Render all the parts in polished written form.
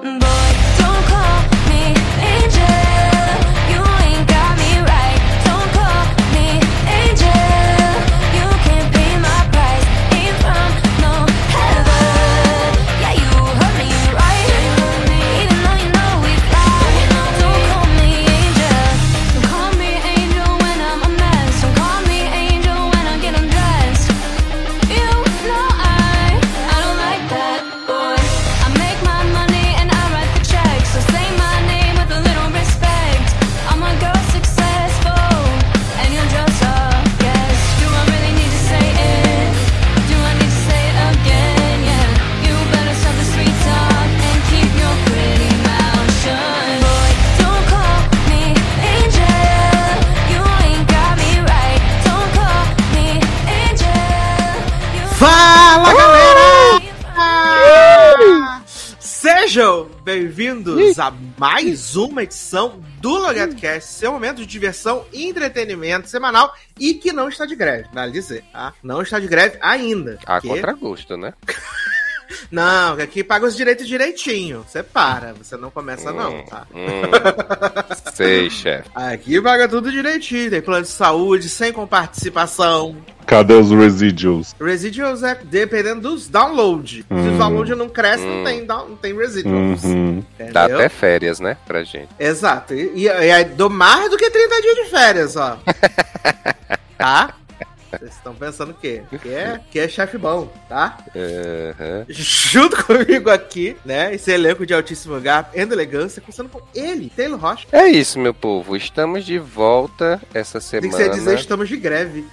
Sejam bem-vindos a mais uma edição do LogadoCast, seu momento de diversão e entretenimento semanal e que não está de greve, vale dizer, tá? Não está de greve ainda. A contragosto, né? Não, aqui paga os direitos direitinho. Você para, você não começa não, tá? Sei, chefe. Aqui paga tudo direitinho, tem plano de saúde, sem comparticipação. Cadê os residuals? Residuals é dependendo dos downloads. Se os downloads não crescem, não tem residuals. Dá até férias, né, pra gente. Exato. E aí dou mais do que 30 dias de férias, ó. Tá? Vocês estão pensando o quê? Que é chefe bom, tá? Junto comigo aqui, né? Esse elenco de altíssimo garbo e elegância, começando com ele, Taylor Rocha. É isso, meu povo. Estamos de volta essa semana. Tem que dizer, estamos de greve.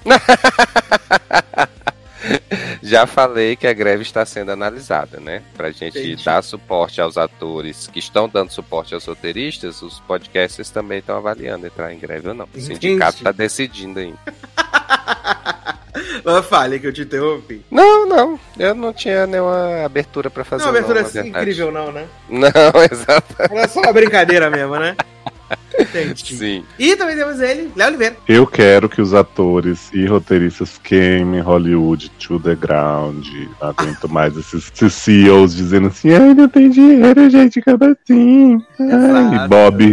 Já falei que a greve está sendo analisada, né? Pra gente dar suporte aos atores que estão dando suporte aos roteiristas, os podcasters também estão avaliando entrar em greve ou não. O sindicato está decidindo ainda. Mas fale que eu te interrompi. Não. Eu não tinha nenhuma abertura pra fazer. Não, abertura assim incrível não, né? Não, exato. Era só uma brincadeira mesmo, né? Entendi. Sim. E também temos ele, Léo Oliveira. Eu quero que os atores e roteiristas queimem Hollywood to the ground. Não aguento mais esses CEOs dizendo assim: ai, não tem dinheiro, gente, cada assim. Ai,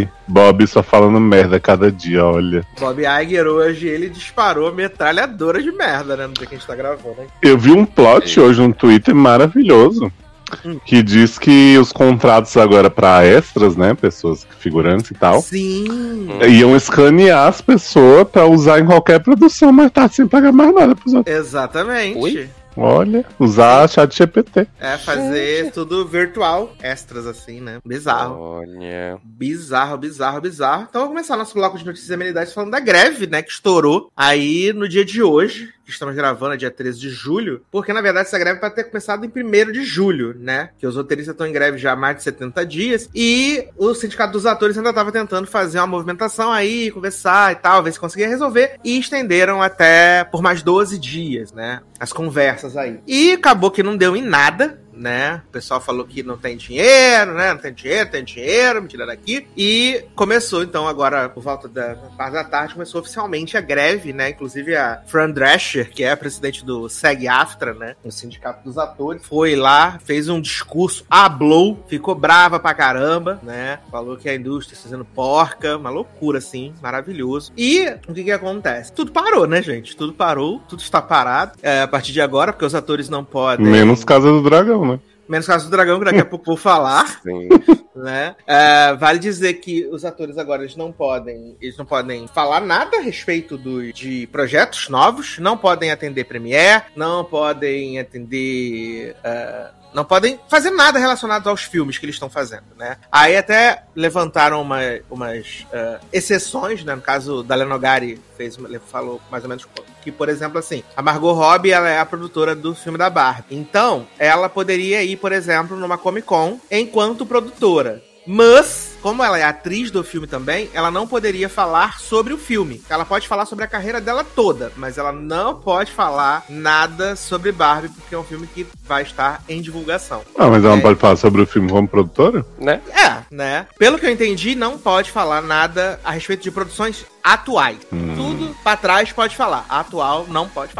Bob só falando merda cada dia, olha. Bob Iger hoje, ele disparou metralhadora de merda, né? No dia que a gente tá gravando, né? Eu vi um plot hoje no Twitter maravilhoso. Que diz que os contratos agora pra extras, né, pessoas, figurantes e tal, sim, iam escanear as pessoas pra usar em qualquer produção, mas tá sem pagar mais nada pros outros. Exatamente. Oi? Olha, usar chat GPT. É, fazer tudo virtual, extras assim, né? Bizarro. Olha. Bizarro. Então vamos começar nosso bloco de notícias e amenidades falando da greve, né, que estourou aí no dia de hoje, que estamos gravando, dia 13 de julho, porque na verdade essa greve vai ter começado em 1º de julho, né? Que os roteiristas estão em greve já há mais de 70 dias e o Sindicato dos Atores ainda estava tentando fazer uma movimentação aí, conversar e tal, ver se conseguia resolver, e estenderam até por mais 12 dias, né? As conversas aí. E acabou que não deu em nada, né? O pessoal falou que não tem dinheiro, né? Não tem dinheiro, me tira daqui. E começou, então, agora, por volta da parte da tarde, começou oficialmente a greve, né? Inclusive a Fran Drescher, que é a presidente do SAG-AFTRA, né? O Sindicato dos Atores, foi lá, fez um discurso, hablou, ficou brava pra caramba, né? Falou que a indústria está sendo porca, uma loucura, assim, maravilhoso. E o que acontece? Tudo parou, né, gente? Tudo parou, tudo está parado. A partir de agora, porque os atores não podem... Menos Casa do Dragão, né? Menos Casa do Dragão, que daqui a pouco vou falar. Sim. Né? Vale dizer que os atores agora eles não podem falar nada a respeito de projetos novos, não podem atender Premiere, não podem atender... não podem fazer nada relacionado aos filmes que eles estão fazendo, né? Aí até levantaram umas exceções, né? No caso da Lenogari falou mais ou menos que, por exemplo, assim, a Margot Robbie, ela é a produtora do filme da Barbie. Então, ela poderia ir, por exemplo, numa Comic Con enquanto produtora. Mas, como ela é atriz do filme também, ela não poderia falar sobre o filme. Ela pode falar sobre a carreira dela toda, mas ela não pode falar nada sobre Barbie, porque é um filme que vai estar em divulgação. Mas ela não pode falar sobre o filme como produtora? Né? Né? Pelo que eu entendi, não pode falar nada a respeito de produções atuais. Tudo pra trás pode falar. Atual não pode falar.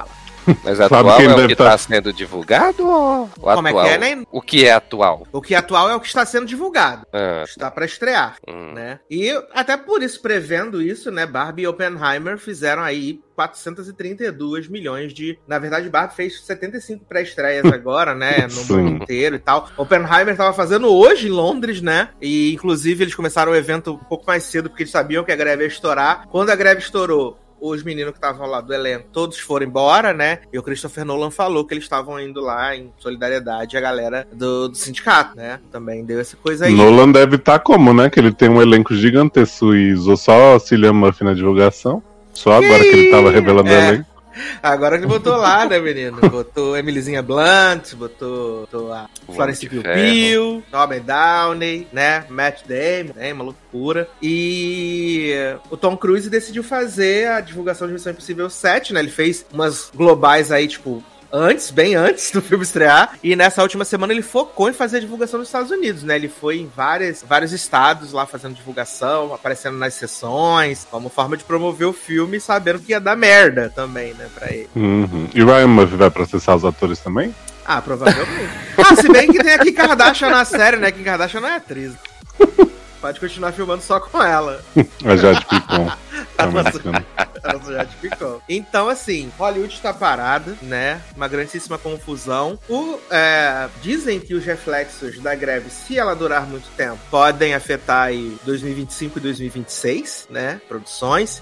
Mas atual é o que está sendo divulgado ou o Como atual? É que é, né? O que é atual? O que é atual é o que está sendo divulgado. Está para estrear, né? E até por isso, prevendo isso, né? Barbie e Oppenheimer fizeram aí 432 milhões de... Na verdade, Barbie fez 75 pré-estreias agora, né? No mundo inteiro e tal. Oppenheimer tava fazendo hoje em Londres, né? E, inclusive, eles começaram o evento um pouco mais cedo, porque eles sabiam que a greve ia estourar. Quando a greve estourou, os meninos que estavam lá do elenco, todos foram embora, né? E o Christopher Nolan falou que eles estavam indo lá em solidariedade à galera do sindicato, né? Também deu essa coisa aí. Nolan deve estar como, né? Que ele tem um elenco gigantesco e usou só Cillian Murphy na divulgação. Só agora que ele tava revelando o elenco. Agora ele botou lá, né, menino? Botou Emilyzinha Blunt, botou a Florence Pugh, Robert Downey, né? Matt Damon, né? Uma loucura. E o Tom Cruise decidiu fazer a divulgação de Missão Impossível 7, né? Ele fez umas globais aí, tipo... bem antes do filme estrear, e nessa última semana ele focou em fazer a divulgação nos Estados Unidos, né? Ele foi em vários estados lá fazendo divulgação, aparecendo nas sessões, como forma de promover o filme, sabendo que ia dar merda também, né, pra ele. E Ryan Murphy vai processar os atores também? Ah, provavelmente. Se bem que tem a Kim Kardashian na série, né? Kim Kardashian não é atriz. Pode continuar filmando só com ela. A Jade Picon. Ela já ficou. Então, assim, Hollywood está parada, né? Uma grandíssima confusão. Dizem que os reflexos da greve, se ela durar muito tempo, podem afetar aí 2025 e 2026, né? Produções.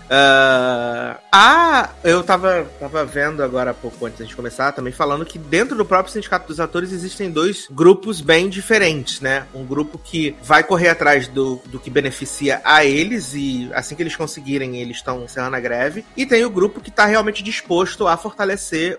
Eu tava vendo agora há pouco antes da gente começar, também falando que dentro do próprio Sindicato dos Atores existem dois grupos bem diferentes, né? Um grupo que vai correr atrás do que beneficia a eles e assim que eles conseguirem, eles estão encerrando a greve. E tem o grupo que está realmente disposto a fortalecer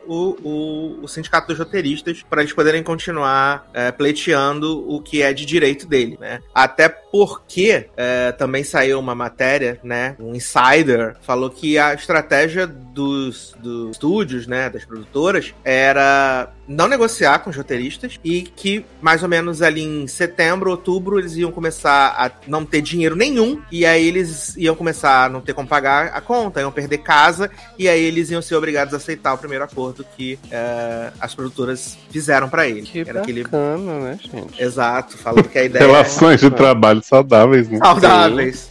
o Sindicato dos Roteiristas para eles poderem continuar pleiteando o que é de direito dele, né? Até porque também saiu uma matéria, né? Um insider falou que a estratégia dos estúdios, né? Das produtoras, era não negociar com os roteiristas e que mais ou menos ali em setembro, outubro, eles iam começar a não ter dinheiro nenhum e aí eles iam começar a não ter como pagar a conta, iam perder casa e aí eles iam ser obrigados a aceitar o primeiro acordo que as produtoras fizeram pra ele. Que era bacana, né, gente? Exato, falando que a ideia Relações de trabalho saudáveis, né? Saudáveis.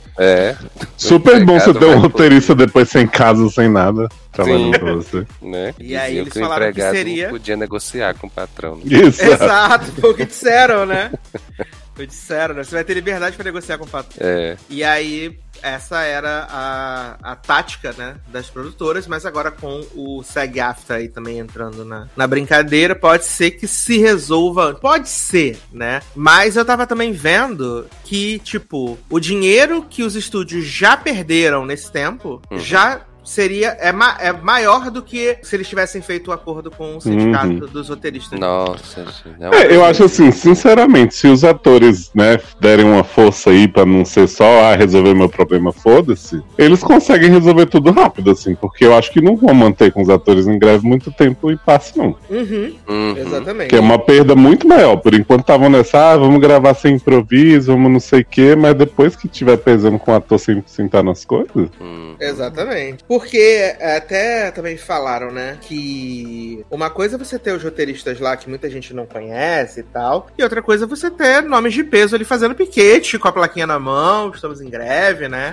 Super bom você ter um roteirista depois sem casa, sem nada, trabalhando pra você. Né? E aí eles falaram que seria... não podia negociar com o patrão. Né? Isso. Exato, foi o que disseram, né? Disseram, né? Você vai ter liberdade pra negociar com o patrão. E aí, essa era a tática, né, das produtoras, mas agora com o SAG-AFTRA aí também entrando na brincadeira, pode ser que se resolva. Pode ser, né? Mas eu tava também vendo que, tipo, o dinheiro que os estúdios já perderam nesse tempo, já... é maior do que se eles tivessem feito o acordo com o sindicato dos roteiristas. Nossa, eu acho assim, sinceramente, se os atores, né, derem uma força aí pra não ser só resolver meu problema, foda-se, eles conseguem resolver tudo rápido, assim, porque eu acho que não vão manter com os atores em greve muito tempo e passe, não. Exatamente. Que é uma perda muito maior. Por enquanto estavam nessa, vamos gravar sem improviso, vamos não sei o quê, mas depois que tiver pesando com o ator sem sentar nas coisas. Exatamente. Porque até também falaram, né, que uma coisa é você ter os roteiristas lá que muita gente não conhece e tal, e outra coisa é você ter nomes de peso ali fazendo piquete, com a plaquinha na mão, estamos em greve, né?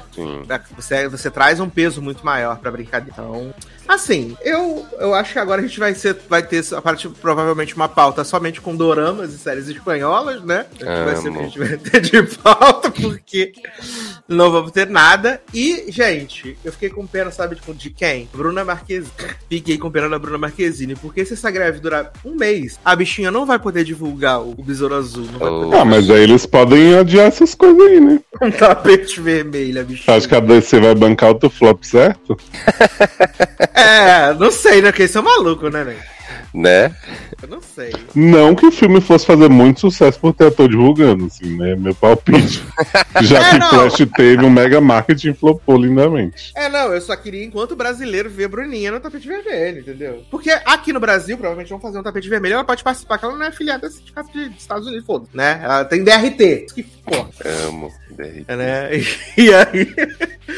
Você traz um peso muito maior pra brincadeira. Então, assim, eu acho que agora a gente vai ter a parte, provavelmente uma pauta somente com doramas e séries espanholas, né? Vai ser o que a gente vai ter de pauta, porque não vamos ter nada. E, gente, eu fiquei com pena, sabe, de quem? Bruna Marquezine. Fiquei com pena da Bruna Marquezine, porque se essa greve durar um mês, a bichinha não vai poder divulgar o Besouro Azul. Não vai poder mas aí eles podem adiar essas coisas aí, né? Um tapete vermelho, a bichinha. Acho que a DC vai bancar outro flop, certo? Não sei, né? Porque eles são malucos, né? Eu não sei. Não que o filme fosse fazer muito sucesso por ter ator divulgando, assim, né? Meu palpite. Já que Flash teve um mega marketing e flopou lindamente. Eu só queria, enquanto brasileiro, ver a Bruninha no tapete vermelho, entendeu? Porque aqui no Brasil, provavelmente vão fazer um tapete vermelho, ela pode participar, porque ela não é afiliada do sindicato dos Estados Unidos, foda-se, né? Ela tem DRT. Que porra. Amo DRT. Né? E aí...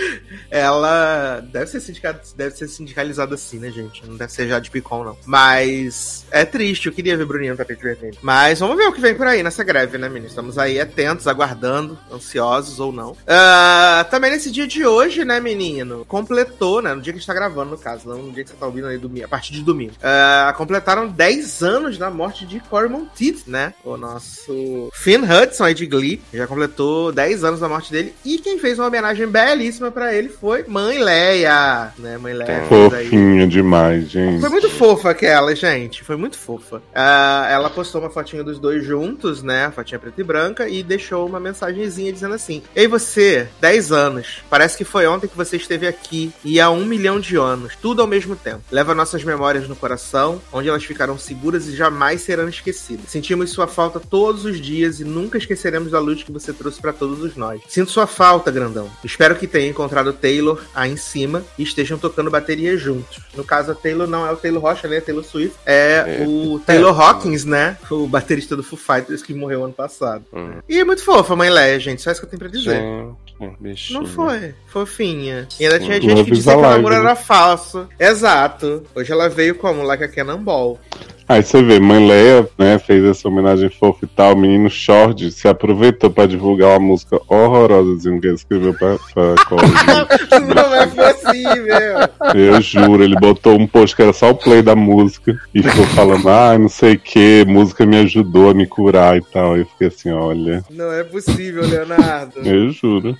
ela deve ser sindicalizada assim, né, gente? Não deve ser já de Picon, não. Mas é triste, eu queria ver Bruninho no tapete vermelho. Mas vamos ver o que vem por aí nessa greve, né, menino? Estamos aí atentos, aguardando, ansiosos ou não. Também nesse dia de hoje, né, menino? Completou, né? No dia que a gente tá gravando, no caso, não no dia que você tá ouvindo aí, domingo, a partir de domingo. Completaram 10 anos da morte de Cory Monteith, né? O nosso Finn Hudson aí de Glee. Já completou 10 anos da morte dele. E quem fez uma homenagem belíssima pra ele foi Mãe Leia, né? Mãe Leia. Fofinha demais, gente. Foi muito fofa aquela, gente. Foi muito fofa. Ela postou uma fotinha dos dois juntos, né? A fotinha preta e branca. E deixou uma mensagenzinha dizendo assim: Ei você, 10 anos. Parece que foi ontem que você esteve aqui. E há 1 milhão de anos. Tudo ao mesmo tempo. Leva nossas memórias no coração, onde elas ficarão seguras e jamais serão esquecidas. Sentimos sua falta todos os dias e nunca esqueceremos da luz que você trouxe pra todos nós. Sinto sua falta, grandão. Espero que tenha encontrado o Taylor aí em cima e estejam tocando bateria juntos. No caso, a Taylor não é o Taylor Rocha, né? É Taylor Swift. É o Taylor Hawkins, né? O baterista do Foo Fighters que morreu ano passado. E é muito fofa a Mãe Leia, gente. Só isso que eu tenho pra dizer. Não foi. Fofinha. E ainda tinha gente que dizia que o namoro era falso. Exato. Hoje ela veio como? Like a Cannonball. Aí você vê, Mãe Leia, né, fez essa homenagem fofa e tal, o menino Short se aproveitou pra divulgar uma música horrorosa que ele escreveu pra Cory. Não é possível. Eu juro, ele botou um post que era só o play da música e ficou falando, não sei o que, música me ajudou a me curar e tal. Eu fiquei assim, olha. Não é possível, Leonardo. Eu juro.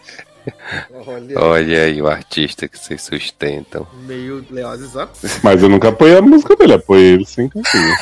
Olha aí o artista que vocês sustentam. Meio leozizão. Mas eu nunca apoiei a música dele, apoiei ele sem cantinho.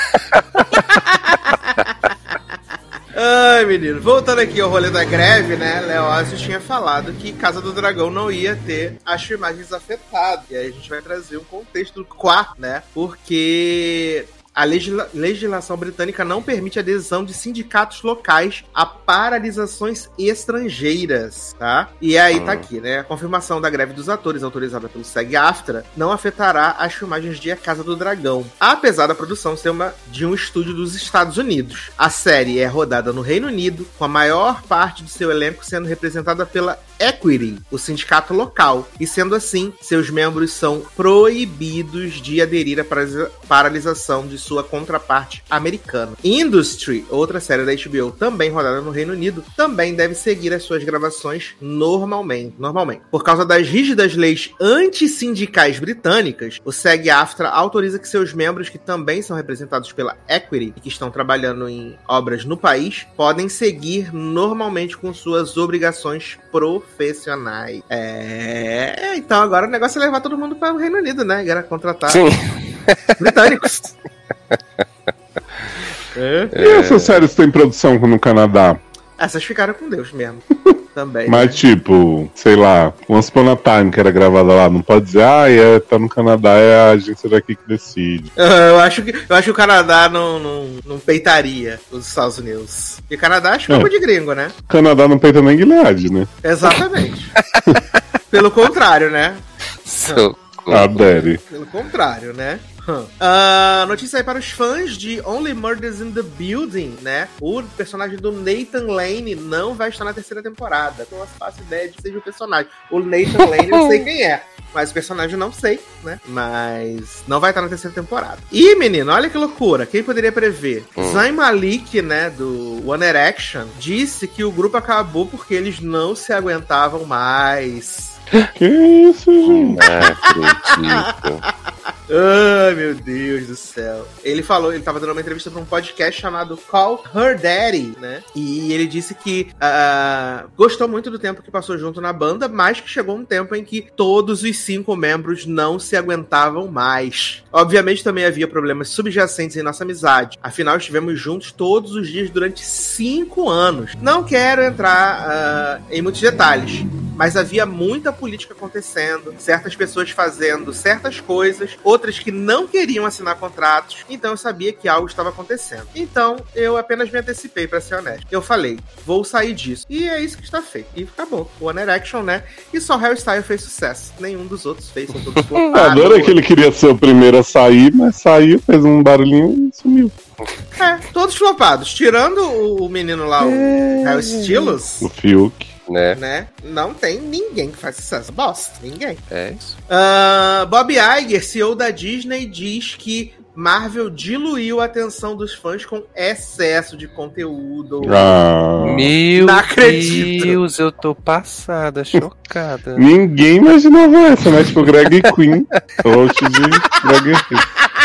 Ai, menino. Voltando aqui ao rolê da greve, né? Leózio tinha falado que Casa do Dragão não ia ter as filmagens afetadas. E aí a gente vai trazer um contexto do quá, né? Porque a legislação britânica não permite a adesão de sindicatos locais a paralisações estrangeiras, tá? E aí tá aqui, né? A confirmação da greve dos atores, autorizada pelo SAG-AFTRA, não afetará as filmagens de A Casa do Dragão, apesar da produção ser de um estúdio dos Estados Unidos. A série é rodada no Reino Unido, com a maior parte de seu elenco sendo representada pela Equity, o sindicato local, e sendo assim, seus membros são proibidos de aderir à paralisação de sua contraparte americana. Industry, outra série da HBO também rodada no Reino Unido, também deve seguir as suas gravações normalmente. Por causa das rígidas leis antissindicais britânicas, o SAG-AFTRA autoriza que seus membros, que também são representados pela Equity e que estão trabalhando em obras no país, podem seguir normalmente com suas obrigações profissionais. Então agora o negócio é levar todo mundo para o Reino Unido, né? Era contratar britânicos. E essas séries têm produção no Canadá? Essas ficaram com Deus mesmo. Também. Mas, né? Tipo, sei lá, Once Upon a Time, que era gravada lá, não pode dizer, tá no Canadá, é a agência daqui que decide. Eu acho que o Canadá não peitaria os Estados Unidos. E o Canadá acho que é de gringo, né? O Canadá não peita nem Gilead, né? Exatamente. Pelo contrário, né? Adere. Pelo contrário, né? Notícia aí para os fãs de Only Murders in the Building, né? O personagem do Nathan Lane não vai estar na terceira temporada. Não faço ideia de que seja o personagem. O Nathan Lane eu sei quem é, mas o personagem eu não sei, né? Mas não vai estar na terceira temporada. E, menino, olha que loucura. Quem poderia prever? Zayn Malik, né, do One Direction, disse que o grupo acabou porque eles não se aguentavam mais. Que isso, gente? Não acredito. Ai, meu Deus do céu. Ele tava dando uma entrevista pra um podcast chamado Call Her Daddy, né? E ele disse que gostou muito do tempo que passou junto na banda, mas que chegou um tempo em que todos os 5 membros não se aguentavam mais. Obviamente também havia problemas subjacentes em nossa amizade. Afinal, estivemos juntos todos os dias durante 5 anos. Não quero entrar em muitos detalhes, mas havia muita política acontecendo, certas pessoas fazendo certas coisas, outras que não queriam assinar contratos, então eu sabia que algo estava acontecendo. Então, eu apenas me antecipei, pra ser honesto. Eu falei, vou sair disso. E é isso que está feito. E acabou. One Erection, né? E só Harry Styles fez sucesso. Nenhum dos outros fez. São todos adorei que ele queria ser o primeiro a sair, mas saiu, fez um barulhinho e sumiu. Todos flopados. Tirando o menino lá, o Harry Styles. O Fiuk. Né? Não tem ninguém que faz sucesso. Bosta, ninguém. É isso. Bob Iger, CEO da Disney, diz que Marvel diluiu a atenção dos fãs com excesso de conteúdo. Meu Não acredito. Deus, eu tô passada, chocada. Ninguém imaginava essa, né? Tipo, Greg Quinn, host de Greg Quinn.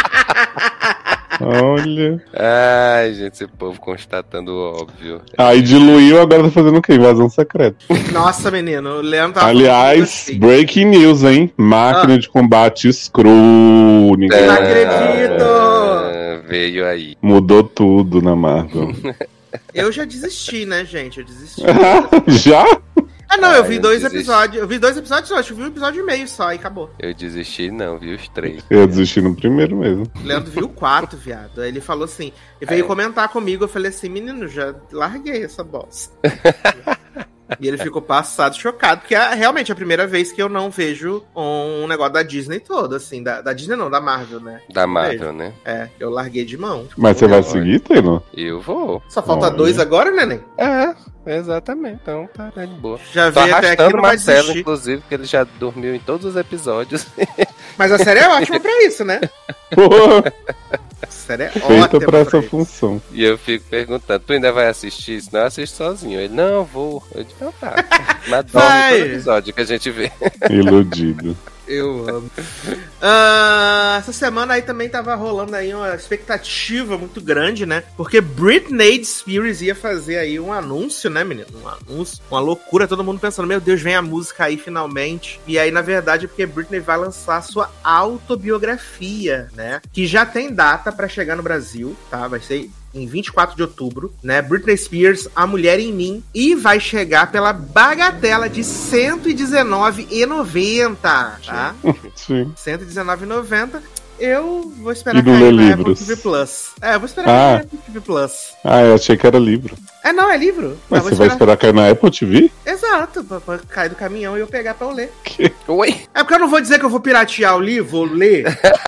Olha. Ai, gente, esse povo constatando o óbvio. Aí diluiu, agora tá fazendo o quê? Invasão secreta. Nossa, menino, o Leandro tava Aliás, breaking news, hein? Máquina de combate Skrull. Não acredito! Veio aí. Mudou tudo na Marvel. Eu já desisti, né, gente? Eu desisti. Já? Não, eu vi 2 episódios. Eu vi 2 episódios só, acho que eu vi 1 episódio e meio só e acabou. Eu desisti, não, vi os 3. Eu desisti no primeiro mesmo. O Leandro viu o 4, viado. Aí ele falou assim, ele veio comentar comigo, eu falei assim, menino, já larguei essa bosta. E ele ficou passado, chocado, porque é realmente a primeira vez que eu não vejo um negócio da Disney todo, assim, da Disney não, da Marvel, né? Da Marvel, né? Eu larguei de mão. Mas você vai seguir, Taylor? Eu vou. Só falta 2 agora, neném? Exatamente, então tá de boa. Já Tô veio até aqui, arrastando não o vai Marcelo, desistir. inclusive, porque ele já dormiu em todos os episódios. Mas a série é ótima pra isso, né? Porra, A série é feita ótima pra essa isso. função. E eu fico perguntando, tu ainda vai assistir? Se não, eu assisto sozinho. Ele, não, eu vou. Eu digo, então tá. Mas dorme Vai. todo episódio que a gente vê. Iludido. Eu amo. Essa semana aí também tava rolando aí uma expectativa muito grande, né? Porque Britney Spears ia fazer aí um anúncio, né, menino? Um anúncio, uma loucura, todo mundo pensando, meu Deus, vem a música aí finalmente. E aí, na verdade, é porque Britney vai lançar a sua autobiografia, né? Que já tem data pra chegar no Brasil, tá? Vai ser em 24 de outubro, né? Britney Spears, A Mulher em Mim, e vai chegar pela bagatela de R$119,90, tá? Sim. R$119,90. Eu vou esperar E não lê cair na Apple livros? TV Plus. Eu vou esperar cair na Apple TV Plus. Eu achei que era livro. Não, é livro. Mas Eu você vou vai esperar cair na Apple TV? Exato, pra cair do caminhão e eu pegar pra eu ler. Oi? É porque eu não vou dizer que eu vou piratear o livro, vou ler.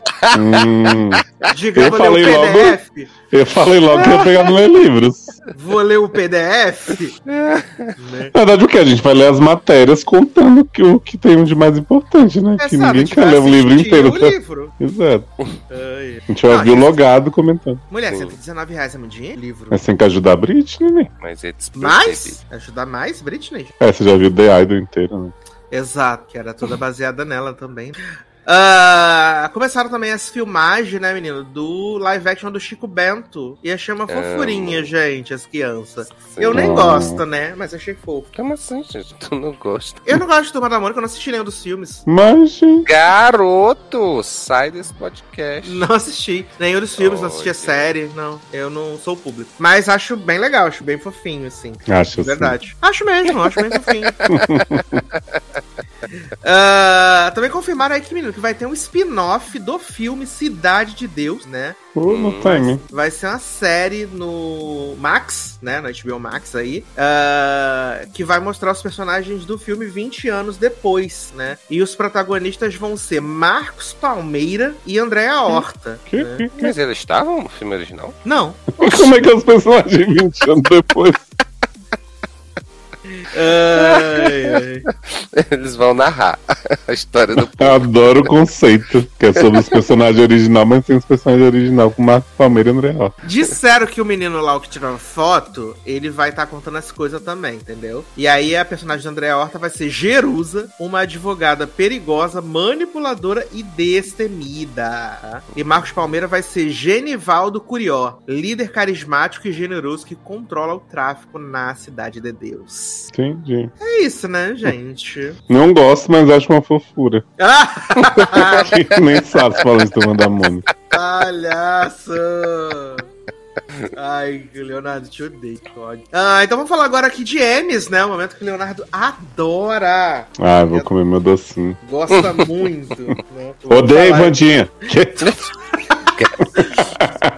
Diga, Eu vou ler o falei PDF. Eu falei logo que ia pegar no ler livros. Vou ler o PDF. Na verdade, o que? A gente vai ler as matérias contando o que tem de mais importante, né? Que ninguém quer ler um livro inteiro. O livro. Exato. A gente vai ouvir o logado comentando. Mulher, Sim. R$119 é muito dinheiro? Livro. Mas tem que ajudar a Britney, né? Mas it's Mais? Ajudar mais, Britney? Você já viu The Idol inteiro, né? Exato, que era toda baseada nela também. Começaram também as filmagens, né, menino? Do live action do Chico Bento. E achei uma fofurinha, gente, as crianças. Sim. Eu nem gosto, né? Mas achei fofo. Como assim, gente? Tu não gosta? Eu não gosto de Turma da Mônica, eu não assisti nenhum dos filmes. Mas, gente, Garoto, sai desse podcast. Não assisti nenhum dos filmes, não assisti a série. Não, eu não sou o público. Mas acho bem legal, acho bem fofinho, assim. acho assim. Verdade. Acho mesmo, acho bem fofinho. Também confirmaram aí que, menino, que vai ter um spin-off do filme Cidade de Deus, né? Pô, não tem. Vai ser uma série no Max, né? Na HBO Max aí. Que vai mostrar os personagens do filme 20 anos depois, né? E os protagonistas vão ser Marcos Palmeira e Andréa Horta. Né? Mas eles estavam no filme original? Não. Como é que os personagens 20 anos depois? Eles vão narrar a história do Eu adoro o conceito, que é sobre os personagens originais, mas tem os personagens originais com Marcos Palmeira e André Rocha. Disseram que o menino lá, o que tirou a foto, ele vai estar contando as coisas também, entendeu? E aí a personagem de Andréa Horta vai ser Jerusa, uma advogada perigosa, manipuladora e destemida. Tá? E Marcos Palmeira vai ser Genivaldo Curió, líder carismático e generoso que controla o tráfico na Cidade de Deus. Entendi. É isso, né, gente? Não gosto, mas acho uma fofura. Nem sabe se fala de Turma da Mônica. Palhaço! Ai, Leonardo, te odeio, pode. Então vamos falar agora aqui de Emmys, né? O momento que o Leonardo adora. Vou comer meu docinho. Gosta muito. Né? Odeio, Vandinha.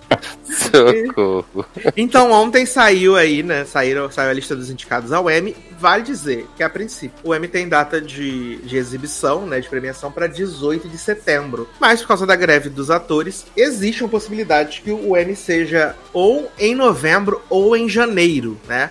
Socorro. Então ontem saiu aí, né? Saiu a lista dos indicados ao Emmy. vale dizer que, a princípio, o Emmy tem data de exibição, né, de premiação, para 18 de setembro. Mas, por causa da greve dos atores, existe uma possibilidade de que o Emmy seja ou em novembro ou em janeiro, né?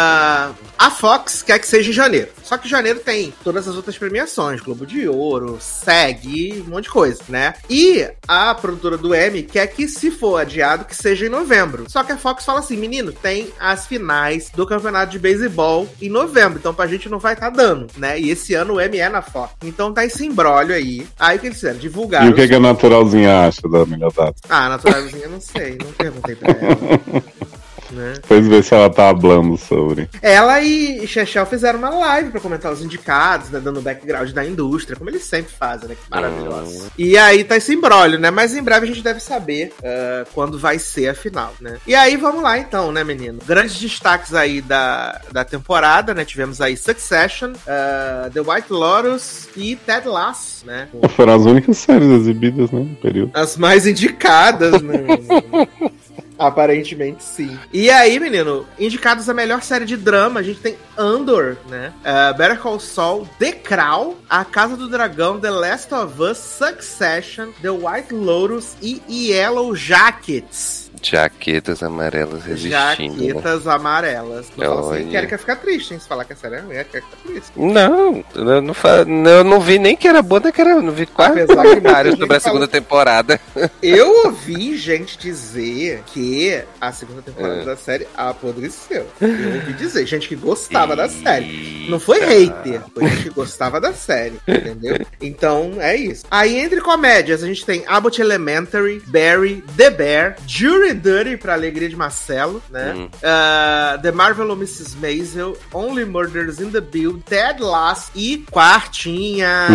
A Fox quer que seja em janeiro. Só que janeiro tem todas as outras premiações, Globo de Ouro, SEG, um monte de coisa, né? E a produtora do Emmy quer que, se for adiado, que seja em novembro. Só que a Fox fala assim, menino, tem as finais do campeonato de beisebol em novembro, então pra gente não vai estar dando, né? E esse ano o Emmy é na Fox. Então tá esse imbróglio aí. Aí o que eles fizeram? Divulgaram. E o que a Naturalzinha acha da melhor data? A Naturalzinha eu não sei, não perguntei pra ela. Né? Depois ver se ela tá hablando sobre. Ela e Chechel fizeram uma live pra comentar os indicados, né? Dando o background da indústria, como eles sempre fazem, né? Que maravilhoso. E aí tá esse imbróglio, né? Mas em breve a gente deve saber quando vai ser a final, né? E aí vamos lá então, né, menino? Grandes destaques aí da temporada, né? Tivemos aí Succession, The White Lotus e Ted Lasso, né? Foram as únicas séries exibidas, né? No período. As mais indicadas, né? Aparentemente, sim. E aí, menino, indicados a melhor série de drama, a gente tem Andor, né? Better Call Saul, The Crown, A Casa do Dragão, The Last of Us, Succession, The White Lotus e Yellow Jackets. Jaquetas amarelas resistindo. Jaquetas amarelas. Não fala assim, quer ficar triste, hein? Se falar que a série é ruim, quer ficar triste. Não, eu não vi nem que era boa, nem que era. Não vi quase comentários sobre a segunda temporada. Eu ouvi gente dizer que a segunda temporada da série apodreceu. Eu ouvi dizer, gente que gostava da série. Não foi hater, foi gente que gostava da série, entendeu? Então, é isso. Aí, entre comédias, a gente tem Abbott Elementary, Barry, The Bear, Jury Dirty, pra alegria de Marcelo, né? The Marvelous Mrs. Maisel, Only Murders in the Building, Ted Lasso e Quartinha.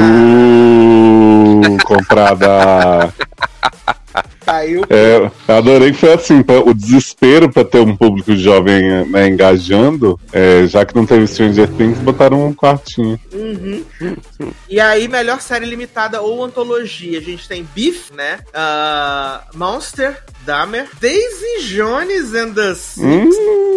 Comprada. Saiu. Eu adorei que foi assim, o desespero pra ter um público jovem, né, engajando, já que não teve Stranger Things, botaram um Quartinho. Uhum. E aí, melhor série limitada ou antologia, a gente tem Beef, né? Monster, Dahmer, Daisy Jones and the Six.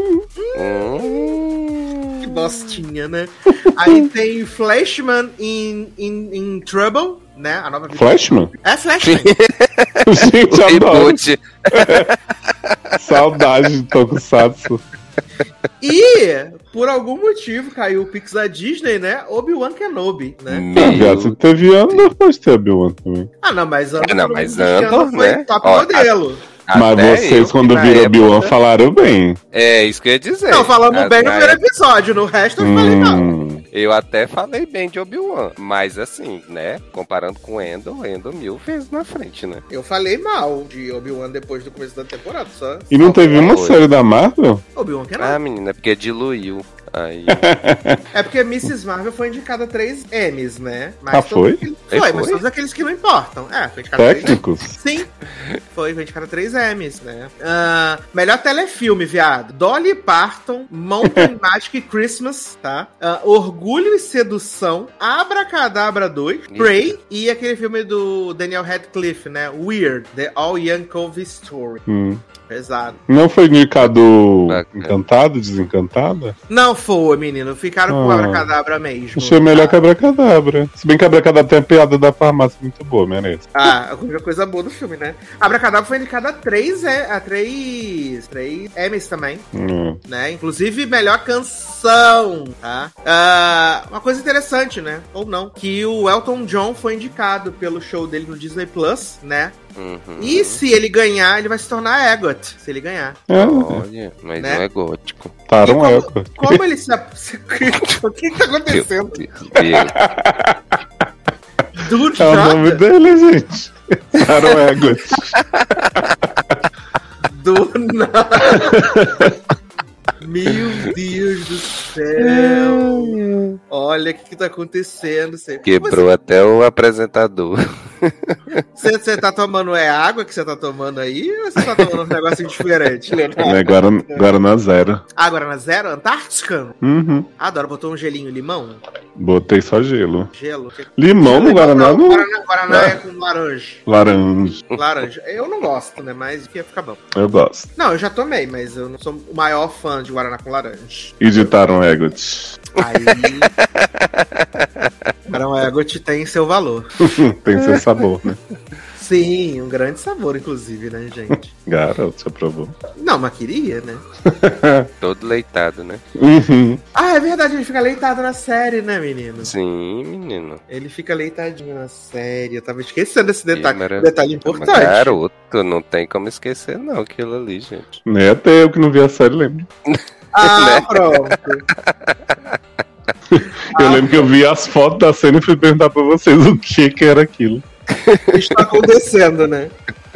Que bostinha, né? Aí tem Flashman in Trouble, né? A nova Flashman? É Flashman. Gente, adoro. Saudade de Tokusatsu. E, por algum motivo, caiu o Pix da Disney, né? Obi-Wan Kenobi, né? Você teve Andor, pode ter Obi-Wan também. Não, mas Andor, Andor foi né? top modelo. Mas vocês, quando viram Obi-Wan, falaram bem. É, isso que eu ia dizer. Não, falamos bem no primeiro episódio, no resto eu falei mal. Eu até falei bem de Obi-Wan, mas assim, né, comparando com Endor 1000 vezes na frente, né? Eu falei mal de Obi-Wan depois do começo da temporada, só. E não teve uma série da Marvel? Obi-Wan Kenobi. Menina, é porque diluiu. Aí. É porque Mrs. Marvel foi indicada a 3 Emmys, né? Mas foi? Foi, mas todos aqueles que não importam. Foi indicada Técnicos? 3... Sim. Foi indicada 3 Emmys, né? Melhor telefilme, viado. Dolly Parton, Mountain Magic Christmas, tá? Orgulho e Sedução, Abracadabra 2, Prey e aquele filme do Daniel Radcliffe, né? Weird, The All Young Cove Story. Pesado. Não foi indicado Encantado, Desencantada? Não foi, menino. Ficaram com Abracadabra mesmo. Achei melhor que Abracadabra. Se bem que Abracadabra tem a piada da farmácia muito boa, merece. A única coisa boa do filme, né? Abracadabra foi indicada a 3 Emmys também. Né? Inclusive, melhor canção, tá? Uma coisa interessante, né? Ou não. Que o Elton John foi indicado pelo show dele no Disney Plus, né? E se ele ganhar, ele vai se tornar Egot. Se ele ganhar. Olha, mas né? Não é gótico. Como ele se... O que tá acontecendo? Do nada. É o nome dele, gente. Taron Egot. Do nada. Meu Deus do céu. Olha o que tá acontecendo. Quebrou até o apresentador. Você tá tomando água que você tá tomando aí? Ou você tá tomando um negocinho diferente? Guaraná Zero. Guaraná Zero? Antártica? Adoro. Botou um gelinho limão? Botei só gelo. Gelo? Limão no Guaraná? Não. Guaraná é com laranja. Laranja. Eu não gosto, né? Mas ia ficar bom. Eu gosto. Não, eu já tomei, mas eu não sou o maior fã de Guaraná com laranja. E de Taron Egot? Aí... Para um Egot tem seu valor. Tem seu sabor, né? Sim, um grande sabor, inclusive, né, gente? Garoto, você aprovou. Não, mas queria, né? Todo leitado, né? Uhum. Ah, é verdade, ele fica leitado na série, né, menino? Sim, menino. Ele fica leitadinho na série. Eu tava esquecendo desse detalhe. Ih, Detalhe importante. Garoto, não tem como esquecer, não, aquilo ali, gente. Nem até eu que não vi a série lembro. Ah, pronto. Eu lembro que eu vi as fotos da cena e fui perguntar pra vocês o que era aquilo. Está acontecendo, né?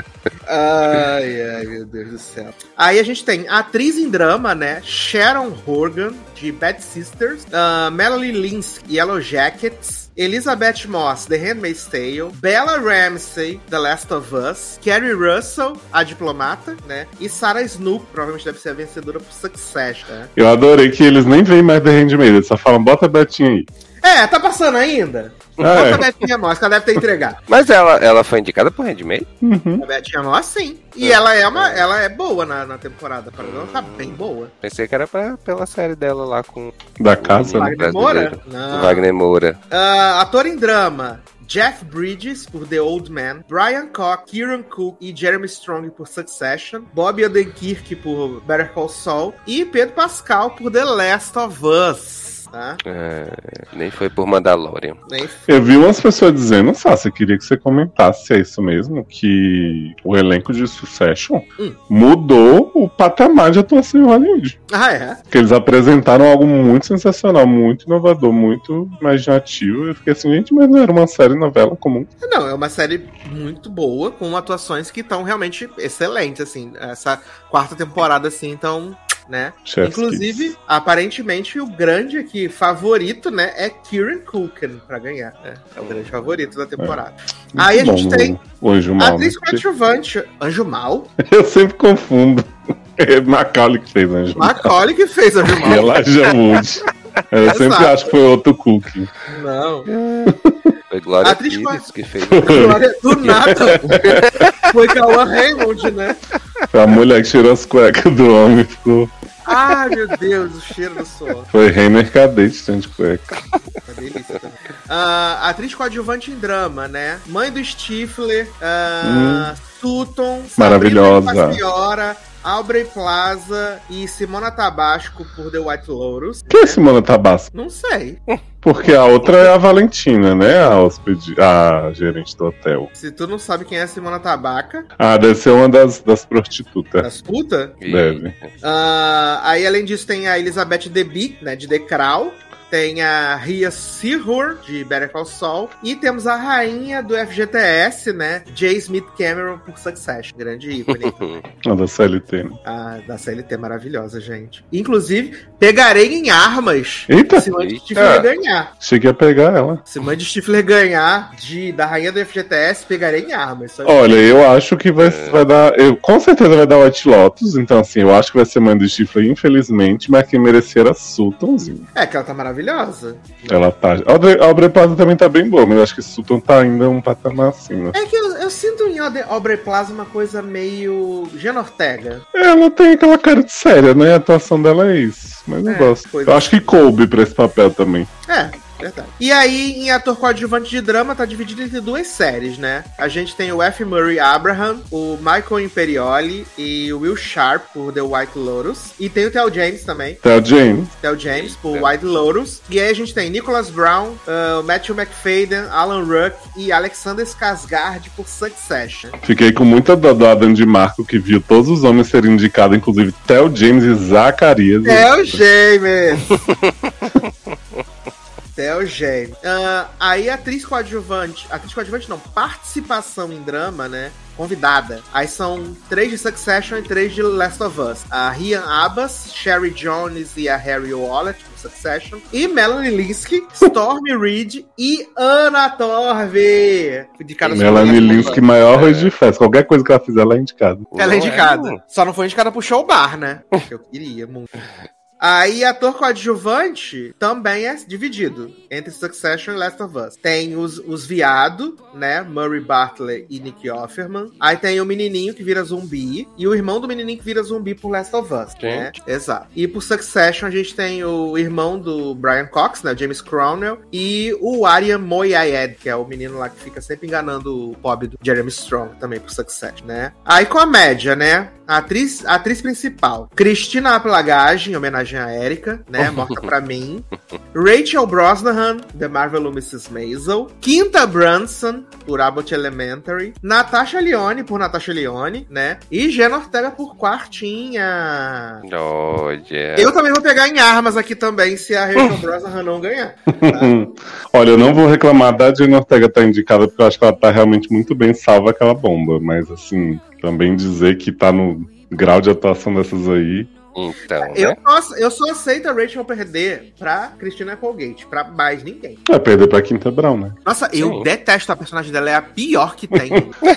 Ai, meu Deus do céu. Aí a gente tem a atriz em drama, né? Sharon Horgan, de Bad Sisters, Melanie Linsky, Yellow Jackets, Elizabeth Moss, The Handmaid's Tale, Bella Ramsey, The Last of Us, Kerry Russell, a diplomata, né? E Sarah Snook, provavelmente deve ser a vencedora por Succession, né? Eu adorei que eles nem veem mais The Handmaid, eles só falam, bota a Betinha aí. É, tá passando ainda? Bota a Betinha Moss, que ela deve ter entregado. Mas ela foi indicada por Handmaid? Uhum. A Betinha Moss, sim. E ela é boa na temporada. Ela tá bem boa. Pensei que era pela série dela lá com... Da casa, né? Wagner Moura? Não. Wagner Moura. Ator em drama. Jeff Bridges, por The Old Man, Brian Cox, Kieran Cook e Jeremy Strong por Succession, Bob Odenkirk por Better Call Saul e Pedro Pascal por The Last of Us. Tá? Nem foi por Mandalorian. Eu vi umas pessoas dizendo, Sassi, eu queria que você comentasse se é isso mesmo, que o elenco de Succession mudou o patamar de atuação em Hollywood. Ah, é? Porque eles apresentaram algo muito sensacional, muito inovador, muito imaginativo. Eu fiquei assim, gente, mas não era uma série novela comum. Não, é uma série muito boa, com atuações que estão realmente excelentes, assim. Essa quarta temporada, assim, então... Né? Inclusive, aparentemente, o grande aqui favorito, né, é Kieran Culkin pra ganhar, né? É o grande favorito da temporada. Aí a gente tem o Anjo Mal, atriz coadjuvante. Anjo Mal? Eu sempre confundo. É Macaulay que fez Anjo Mal. Macaulay que fez Anjo Mal. E Elijah Wood. Eu sempre acho que foi outro Culkin. Não. Foi Glória Pires que fez. Glória, do nada. Foi Cauã Raymond, né? Foi a mulher que tirou as cuecas do homem e ficou... Ai, meu Deus, o cheiro do suor. Foi Reiner Cadete, tanto de cueca. Uma delícia também. Atriz coadjuvante em drama, né? Mãe do Stifler, Sutton, maravilhosa. Senhora, Aubrey Plaza e Simona Tabasco por The White Lotus. Quem é Simona Tabasco? Não sei. Porque a outra é a Valentina, né? A gerente do hotel. Se tu não sabe quem é a Simona Tabaca... Deve ser uma das prostitutas. Das putas? Deve. Aí, além disso, tem a Elizabeth Debicki, né? De The Crown. Tem a Rhea Seehorn, de Better Call Saul. E temos a rainha do FGTS, né? J. Smith Cameron, por Succession. Grande ícone. A da CLT, né? Da CLT, maravilhosa, gente. Inclusive, pegarei em armas. Eita! Se Mãe de Stifler ganhar. Cheguei a pegar ela. Se Mãe de Stifler ganhar da rainha do FGTS, pegarei em armas. Olha, eu acho que vai dar... com certeza vai dar White Lotus. Então, assim, eu acho que vai ser Mãe do Stifler, infelizmente. Mas quem merecer era Suttonzinho. É, que ela tá maravilhosa. Ela tá. A Aubrey Plaza também tá bem boa, mas eu acho que Sutton tá ainda um patamar assim, né? É que eu sinto em Aubrey Plaza uma coisa meio Jenna Ortega. Ela tem aquela cara de séria, né? A atuação dela é isso. Mas eu gosto. Eu acho que coube pra esse papel também. Verdade. E aí, em ator coadjuvante de drama, tá dividido entre duas séries, né? A gente tem o F. Murray Abraham, o Michael Imperioli e o Will Sharp por The White Lotus. E tem o Theo James também. Theo James por White Lotus. E aí a gente tem Nicholas Brown, Matthew McFadden, Alan Ruck e Alexander Skarsgård por Succession. Fiquei com muita dó do Adam de Marco, que viu todos os homens serem indicados, inclusive Theo James e Zacarias. Theo James! Theo James. Aí atriz coadjuvante não, participação em drama, né? Convidada. Aí são 3 de Succession e 3 de Last of Us. A Rhian Abbas, Sherry Jones e a Harry Wallet por Succession. E Melanie Linsky, Stormy Reed e Anna Torv. Melanie Linsky, maior arroz de festa. Qualquer coisa que ela fizer, ela é indicada. Ela é indicada. Só não foi indicada pro Show Bar, né? Que eu queria muito. Aí, ator coadjuvante também é dividido entre Succession e Last of Us. Tem os viados, né? Murray Bartlett e Nick Offerman. Aí tem o menininho que vira zumbi e o irmão do menininho que vira zumbi por Last of Us, né? Exato. E por Succession a gente tem o irmão do Brian Cox, né? James Cromwell, e o Aryan Moayed, que é o menino lá que fica sempre enganando o pobre do Jeremy Strong, também por Succession, né? Aí comédia, né? A atriz principal, Cristina Applegate, em homenagem a Erika, né? Morta pra mim. Rachel Brosnahan, The Marvelous Mrs. Maisel. Quinta Brunson, por Abbott Elementary. Natasha Lyonne, por Natasha Lyonne, né? E Jenna Ortega por Quartinha. Oh, yeah. Eu também vou pegar em armas aqui também, se a Rachel Brosnahan não ganhar. Tá? Olha, eu não vou reclamar da Jenna Ortega estar indicada, porque eu acho que ela tá realmente muito bem salva aquela bomba. Mas, assim, também dizer que tá no grau de atuação dessas aí... Então, eu só aceito a Rachel perder pra Christina Applegate, pra mais ninguém. É perder pra Quinta Brown, né? Nossa, eu detesto a personagem dela, é a pior que tem.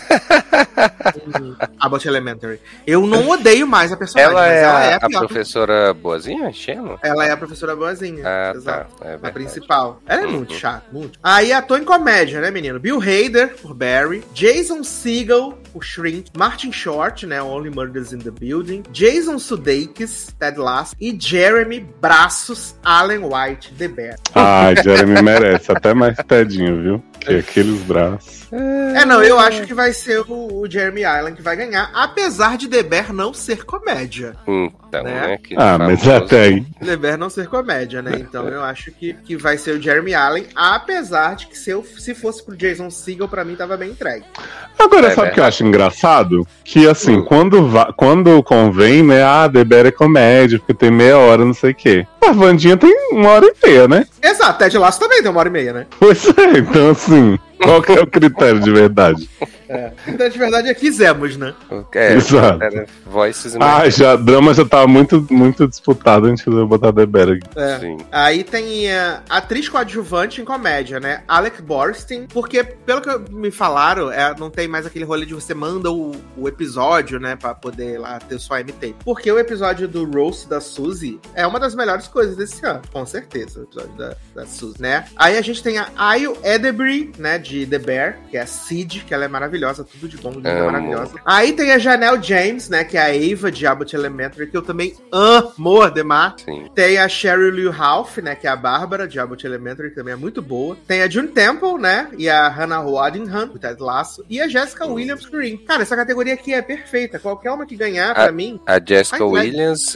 Abbott Elementary. Eu não odeio mais a personagem, ela mas é ela é a a pior. professora boazinha, Chelo? Ela é a professora boazinha, exato. Tá, a principal. Ela é muito chata, muito. Aí ator em comédia, né, menino? Bill Hader, por Barry. Jason Segel, por Shrink. Martin Short, né, Only Murders in the Building. Jason Sudeikis, Ted Lasso. E Jeremy Braços Allen White, The Bear. Ah, Jeremy merece, até mais Tedinho, viu? Que aqueles braços. Não, eu acho que vai ser o Jeremy Allen que vai ganhar, apesar de The Bear não ser comédia. Então, né? Mas até aí. The Bear não ser comédia, né? Então eu acho que vai ser o Jeremy Allen, apesar de que se fosse pro Jason Segel, pra mim tava bem entregue. Agora, sabe o que eu acho engraçado? Que assim, quando convém, né? The Bear é comédia, porque tem meia hora, não sei o quê. A Wandinha tem 1h30, né? Exato, Ted Lasso também tem 1h30, né? Pois é, então assim, qual que é o critério de verdade? Então, de verdade, é quisemos, né? Exato. Voices drama já tava muito, muito disputado antes de eu botar The Bear aqui. Sim. Aí tem atriz coadjuvante em comédia, né? Alec Borstein, porque, pelo que me falaram, não tem mais aquele rolê de você manda o episódio, né? Pra poder lá ter sua MT. Porque o episódio do Roast da Suzy é uma das melhores coisas desse ano, com certeza, o episódio da Suzy, né? Aí a gente tem a Ayo Edebiri, né? De The Bear, que é a Sid, que ela é maravilhosa, tudo de bom, linda, maravilhosa. Aí tem a Janelle James, né, que é a Ava de Abbott Elementary, que eu também amo demais. Tem a Sheryl Lee Ralph, né, que é a Bárbara de Abbott Elementary, que também é muito boa. Tem a June Temple, né, e a Hannah Waddingham, do Ted Lasso, e a Jessica Williams Green. Cara, essa categoria aqui é perfeita. Qualquer uma que ganhar, pra mim... A Jessica Williams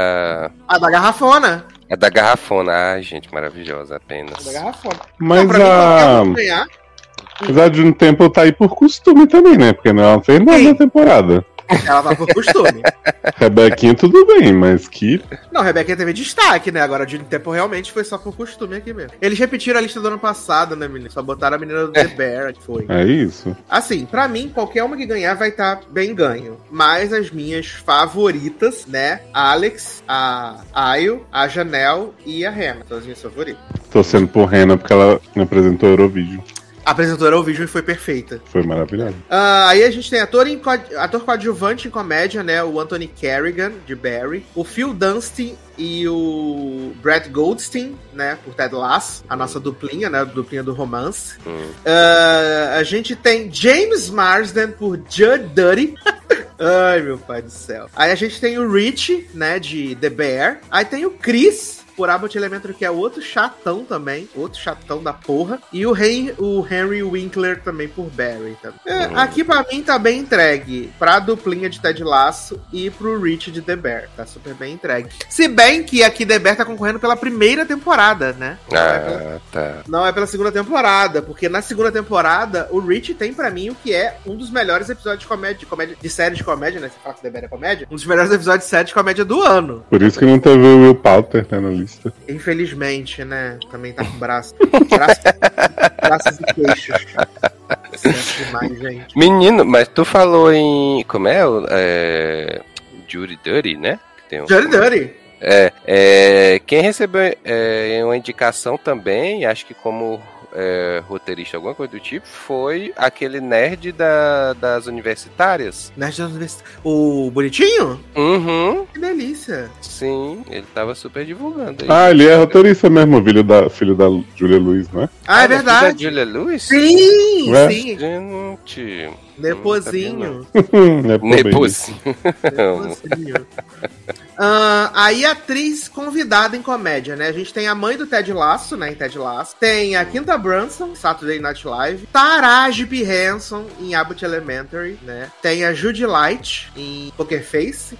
é a da garrafona. É da garrafona. Ai, gente, maravilhosa, apenas. Da garrafona. Mas pra mim, qualquer uma que ganhar... Apesar de um tempo tá aí por costume também, né? Porque não fez nada na temporada. Ela tá por costume. Rebequinha tudo bem, mas que... Não, Rebequinha teve destaque, né? Agora, de tempo realmente foi só por costume aqui mesmo. Eles repetiram a lista do ano passado, né, menino? Só botaram a menina do The Bear, que foi. É isso. Assim, pra mim, qualquer uma que ganhar vai estar bem ganho. Mas as minhas favoritas, né? A Alex, a Ayo, a Janelle e a Hannah. São as minhas favoritas. Torcendo por Hannah porque ela apresentou o Eurovision. A apresentadora Eurovision foi perfeita. Foi maravilhosa. Aí a gente tem ator coadjuvante em comédia, né? O Anthony Carrigan, de Barry. O Phil Dunst e o Brett Goldstein, né? Por Ted Lasso. A nossa duplinha, né? Duplinha do romance. A gente tem James Marsden por Judd Dirty. Ai, meu pai do céu. Aí a gente tem o Rich, né? De The Bear. Aí tem o Chris... por Abbott Elementary, que é outro chatão também. Outro chatão da porra. E o Henry Winkler também por Barry. Tá? Aqui pra mim tá bem entregue. Pra duplinha de Ted Lasso e pro Rich de The Bear. Tá super bem entregue. Se bem que aqui The Bear tá concorrendo pela primeira temporada, né? Não é pela segunda temporada. Porque na segunda temporada, o Rich tem pra mim o que é um dos melhores episódios de comédia, de série de comédia, né? Você fala que The Bear é comédia. Um dos melhores episódios de série de comédia do ano. Por isso que não teve o Will Poulter, né, na lista. Infelizmente, né? Também tá com braços e queixos. Certo demais, gente. Menino, mas tu falou em... Como é? Judy Dirty, né? Judy Dirty. Quem recebeu uma indicação também, acho que como roteirista, alguma coisa do tipo, foi aquele nerd das universitárias. Nerd das universitárias. O bonitinho? Uhum. Que delícia. Sim, ele tava super divulgando aí. Ah, ele é roteirista mesmo, filho da Julia Louis, né? Ah, é verdade. Da Julia Louis? Sim, É? sim. Gente. Nepozinho. Nepozinho. Nepozinho. Aí atriz convidada em comédia, né? A gente tem a mãe do Ted Lasso, né? Em Ted Lasso. Tem a Quinta Brunson, Saturday Night Live. Taraji P. Henson, em Abbott Elementary, né? Tem a Judy Light, em Poker Face.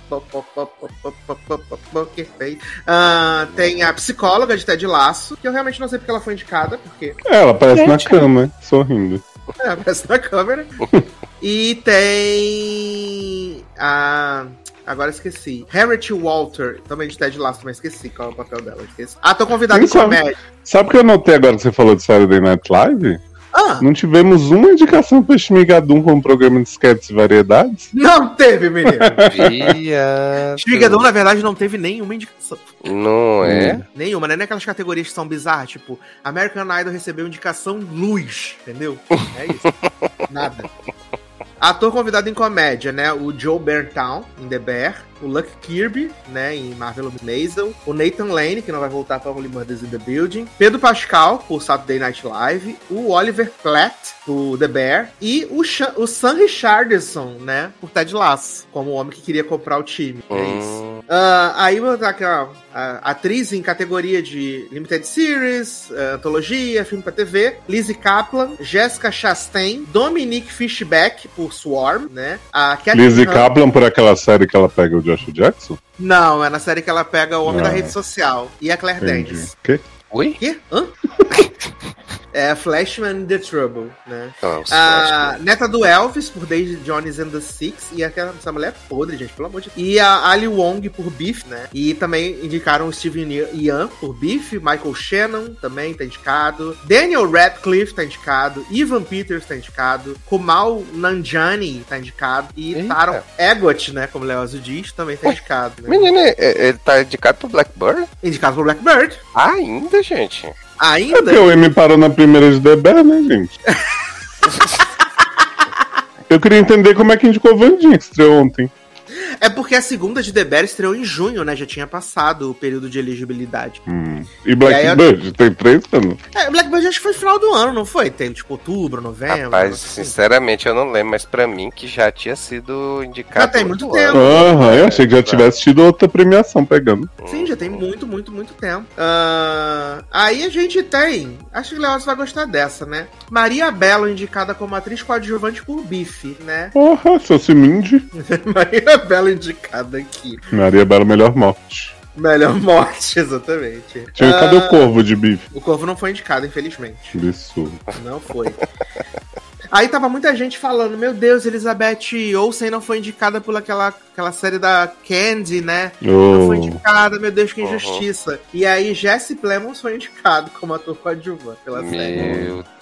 Poker Face. Tem a psicóloga de Ted Lasso, que eu realmente não sei porque ela foi indicada, porque... Ela aparece na cama, sorrindo. Aparece na câmera. E tem agora esqueci. Harriet Walter, também de Ted Lasso, mas esqueci qual é o papel dela. Esqueci. Tô convidado em comédia. Sabe o que eu notei agora que você falou de Saturday Night Live? Não tivemos uma indicação pra Shmigadum como programa de sketches e variedades? Não teve, menino. Shmigadum, na verdade, não teve nenhuma indicação. Não é? Nenhuma, né? Nem aquelas categorias que são bizarras, tipo, American Idol recebeu indicação luz, entendeu? É isso. Nada. Ator convidado em comédia, né? O Joe Berntown, em The Bear. O Luck Kirby, né? Em Marvel Maisel. O Nathan Lane, que não vai voltar para Only Murders in the Building. Pedro Pascal, por Saturday Night Live. O Oliver Platt, por The Bear. E o Sam Richardson, né? Por Ted Lasso, como o homem que queria comprar o time. É isso. Aí vou botar aqui, ó. Atriz em categoria de Limited Series, antologia, filme pra TV. Lizzie Kaplan, Jessica Chastain, Dominique Fishback, por Swarm, né? Lizzie Kaplan, por aquela série que ela pega o Joshua Jackson? Não, é na série que ela pega o homem da rede social. E a Claire Danes. Quê? Oi? Quê? Hã? É Flashman in the Trouble, né? Nossa, neta do Elvis, por Daisy Jones and the Six. E essa mulher é podre, gente, pelo amor de Deus. E a Ali Wong, por Beef, né? E também indicaram o Steven Yeun, por Beef. Michael Shannon, também tá indicado. Daniel Radcliffe, tá indicado. Evan Peters, tá indicado. Kumail Nanjiani, tá indicado. E Taron Egerton, né? Como o Leozio diz, também tá indicado. Né? Menino, ele tá indicado pro Blackbird? Indicado pro Blackbird. Ainda, gente? Ainda? É porque o Emmy parou na primeira de The Bear, né, gente? Eu queria entender como é que indicou o Vandinha, que estreou ontem. É porque a segunda de The Bear estreou em junho, né? Já tinha passado o período de elegibilidade. E Blackbird tem 3 anos? Blackbird acho que foi final do ano, não foi? Tem tipo outubro, novembro. Rapaz, sinceramente eu não lembro, mas pra mim que já tinha sido indicado. Já tem muito tempo. Eu achei que já tivesse tido outra premiação pegando. Sim, já tem muito tempo. Aí a gente tem, acho que o Leócio vai gostar dessa, né? Maria Bello, indicada como atriz coadjuvante por Bife, né? Porra, seu Simindy. Maria Bello indicada aqui. Maria Bello, melhor morte. Melhor morte, exatamente. Cadê o Corvo de Bife? O Corvo não foi indicado, infelizmente. Isso. Não foi. Aí tava muita gente falando, meu Deus, Elizabeth Olsen não foi indicada por aquela série da Candy, né? Não foi indicada, meu Deus, que injustiça. E aí Jesse Plemons foi indicado como ator coadjuvante pela série. Meu Deus.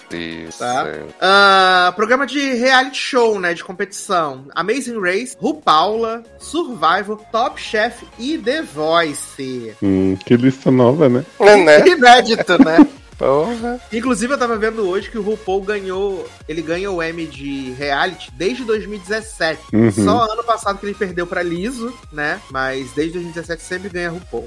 Programa de reality show, né? De competição. Amazing Race, RuPaula, Survivor, Top Chef e The Voice. Que lista nova, né? Inédito, né? Porra. Inclusive, eu tava vendo hoje que o RuPaul ganha o Emmy de reality desde 2017. Só ano passado que ele perdeu pra Liso, né? Mas desde 2017 sempre ganha RuPaul.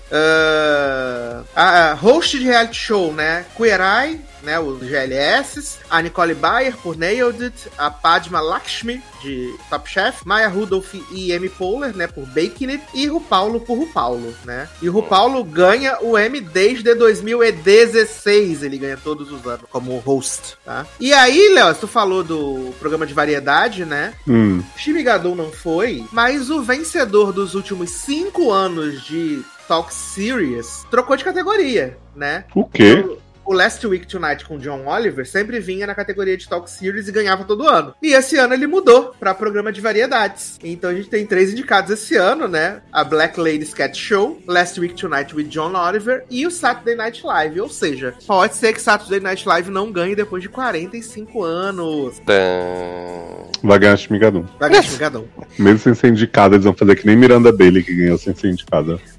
Host de reality show, né? Queer Eye, né? Os GLS. A Nicole Bayer por Nailed It. A Padma Lakshmi de Top Chef. Maya Rudolph e Amy Poehler, né? Por Baking It. E RuPaulo por RuPaulo, né? E o RuPaulo ganha o Emmy desde 2016. Ele ganha todos os anos como host, tá? E aí, Léo, tu falou do programa de variedade, né? Shmigadum não foi, mas o vencedor dos últimos 5 anos de Talk Series trocou de categoria, né? O quê? O Last Week Tonight com John Oliver sempre vinha na categoria de Talk Series e ganhava todo ano. E esse ano ele mudou pra programa de variedades. Então a gente tem 3 indicados esse ano, né? A Black Lady Sketch Show, Last Week Tonight with John Oliver e o Saturday Night Live. Ou seja, pode ser que Saturday Night Live não ganhe depois de 45 anos. Vai ganhar Shmigadum. Vai ganhar Shmigadum. Mesmo sem ser indicada, eles vão fazer que nem Miranda Bailey, que ganhou sem ser indicada.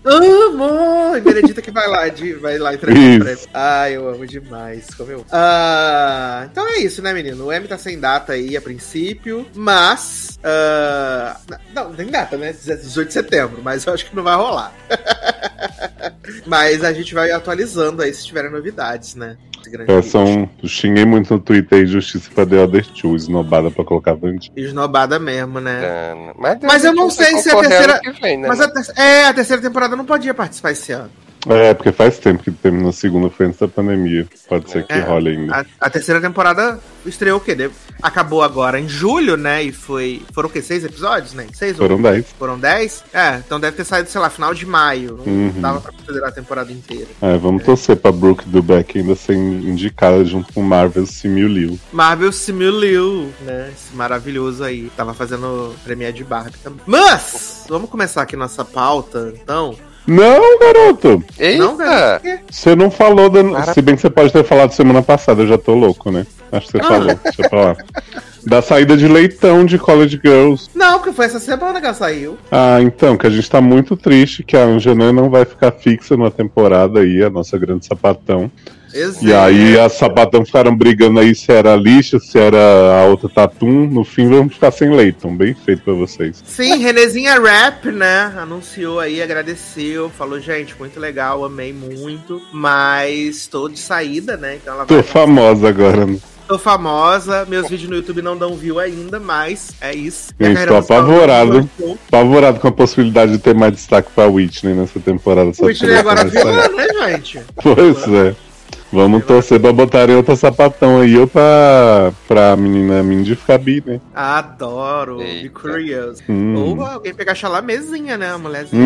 Amor! Benedita que vai lá entregar o prêmio. Ai, eu amo demais. Como eu... então é isso, né, menino? O M tá sem data aí a princípio, mas... não tem data, né? 18 de setembro, mas eu acho que não vai rolar. Mas a gente vai atualizando aí se tiverem novidades, né? Eu xinguei muito no Twitter aí, justiça pra The Other Two, esnobada pra colocar Vandinha. Esnobada mesmo, né? Mas eu não sei se a terceira... Vem, né? Mas a terceira temporada não podia participar esse ano. Porque faz tempo que terminou a segunda, foi antes da pandemia. Pode ser que role ainda. A terceira temporada estreou o quê? Acabou agora em julho, né? E foram o quê? 6 episódios, né? 6 Foram 10. Foram 10? Então deve ter saído, sei lá, final de maio. Não dava pra considerar a temporada inteira. Vamos torcer pra Brooke Dubeck ainda ser indicada junto com Marvel Simu Liu. Marvel Simu Liu, né? Esse maravilhoso aí. Tava fazendo Premiere de Barbie também. Mas, vamos começar aqui nossa pauta, então. Não, garoto! Eita! Não, garoto. Você não falou, se bem que você pode ter falado semana passada, eu já tô louco, né? Acho que você falou, deixa eu falar. Da saída de Leitão de College Girls. Não, porque foi essa semana que ela saiu. Então, que a gente tá muito triste que a Anjanã não vai ficar fixa numa temporada aí, a nossa grande sapatão. Exato. E aí as sapatão ficaram brigando aí se era lixa, se era a outra Tatum. No fim vamos ficar sem Leighton. Bem feito pra vocês. Sim, Renezinha Rap, né? Anunciou aí, agradeceu, falou, gente, muito legal, amei muito. Mas tô de saída, né? Então ela Tô famosa agora, né? Tô famosa, meus vídeos no YouTube não dão view ainda, mas é isso. Gente, tô apavorado. Apavorado com a possibilidade de ter mais destaque pra Whitney nessa temporada. Whitney agora vilã, né, gente? Pois é. Vamos torcer pra botarem outra sapatão aí, ou pra menina Mindy ficar bi, né? Adoro, be curious. Ou alguém pegar Chalamezinha, né, a mulherzinha.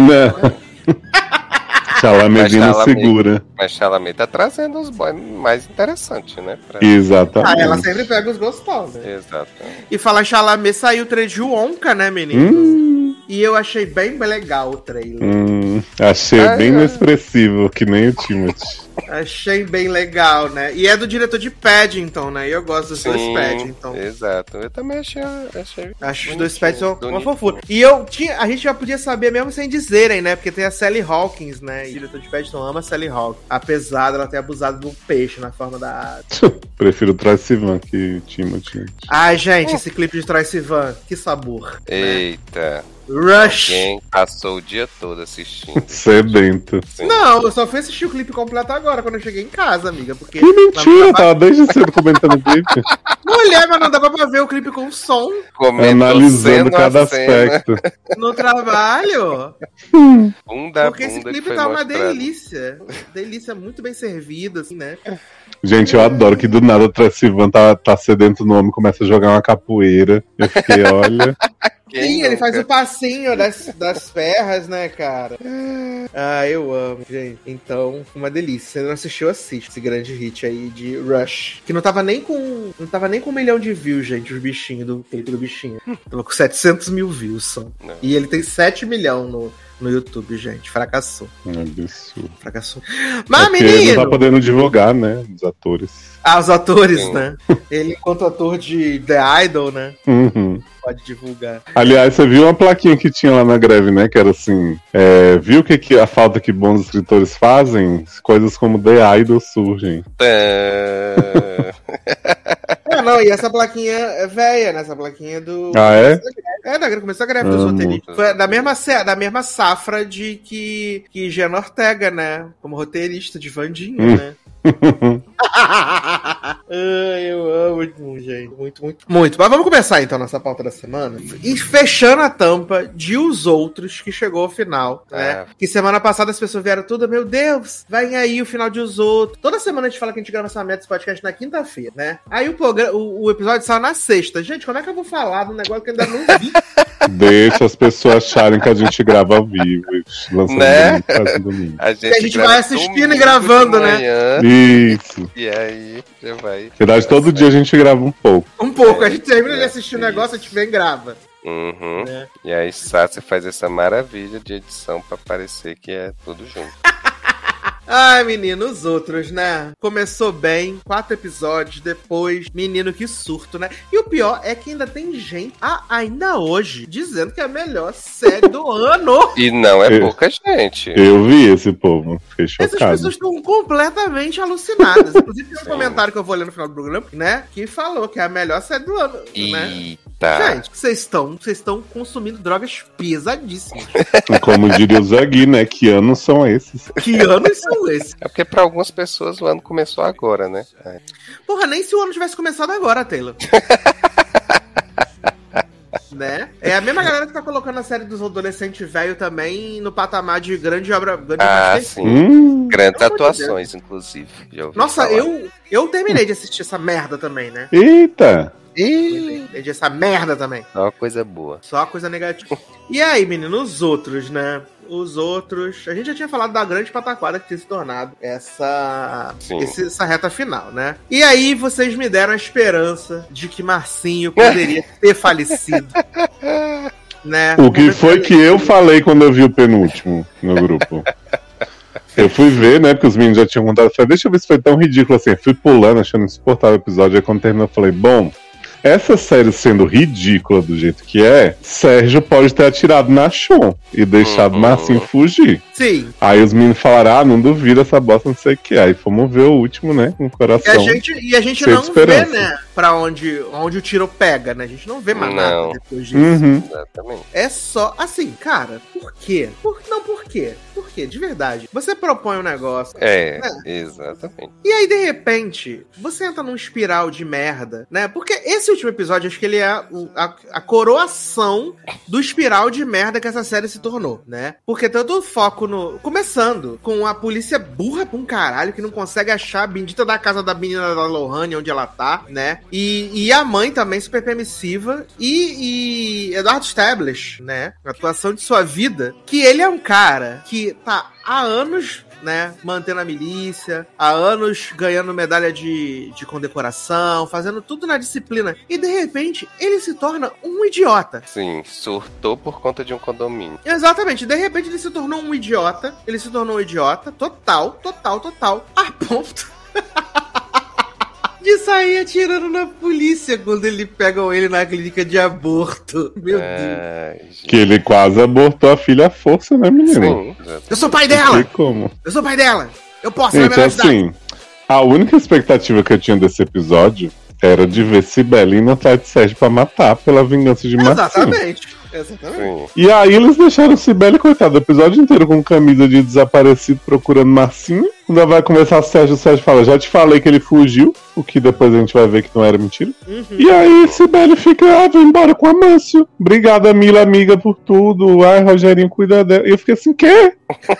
Chalamezinha segura. Mas Chalamet tá trazendo os boys mais interessantes, né? Exatamente. Ela sempre pega os gostosos. Exato. E falar em Chalamet, saiu o trailer de Wonka, né, menino? E eu achei bem legal o trailer. Achei bem inexpressivo, que nem o Timothy. Achei bem legal, né? E é do diretor de Paddington, né? E eu gosto dos dois Paddington. Exato. Eu também achei acho os dois Paddington uma fofura. E a gente já podia saber mesmo sem dizerem, né? Porque tem a Sally Hawkins, né? E o diretor de Paddington ama a Sally Hawkins. Apesar dela ter abusado de um peixe na forma da água. Prefiro Troye Sivan que Timothy. Ai, gente, esse clipe de Troye Sivan, que sabor. Eita. Né? Rush! Alguém passou o dia todo assistindo. Sedento. Não, eu só fui assistir o clipe completo agora, quando eu cheguei em casa, amiga. Porque que mentira, tava desde cedo comentando o clipe. Mulher, mas não dava pra ver o clipe com som. Analisando cada aspecto. No trabalho. Porque esse clipe tá uma delícia. Delícia, muito bem servido, assim, né? Gente, eu adoro que do nada o Troye Sivan tá sedento no homem, começa a jogar uma capoeira. Eu fiquei, olha... Sim, ele faz o passinho das ferras, né, cara? Eu amo, gente. Então, uma delícia. Se você não assistiu, assiste esse grande hit aí de Rush. Que não tava nem com 1 milhão de views, gente, os bichinhos do clipe do bichinho. Tava com 700 mil views só. Não. E ele tem 7 milhões no YouTube, gente. Fracassou. Absurdo. Fracassou. Mas, menino... Ele não tá podendo divulgar, né, os atores. Os atores, né? Ele, enquanto ator de The Idol, né? Pode divulgar. Aliás, você viu uma plaquinha que tinha lá na greve, né? Que era assim, viu que a falta que bons escritores fazem? Coisas como The Idol surgem. Não, e essa plaquinha é velha, né? Essa plaquinha é do... Começou a greve dos roteiristas. Foi da mesma safra de que Jenna Ortega, né? Como roteirista de Vandinha, né? Eu amo muito, gente. Muito. Mas vamos começar então nossa pauta da semana. E fechando a tampa de Os Outros, que chegou ao final, né? Que semana passada as pessoas vieram tudo, meu Deus, vai aí o final de Os Outros. Toda semana a gente fala que a gente grava essa meta desse podcast na quinta-feira, né? Aí o episódio saiu na sexta. Gente, como é que eu vou falar do negócio que eu ainda não vi? Deixa as pessoas acharem que a gente grava ao vivo. Né? Domingo. A gente vai assistindo e gravando, né? Isso. E aí, já vai. Na verdade, todo dia a gente grava um pouco. A gente termina de assistir o negócio, a gente vem e grava. Né? E aí, Sácia faz essa maravilha de edição pra parecer que é tudo junto. Ai, menino, os outros, né? Começou bem, 4 episódios depois, menino, que surto, né? E o pior é que ainda tem gente, ainda hoje, dizendo que é a melhor série do ano. E não é pouca gente. Eu vi esse povo, fiquei chocado. Essas pessoas estão completamente alucinadas. Inclusive tem um comentário que eu vou ler no final do programa, né? Que falou que é a melhor série do ano, né? Gente, vocês estão consumindo drogas pesadíssimas. Como diria o Zagui, né? Que anos são esses? Que anos são esses? É porque pra algumas pessoas o ano começou agora, né? Porra, nem se o ano tivesse começado agora, Taylor. Né? É a mesma galera que tá colocando a série dos adolescentes velho também no patamar de grande obra. Sim. Grandes atuações, inclusive. Nossa, eu terminei de assistir essa merda também, né? Eita! Entendi essa merda também. Só uma coisa boa. Só coisa negativa. E aí, menino, os outros, né? Os outros... A gente já tinha falado da grande pataquada que tinha se tornado essa reta final, né? E aí, vocês me deram a esperança de que Marcinho poderia ter falecido. Né? O que foi que eu falei quando eu vi o penúltimo no grupo? Eu fui ver, né, porque os meninos já tinham contado. Eu falei, deixa eu ver se foi tão ridículo assim. Eu fui pulando, achando insuportável o episódio. Aí quando terminou, eu falei, bom... Essa série sendo ridícula do jeito que é, Sérgio pode ter atirado na Sean e deixado Marcinho fugir. Sim. Aí os meninos falaram, não duvido essa bosta, não sei o que. Aí fomos ver o último, né, com o coração. E a gente não vê, né, pra onde o tiro pega, né? A gente não vê mais nada depois disso. Exatamente. É só, assim, cara, por quê? Por quê? Por quê? De verdade. Você propõe um negócio. Né? Exatamente. E aí, de repente, você entra num espiral de merda, né? Porque esse último episódio, acho que ele é a coroação do espiral de merda que essa série se tornou, né? Porque tanto o foco no... Começando com a polícia burra pra um caralho, que não consegue achar a bendita da casa da menina da Lohane, onde ela tá, né? E a mãe também super permissiva. E Eduardo Stablish, né? A atuação de sua vida, que ele é um cara que tá há anos, né, mantendo a milícia, há anos ganhando medalha de condecoração, fazendo tudo na disciplina. E de repente, ele se torna um idiota. Sim, surtou por conta de um condomínio. Exatamente, de repente ele se tornou um idiota. Ele se tornou um idiota total, a ponto de sair atirando na polícia quando ele pegam ele na clínica de aborto. Meu Deus. Que ele quase abortou a filha à força, né, menino? Sim. Eu sou pai dela! Eu sou pai dela! Eu posso, na então, assim, a única expectativa que eu tinha desse episódio era de ver Cibele indo atrás de Sérgio pra matar pela vingança de Marcinho. Exatamente. E aí eles deixaram Cibele, coitado, o episódio inteiro com camisa de desaparecido procurando Marcinho. Ainda vai começar o Sérgio fala, já te falei que ele fugiu, o que depois a gente vai ver que não era mentira. E aí Cibele fica, vem embora com a Mâncio. Obrigada, Mila, amiga, por tudo. Ai, Rogerinho, cuida dela. E eu fiquei assim, quê?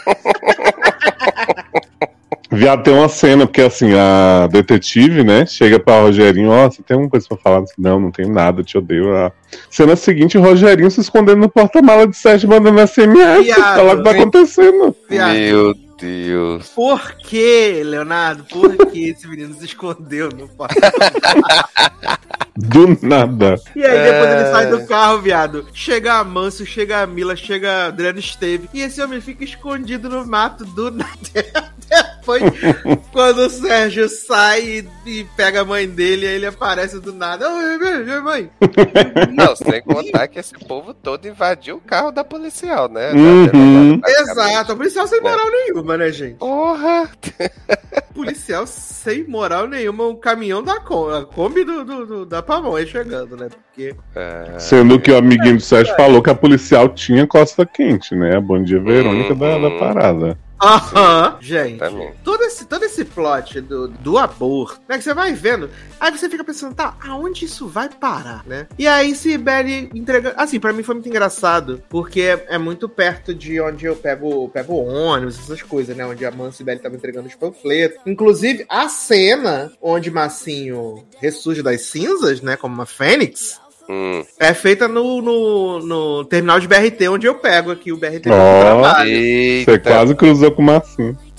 Viado, tem uma cena, porque assim, a detetive, né, chega pra Rogerinho, você tem alguma coisa pra falar? Não tenho nada, te odeio. A cena seguinte, o Rogerinho se escondendo no porta-mala de Sérgio, mandando SMS. Tá lá o que tá acontecendo. Meu Deus. Por que, Leonardo? Por que esse menino se escondeu no porta-mala? Do nada. E aí depois ele sai do carro, viado. Chega a Mâncio, chega a Mila, chega a Adriano Esteve. E esse homem fica escondido no mato do nada. Depois, quando o Sérgio sai e pega a mãe dele, aí ele aparece do nada. Oi, mãe. Não, sem contar que esse povo todo invadiu o carro da policial, né? Exato, o policial sem moral nenhuma, né, gente? Porra! Policial sem moral nenhuma, o caminhão da Kombi da Pamonha chegando, né? Porque... Sendo que o amiguinho do Sérgio falou que a policial tinha costa quente, né? A Bom Dia Verônica da parada. Gente, todo esse plot do aborto, né, que você vai vendo, aí você fica pensando, tá, aonde isso vai parar, né? E aí Cibele entrega, assim, pra mim foi muito engraçado, porque é muito perto de onde eu pego ônibus, essas coisas, né, onde a mãe Cibele tava entregando os panfletos. Inclusive, a cena onde Marcinho ressurge das cinzas, né, como uma fênix, é feita no terminal de BRT, onde eu pego aqui o BRT. Você quase cruzou com o Marcinho.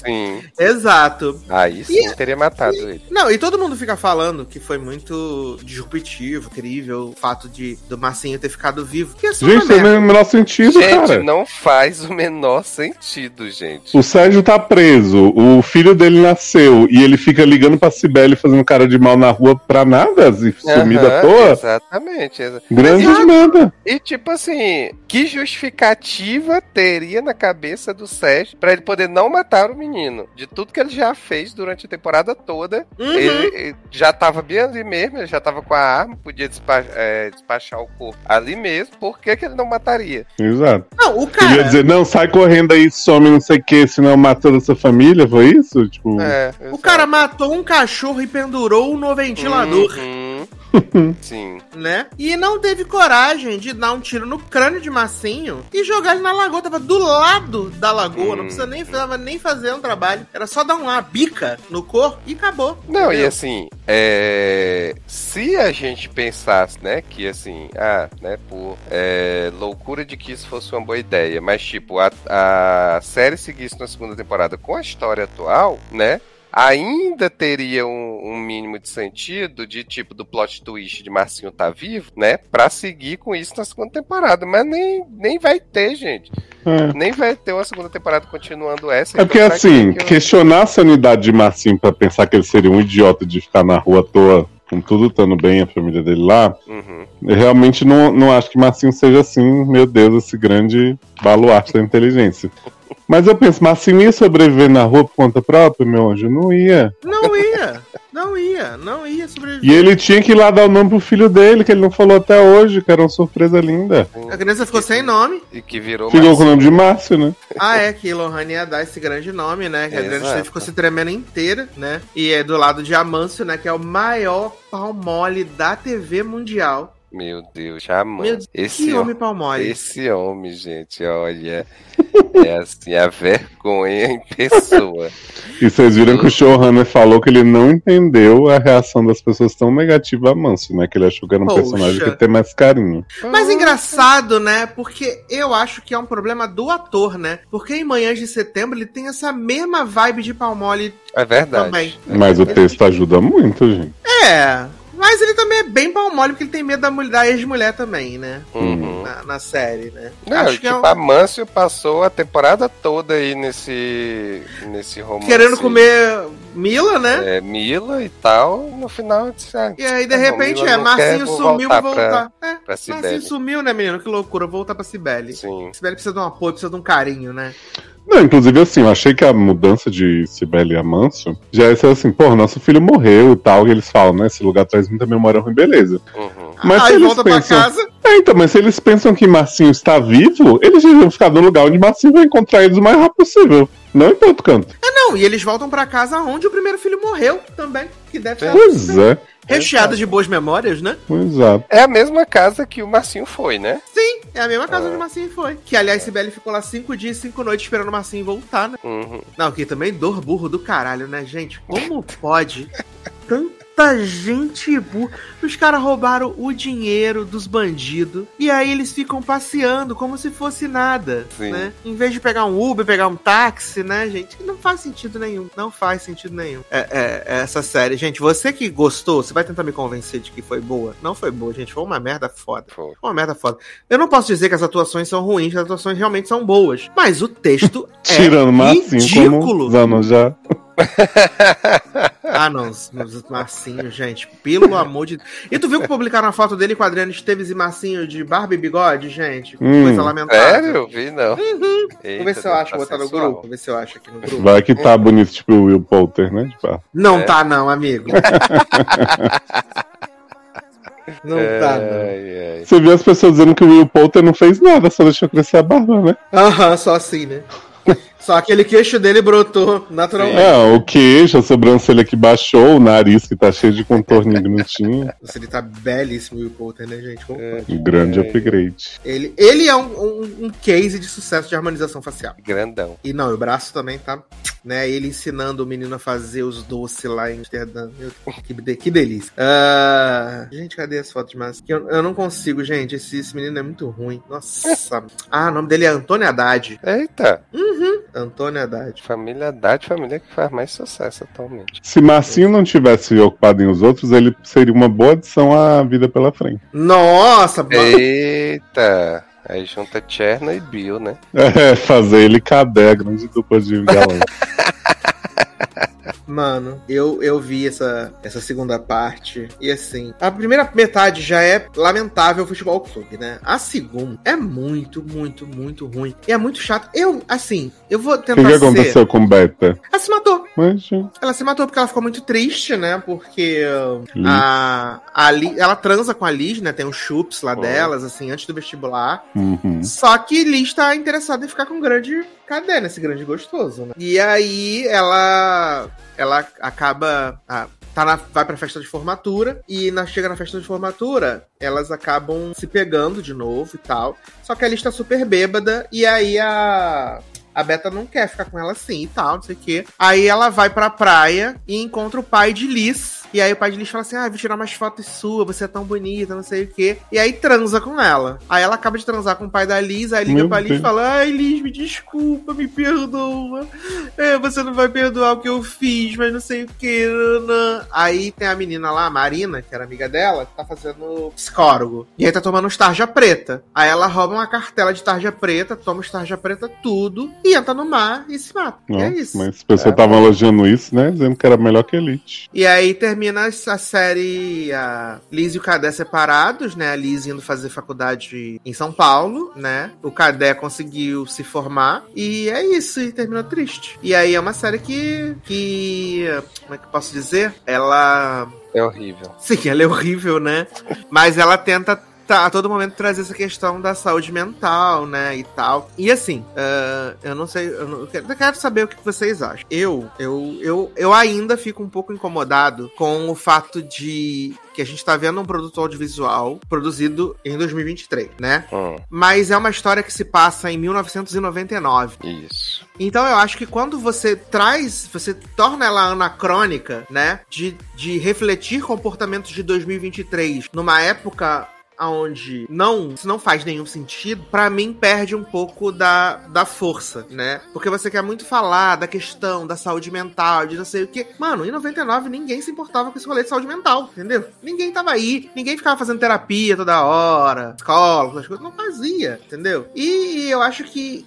Sim. Exato. Aí sim teria matado ele. Não, e todo mundo fica falando que foi muito disruptivo, incrível, o fato do Marcinho ter ficado vivo. Que é só Gente, não tem o menor sentido, gente, cara. não faz o menor sentido, gente. O Sérgio tá preso, o filho dele nasceu e ele fica ligando pra Cibele fazendo cara de mal na rua pra nada, e sumido à toa. Exatamente. Grande merda. E tipo assim, que justificativa teria na cabeça do Sérgio pra ele poder não matar o menino? De tudo que ele já fez durante a temporada toda, ele já tava bem ali mesmo, ele já tava com a arma, podia despachar o corpo ali mesmo, por que ele não mataria? Exato. Não, o cara... Ele ia dizer, não, sai correndo aí, some não sei o que, senão mata toda essa família, foi isso? Tipo... o cara matou um cachorro e pendurou no ventilador. Sim. Né? E não teve coragem de dar um tiro no crânio de Marcinho e jogar ele na lagoa. Tava do lado da lagoa, não precisava nem fazer um trabalho. Era só dar uma bica no corpo e acabou. Não, entendeu? e assim, se a gente pensasse, né, que assim, por loucura de que isso fosse uma boa ideia, mas tipo, a série seguisse na segunda temporada com a história atual, né, ainda teria um mínimo de sentido de tipo do plot twist de Marcinho tá vivo, né? Pra seguir com isso na segunda temporada. Mas nem vai ter, gente. Nem vai ter uma segunda temporada continuando essa. É porque assim, questionar a sanidade de Marcinho pra pensar que ele seria um idiota de ficar na rua à toa, com tudo estando bem, a família dele lá, eu realmente não acho que Marcinho seja assim, meu Deus, esse grande baluarte da inteligência. Mas eu penso, Marcinho ia sobreviver na rua por conta própria, meu anjo? Não ia. Não ia sobreviver. E ele tinha que ir lá dar o nome pro filho dele, que ele não falou até hoje, que era uma surpresa linda. A criança ficou sem nome. E que ficou com o nome de Márcio, né? Que Lohane ia dar esse grande nome, né? Que a Adriana ficou se tremendo inteira, né? E é do lado de Amâncio, né? Que é o maior pau mole da TV mundial. Meu Deus, jamais. Que homem pau mole. Esse homem, gente, olha. É assim, a vergonha em pessoa. E vocês viram que o showrunner falou que ele não entendeu a reação das pessoas tão negativa a Mâncio, né? Que ele achou que era um personagem que ia ter mais carinho. Mas engraçado, né? Porque eu acho que é um problema do ator, né? Porque em Manhãs de Setembro ele tem essa mesma vibe de pau mole. É verdade. Também. Mas o texto ajuda muito, gente. Mas ele também é bem pau mole, porque ele tem medo da ex-mulher também, né? Na série, né? Não, acho que a Mâncio passou a temporada toda aí nesse romance. Querendo comer Mila, né? Mila e tal, no final disse, e aí, de repente, Marcinho sumiu pra voltar. Marcinho sumiu, né, menino? Que loucura, voltar pra Cibele. Sim. Cibele precisa de um apoio, precisa de um carinho, né? Não, inclusive assim, eu achei que a mudança de Cibele e Amâncio já ia ser assim, nosso filho morreu e tal, e eles falam, né, esse lugar traz muita memória ruim, beleza. Mas aí volta pra casa. Então, mas se eles pensam que Marcinho está vivo, eles deviam ficar no lugar onde Marcinho vai encontrar eles o mais rápido possível. Não em todo canto. E eles voltam pra casa onde o primeiro filho morreu também, que deve estar... Pois é. Recheado de boas memórias, né? Exato. É a mesma casa que o Marcinho foi, né? Sim, é a mesma casa onde o Marcinho foi. Que, aliás, Cibele ficou lá 5 dias e 5 noites esperando o Marcinho voltar, né? Não, que também dor burro do caralho, né, gente? Como pode tanta gente burra? Os caras roubaram o dinheiro dos bandidos e aí eles ficam passeando como se fosse nada, né? Em vez de pegar um Uber, pegar um táxi, né, gente? Não faz sentido nenhum. Não faz sentido nenhum. Essa série, gente, você que gostou, você vai tentar me convencer de que foi boa? Não foi boa, gente. Foi uma merda foda. Foi uma merda foda. Eu não posso dizer que as atuações são ruins, as atuações realmente são boas. Mas o texto tirando ridículo. Como já. Não, Marcinho, gente, pelo amor de Deus. E tu viu que publicaram a foto dele com Adriano Esteves e Marcinho de barba e bigode, gente? Coisa lamentável. Sério? Vi não. Vou ver se eu acho, botar no grupo. Vou ver se eu acho aqui no grupo. Vai que tá bonito, tipo o Will Poulter, né? Não tá não, amigo. Não tá, não. Você viu as pessoas dizendo que o Will Poulter não fez nada, só deixou crescer a barba, né? Só assim, né? Só aquele queixo dele brotou naturalmente. O queixo, a sobrancelha que baixou, o nariz que tá cheio de contorninho que não tinha. Ele tá belíssimo, o Will Poulter, né, gente? Grande upgrade. Ele é um case de sucesso de harmonização facial. Grandão. E o braço também tá, né? Ele ensinando o menino a fazer os doces lá em Amsterdã. Que delícia. Gente, cadê as fotos mais? Eu não consigo, gente. Esse menino é muito ruim. Nossa. O nome dele é Antônio Haddad. Eita. Antônio Haddad. Família Haddad, família que faz mais sucesso atualmente. Se Marcinho não tivesse ocupado em Os Outros, ele seria uma boa adição à Vida pela Frente. Nossa, Eita! Aí junta Cherno e Bill, né? Fazer ele Cadê, a grande dupla de galã. Mano, eu vi essa segunda parte e assim, a primeira metade já é lamentável o Futebol Clube, né? A segunda é muito, muito, muito ruim. E é muito chato. Eu vou tentar O que aconteceu com Beta? Ela se matou. Mas, ela se matou porque ela ficou muito triste, né? Porque ela transa com a Liz, né? Tem um chups lá delas, assim, antes do vestibular. Uhum. Só que Liz tá interessada em ficar com o grande Cadê, nesse grande gostoso, né? E aí ela acaba... vai pra festa de formatura, e chega na festa de formatura, elas acabam se pegando de novo e tal. Só que a Liz tá super bêbada, e aí a Beta não quer ficar com ela assim e tal, não sei o quê. Aí ela vai pra praia e encontra o pai de Liz. E aí o pai de Liz fala assim, vou tirar umas fotos suas, você é tão bonita, não sei o quê. E aí transa com ela. Aí ela acaba de transar com o pai da Liz, aí liga pra Liz e fala, ai Liz, me desculpa, me perdoa. Você não vai perdoar o que eu fiz, mas não sei o quê. Aí tem a menina lá, a Marina, que era amiga dela, que tá fazendo psicólogo. E aí tá tomando uns tarja preta. Aí ela rouba uma cartela de tarja preta, toma os tarja preta tudo, e entra no mar e se mata. E é isso. Mas as pessoas estavam elogiando isso, né? Dizendo que era melhor que Elite. E aí termina a série, a Liz e o Cadê separados, né? A Liz indo fazer faculdade em São Paulo, né? O Cadê conseguiu se formar. E é isso, e terminou triste. E aí é uma série que como é que eu posso dizer? Ela... É horrível. Sim, ela é horrível, né? Mas ela tenta a todo momento trazer essa questão da saúde mental, né, e tal. E assim, eu não sei, eu quero saber o que vocês acham. Eu ainda fico um pouco incomodado com o fato de que a gente tá vendo um produto audiovisual produzido em 2023, né? Mas é uma história que se passa em 1999. Isso. Então eu acho que quando você torna ela anacrônica, né, de refletir comportamentos de 2023 numa época onde isso não faz nenhum sentido, pra mim perde um pouco da força, né? Porque você quer muito falar da questão da saúde mental, de não sei o quê. Mano, em 99 ninguém se importava com esse rolê de saúde mental, entendeu? Ninguém tava aí, ninguém ficava fazendo terapia toda hora, escola, essas coisas, não fazia, entendeu? E eu acho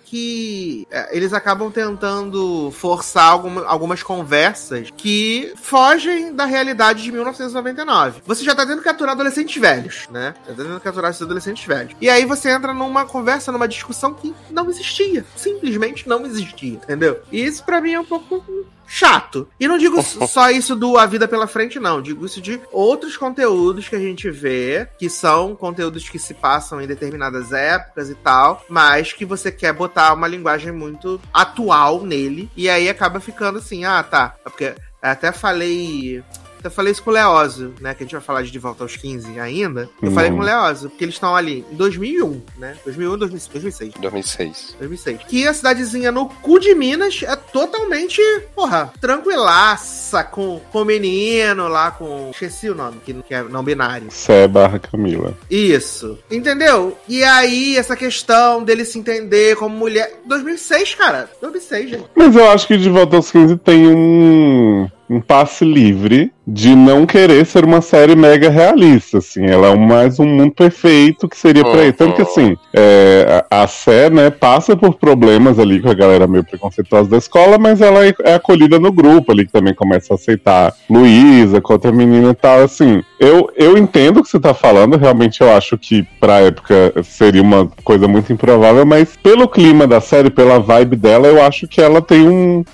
que eles acabam tentando forçar algumas conversas que fogem da realidade de 1999. Você já tá tendo que capturar adolescentes velhos, né? Capturar esses adolescentes velhos. E aí você entra numa conversa, numa discussão que não existia. Simplesmente não existia, entendeu? E isso pra mim é um pouco chato. E não digo só isso do A Vida Pela Frente, não. Digo isso de outros conteúdos que a gente vê, que são conteúdos que se passam em determinadas épocas e tal, mas que você quer botar uma linguagem muito atual nele, e aí acaba ficando assim, tá. Porque até falei isso com o Leózio, né? Que a gente vai falar de Volta aos 15 ainda. Eu falei com o Leózio, porque eles estão ali em 2001, né? 2001, 2006. 2006. Que a cidadezinha no cu de Minas é totalmente, tranquilaça com o menino lá com... Esqueci o nome, que é não binário. Sé/Camila. Isso. Entendeu? E aí, essa questão dele se entender como mulher... 2006, cara. 2006, gente. Mas eu acho que De Volta aos 15 tem um passe livre de não querer ser uma série mega realista, assim. Ela é mais um mundo perfeito que seria pra ele. Tanto que, assim, a Sé, né, passa por problemas ali com a galera meio preconceituosa da escola, mas ela é acolhida no grupo ali, que também começa a aceitar Luísa, com outra menina e tal, assim. Eu entendo o que você tá falando, realmente eu acho que pra época seria uma coisa muito improvável, mas pelo clima da série, pela vibe dela, eu acho que ela tem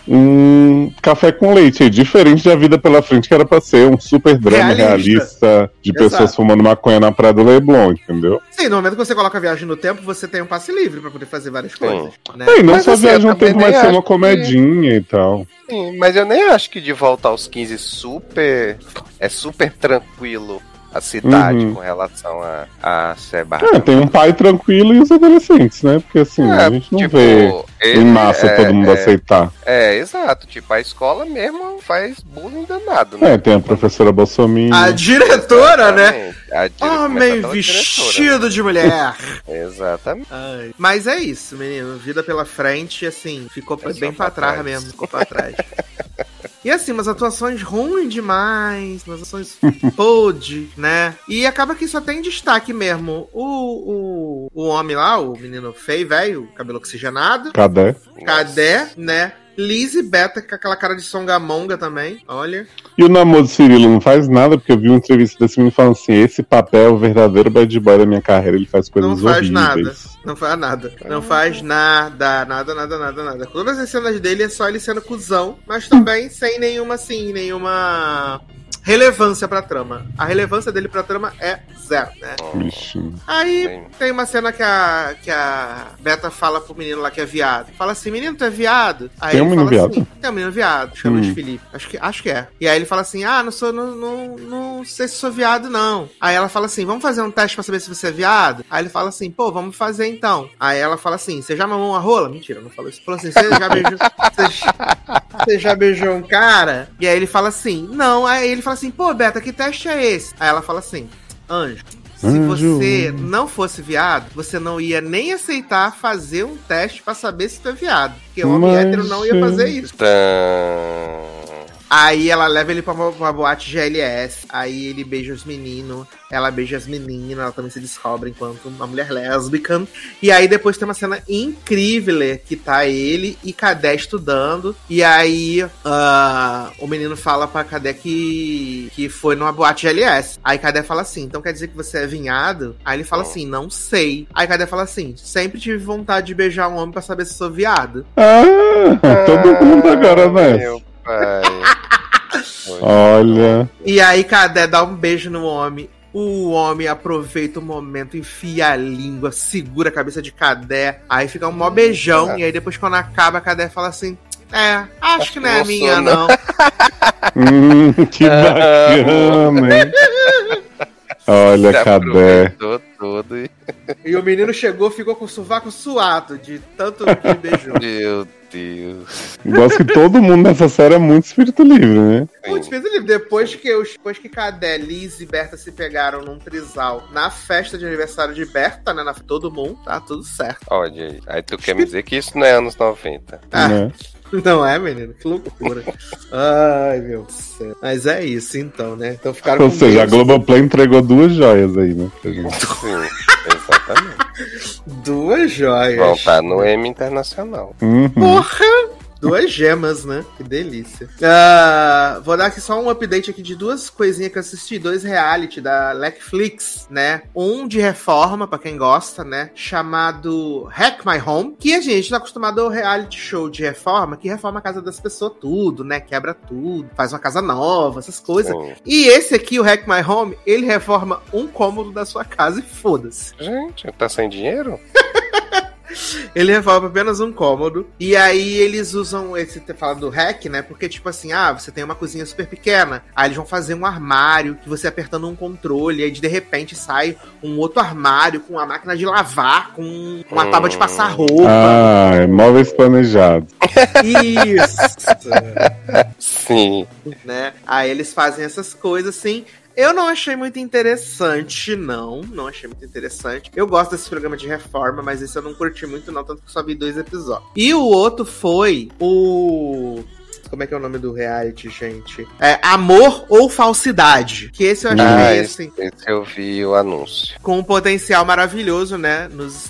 um café com leite aí, diferente da Vida Pela Frente, que era pra ser um super drama realista de pessoas fumando maconha na praia do Leblon, entendeu? Sim, no momento que você coloca a viagem no tempo, você tem um passe livre pra poder fazer várias coisas. Né? E não mas só viagem no tempo, mas ser uma comedinha e tal. Sim, mas eu nem acho que De Volta aos 15 é super tranquilo a cidade com relação a ser tem um pai tranquilo e os adolescentes, né? Porque assim, a gente não vê em massa todo mundo aceitar. Exato. Tipo, a escola mesmo faz bullying danado, né? Tem a professora Bolsonaro. A diretora, exatamente, né? Homem vestido de mulher. Exatamente. Ai. Mas é isso, menino. Vida pela frente, assim, ficou bem pra trás mesmo. Ficou pra trás. E assim, umas atuações ruins demais, umas atuações podre, né? E acaba que só tem destaque mesmo. O homem lá, o menino feio, velho, cabelo oxigenado. Cadê, né? Liz e Beta com aquela cara de songamonga também, olha. E o namoro de Cirilo não faz nada, porque eu vi uma entrevista desse menino falando assim, esse papel é o verdadeiro bad boy da minha carreira, ele faz coisas horríveis. Não faz nada. Não faz nada. Todas as cenas dele é só ele sendo cuzão, mas também sem nenhuma relevância pra trama. A relevância dele pra trama é zero, né? Aí tem uma cena que a Beta fala pro menino lá que é viado. Fala assim, menino, tu é viado? Aí tem um menino viado? Assim, tem um menino viado, chama de Felipe. Acho que é. E aí ele fala assim, não sei se sou viado, não. Aí ela fala assim, vamos fazer um teste pra saber se você é viado? Aí ele fala assim, pô, vamos fazer então. Aí ela fala assim, você já mamou uma rola? Mentira, não falou isso. Falou assim, você já beijou... Você já beijou um cara? E aí ele fala assim, não. Aí ele fala assim, pô, Beta, que teste é esse? Aí ela fala assim, Anjo, se você não fosse viado, você não ia nem aceitar fazer um teste pra saber se tu é viado. Porque o homem hétero não ia fazer isso. Aí ela leva ele pra uma boate GLS. Aí ele beija os meninos. Ela beija as meninas. Ela também se descobre enquanto uma mulher lésbica. E aí depois tem uma cena incrível que tá ele e Cadê estudando. E aí o menino fala pra Cadê que foi numa boate GLS. Aí Cadê fala assim, então quer dizer que você é vinhado? Aí ele fala assim, não sei. Aí Cadê fala assim, sempre tive vontade de beijar um homem pra saber se sou viado. Todo mundo agora, né? Meu pai. Olha. E aí Cadê dá um beijo no homem. O homem aproveita o momento, enfia a língua, segura a cabeça de Cadê. Aí fica um mó beijão. E aí depois quando acaba, Cadê fala assim, acho que não é minha, não. Que bacana, hein? Olha, Cadê. Tudo e o menino ficou com o sovaco suado de tanto que beijou. Meu Deus. Gosto que todo mundo nessa série é muito espírito livre, né? Muito espírito livre. Depois que Cadê, Liz e Berta se pegaram num trisal na festa de aniversário de Berta, né? Todo mundo, tá tudo certo. Olha aí tu quer me dizer que isso não é anos 90. Não é, menino? Que loucura. Ai, meu céu. Mas é isso, então, né? Então ficaram. Ou seja, a Globoplay entregou 2 joias aí, né? Sim, exatamente. 2 joias. Vão estar no M Internacional. Porra! 2 gemas, né? Que delícia. Vou dar aqui só um update aqui de 2 coisinhas que eu assisti. 2 reality da Netflix, né? Um de reforma, pra quem gosta, né? Chamado Hack My Home. Que a gente tá acostumado ao reality show de reforma, que reforma a casa das pessoas tudo, né? Quebra tudo, faz uma casa nova, essas coisas. E esse aqui, o Hack My Home, ele reforma um cômodo da sua casa e foda-se. Gente, tá sem dinheiro? Ele reforma apenas um cômodo. E aí eles usam esse fala do hack, né? Porque, tipo assim, você tem uma cozinha super pequena. Aí eles vão fazer um armário que você apertando um controle. Aí de repente sai um outro armário com uma máquina de lavar, com uma tábua de passar roupa. Móveis planejados. Isso. Sim. Né? Aí eles fazem essas coisas assim. Eu não achei muito interessante, não achei muito interessante. Eu gosto desse programa de reforma, mas esse eu não curti muito não, tanto que só vi 2 episódios. E o outro foi o... Como é que é o nome do reality, gente? Amor ou Falsidade. Que esse eu achei, assim... Esse eu vi o anúncio. Com um potencial maravilhoso, né?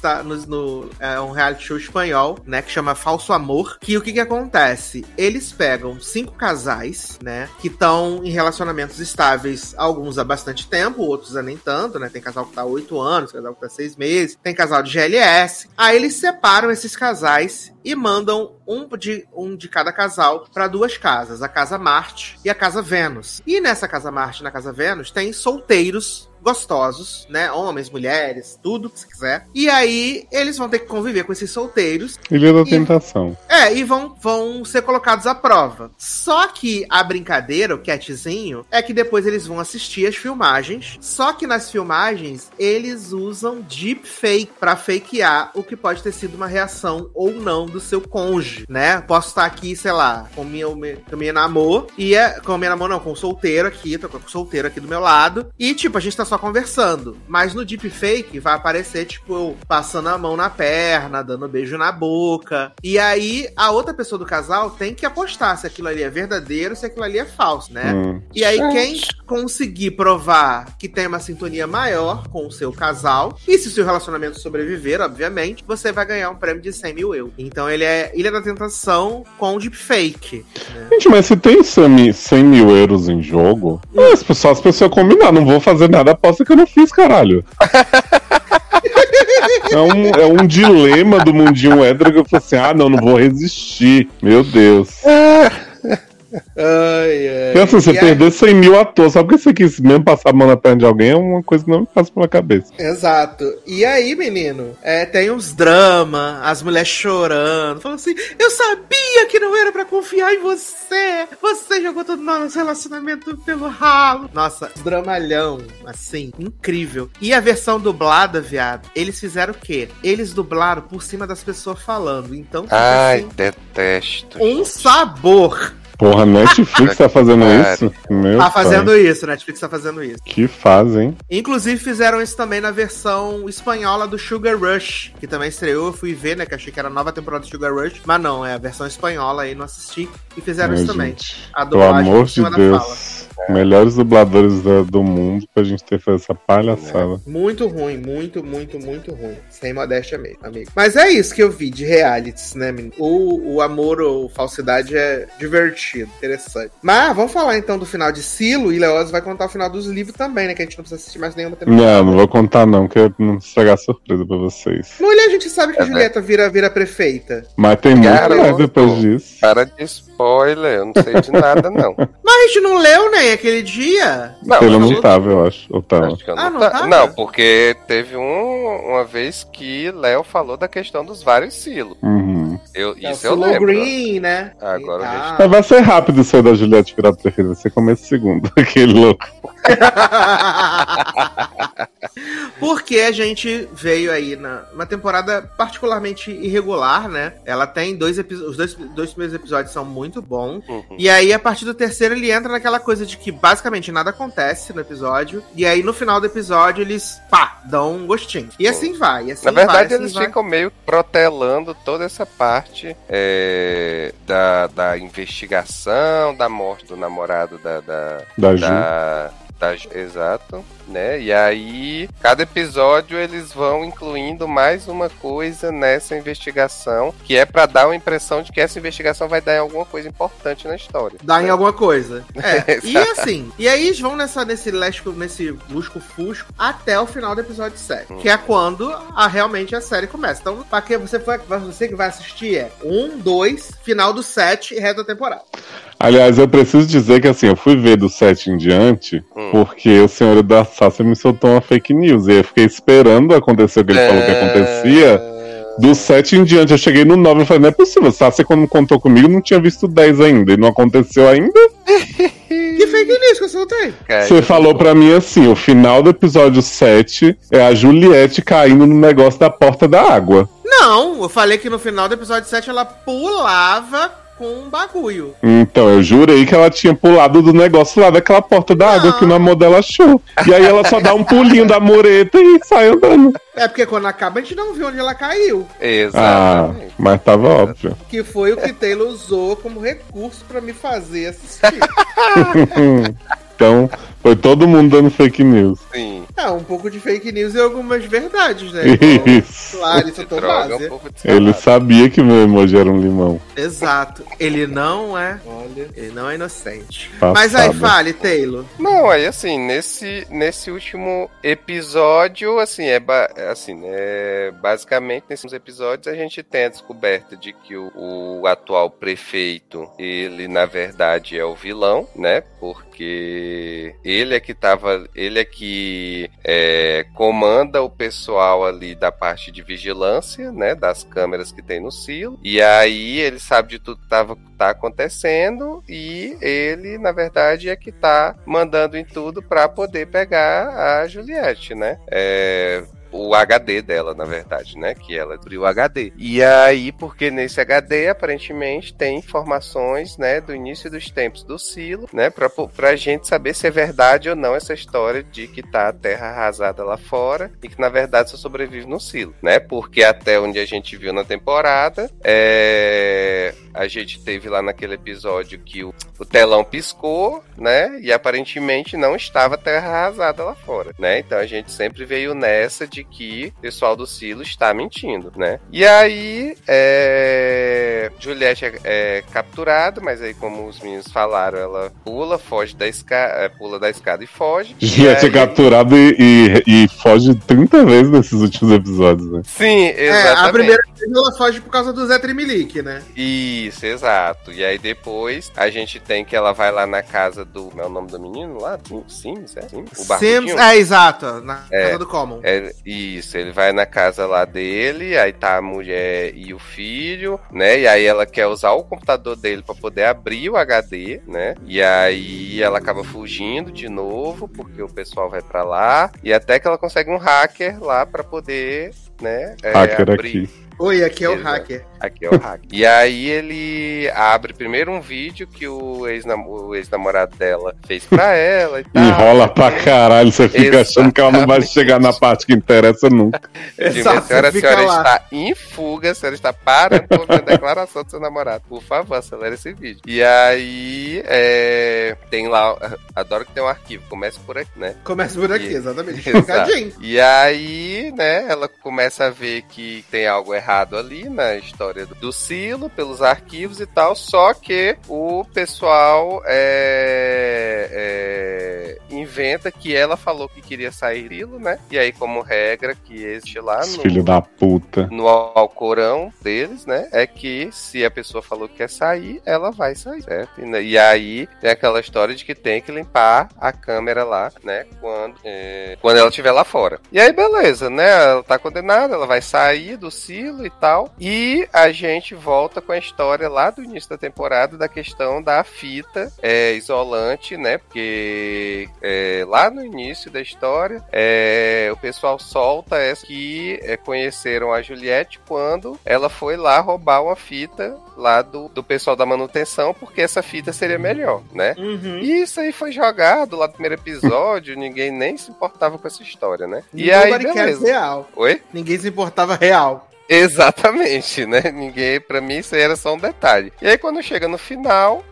É um reality show espanhol, né? Que chama Falso Amor. Que o que acontece? Eles pegam 5 casais, né? Que estão em relacionamentos estáveis, alguns há bastante tempo, outros há nem tanto, né? Tem casal que tá há 8 anos, casal que tá 6 meses. Tem casal de GLS. Aí eles separam esses casais e mandam um de cada casal para 2 casas, a Casa Marte e a Casa Vênus. E nessa Casa Marte e na Casa Vênus tem solteiros gostosos, né? Homens, mulheres, tudo que você quiser. E aí, eles vão ter que conviver com esses solteiros. Ilha da Tentação. E vão ser colocados à prova. Só que a brincadeira, o catzinho, é que depois eles vão assistir as filmagens. Só que nas filmagens, eles usam deepfake pra fakear o que pode ter sido uma reação ou não do seu cônjuge, né? Posso estar aqui, sei lá, com minha namor, com o solteiro aqui, tô com o solteiro aqui do meu lado, e, tipo, a gente tá só conversando. Mas no deepfake vai aparecer, tipo, eu passando a mão na perna, dando beijo na boca. E aí, a outra pessoa do casal tem que apostar se aquilo ali é verdadeiro, se aquilo ali é falso, né? E aí, quem conseguir provar que tem uma sintonia maior com o seu casal, e se o seu relacionamento sobreviver, obviamente, você vai ganhar um prêmio de 100 mil euros. Então, ele é Ilha da Tentação com deepfake. Né? Gente, mas se tem 100 mil euros em jogo, as pessoas combinar, não vou fazer nada, aposta que eu não fiz, caralho. É um dilema do mundinho hétero que eu falei assim, não vou resistir. Meu Deus. Pensa, você perder 100 mil à toa, só porque você quis mesmo passar a mão na perna de alguém é uma coisa que não me passa pela cabeça. Exato. E aí, menino, tem uns drama, as mulheres chorando, falando assim, eu sabia que não era pra confiar em você, você jogou todo o nosso relacionamento pelo ralo. Nossa, dramalhão, assim, incrível. E a versão dublada, viado, eles fizeram o quê? Eles dublaram por cima das pessoas falando, então... Ai, detesto. Um sabor. Porra, Netflix tá fazendo isso? Tá fazendo isso, Netflix tá fazendo isso. Que fazem. Inclusive fizeram isso também na versão espanhola do Sugar Rush, que também estreou, eu fui ver, né, que achei que era a nova temporada do Sugar Rush, mas não, é a versão espanhola aí, não assisti, e fizeram isso também. A dublagem pelo amor de Deus. Melhores dubladores do mundo pra gente ter feito essa palhaçada. Muito ruim, muito, muito, muito ruim. Sem modéstia mesmo, amigo. Mas é isso que eu vi de realities, né, menino? O amor ou falsidade é divertido, interessante. Mas vamos falar então do final de Silo, e Leoz vai contar o final dos livros também, né? Que a gente não precisa assistir mais nenhuma temporada. Não vou contar não, que eu não estragar surpresa pra vocês. Mulher, a gente sabe que a Julieta vira prefeita. Mas tem muito mais depois disso. Para de spoiler, eu não sei de nada, não. Mas a gente não leu, né, aquele dia? Ele não tava, eu acho. Ou tava? Acho que eu não tava. Não, porque teve uma vez que Léo falou da questão dos vários silos. Isso eu lembro. Green, né? Agora a gente... Mas vai ser rápido isso aí da Juliette virar prefeita. Vai ser começo segundo. Aquele louco. Porque a gente veio aí numa temporada particularmente irregular, né? Ela tem os dois primeiros episódios são muito bons. E aí, a partir do terceiro, ele entra naquela coisa de que basicamente nada acontece no episódio. E aí, no final do episódio, eles, dão um gostinho. E assim vai. E assim na verdade, vai, assim eles vai. ficam meio protelando toda essa parte da investigação, da morte do namorado da Ju. Exato, né? E aí, cada episódio eles vão incluindo mais uma coisa nessa investigação, que é pra dar uma impressão de que essa investigação vai dar em alguma coisa importante na história. Dá em alguma coisa. E assim, e aí eles vão nesse lusco-fusco até o final do episódio 7, que é quando realmente a série começa. Então, pra que você que vai assistir 1, 2, final do 7 e resto da temporada. Aliás, eu preciso dizer que assim, eu fui ver do 7 em diante, porque o senhor da Sasha me soltou uma fake news, e eu fiquei esperando acontecer o que ele falou que acontecia. Do 7 em diante, eu cheguei no 9 e falei, não é possível, Sasha quando contou comigo não tinha visto 10 ainda, e não aconteceu ainda? Que fake news que eu soltei? Você falou pra mim assim, o final do episódio 7 é a Juliette caindo no negócio da porta da água. Não, eu falei que no final do episódio 7 ela pulava com um bagulho. Então, eu jurei que ela tinha pulado do negócio lá daquela porta da água que o namoro dela achou. E aí ela só dá um pulinho da mureta e sai andando. É porque quando acaba a gente não viu onde ela caiu. Exatamente. Mas tava óbvio. Que foi o que Taylor usou como recurso pra me fazer assistir. Então, foi todo mundo dando fake news. Sim. Um pouco de fake news e algumas verdades, né? Isso. Claro, isso eu tô base. Ele sabia que meu emoji era um limão. Exato. Ele não é. Olha. Olha, ele não é inocente. Passada. Mas aí, fale, Taylor. Não, aí assim, nesse último episódio, assim, basicamente, nesses episódios, a gente tem a descoberta de que o atual prefeito, ele, na verdade, é o vilão, né? Porque ele é que comanda o pessoal ali da parte de vigilância, né? Das câmeras que tem no silo. E aí ele sabe de tudo que tá acontecendo e ele, na verdade, é que tá mandando em tudo pra poder pegar a Juliette, né? O HD dela, na verdade, né? Que ela abriu o HD. E aí, porque nesse HD, aparentemente, tem informações, né? Do início dos tempos do silo, né? Pra gente saber se é verdade ou não essa história de que tá a terra arrasada lá fora e que, na verdade, só sobrevive no silo, né? Porque até onde a gente viu na temporada, a gente teve lá naquele episódio que o telão piscou, né? E aparentemente não estava terra arrasada lá fora, né? Então a gente sempre veio nessa de que o pessoal do silo está mentindo, né? E aí Juliette é capturada, mas aí, como os meninos falaram, ela foge da escada, pula da escada e foge. Juliette é capturada e foge 30 vezes nesses últimos episódios, né? Sim, exatamente. A primeira vez ela foge por causa do Zé Tremelique, né? Isso, exato. E aí depois a gente tem que ela vai lá na casa do... Como é o nome do menino lá? Sims, é? O Sims, exato. Na casa do Common. Isso, ele vai na casa lá dele, aí tá a mulher e o filho, né? E aí ela quer usar o computador dele pra poder abrir o HD, né? E aí ela acaba fugindo de novo, porque o pessoal vai pra lá. E até que ela consegue um hacker lá pra poder, né? Hacker abrir. aqui. Oi, aqui é o hacker. Aqui é o hacker. E aí ele abre primeiro um vídeo que o ex-namorado dela fez pra ela e tal. Enrola pra caralho, você fica achando que ela não vai chegar na parte que interessa nunca. Exato, a senhora está em fuga, a senhora está parando pra ouvir a declaração do seu namorado. Por favor, acelera esse vídeo. E aí tem lá, adoro que tem um arquivo, começa por aqui, né? Começa por aqui, exatamente. E aí, né, ela começa a ver que tem algo errado ali na história do silo, pelos arquivos e tal, só que o pessoal inventa que ela falou que queria sair do silo, né? E aí, como regra que existe lá filho da puta. No Alcorão deles, né? É que se a pessoa falou que quer sair, ela vai sair, certo? E aí tem aquela história de que tem que limpar a câmera lá, né? Quando ela estiver lá fora. E aí, beleza, né? Ela tá condenada, ela vai sair do silo e tal. E a gente volta com a história lá do início da temporada da questão da fita isolante, né? Porque lá no início da história o pessoal solta que conheceram a Juliette quando ela foi lá roubar uma fita lá do pessoal da manutenção, porque essa fita seria melhor, né? Uhum. E isso aí foi jogado lá no primeiro episódio, ninguém nem se importava com essa história, né? E aí, beleza. Real. Oi? Ninguém se importava real. Exatamente, né? Pra mim isso aí era só um detalhe. E aí quando chega no final,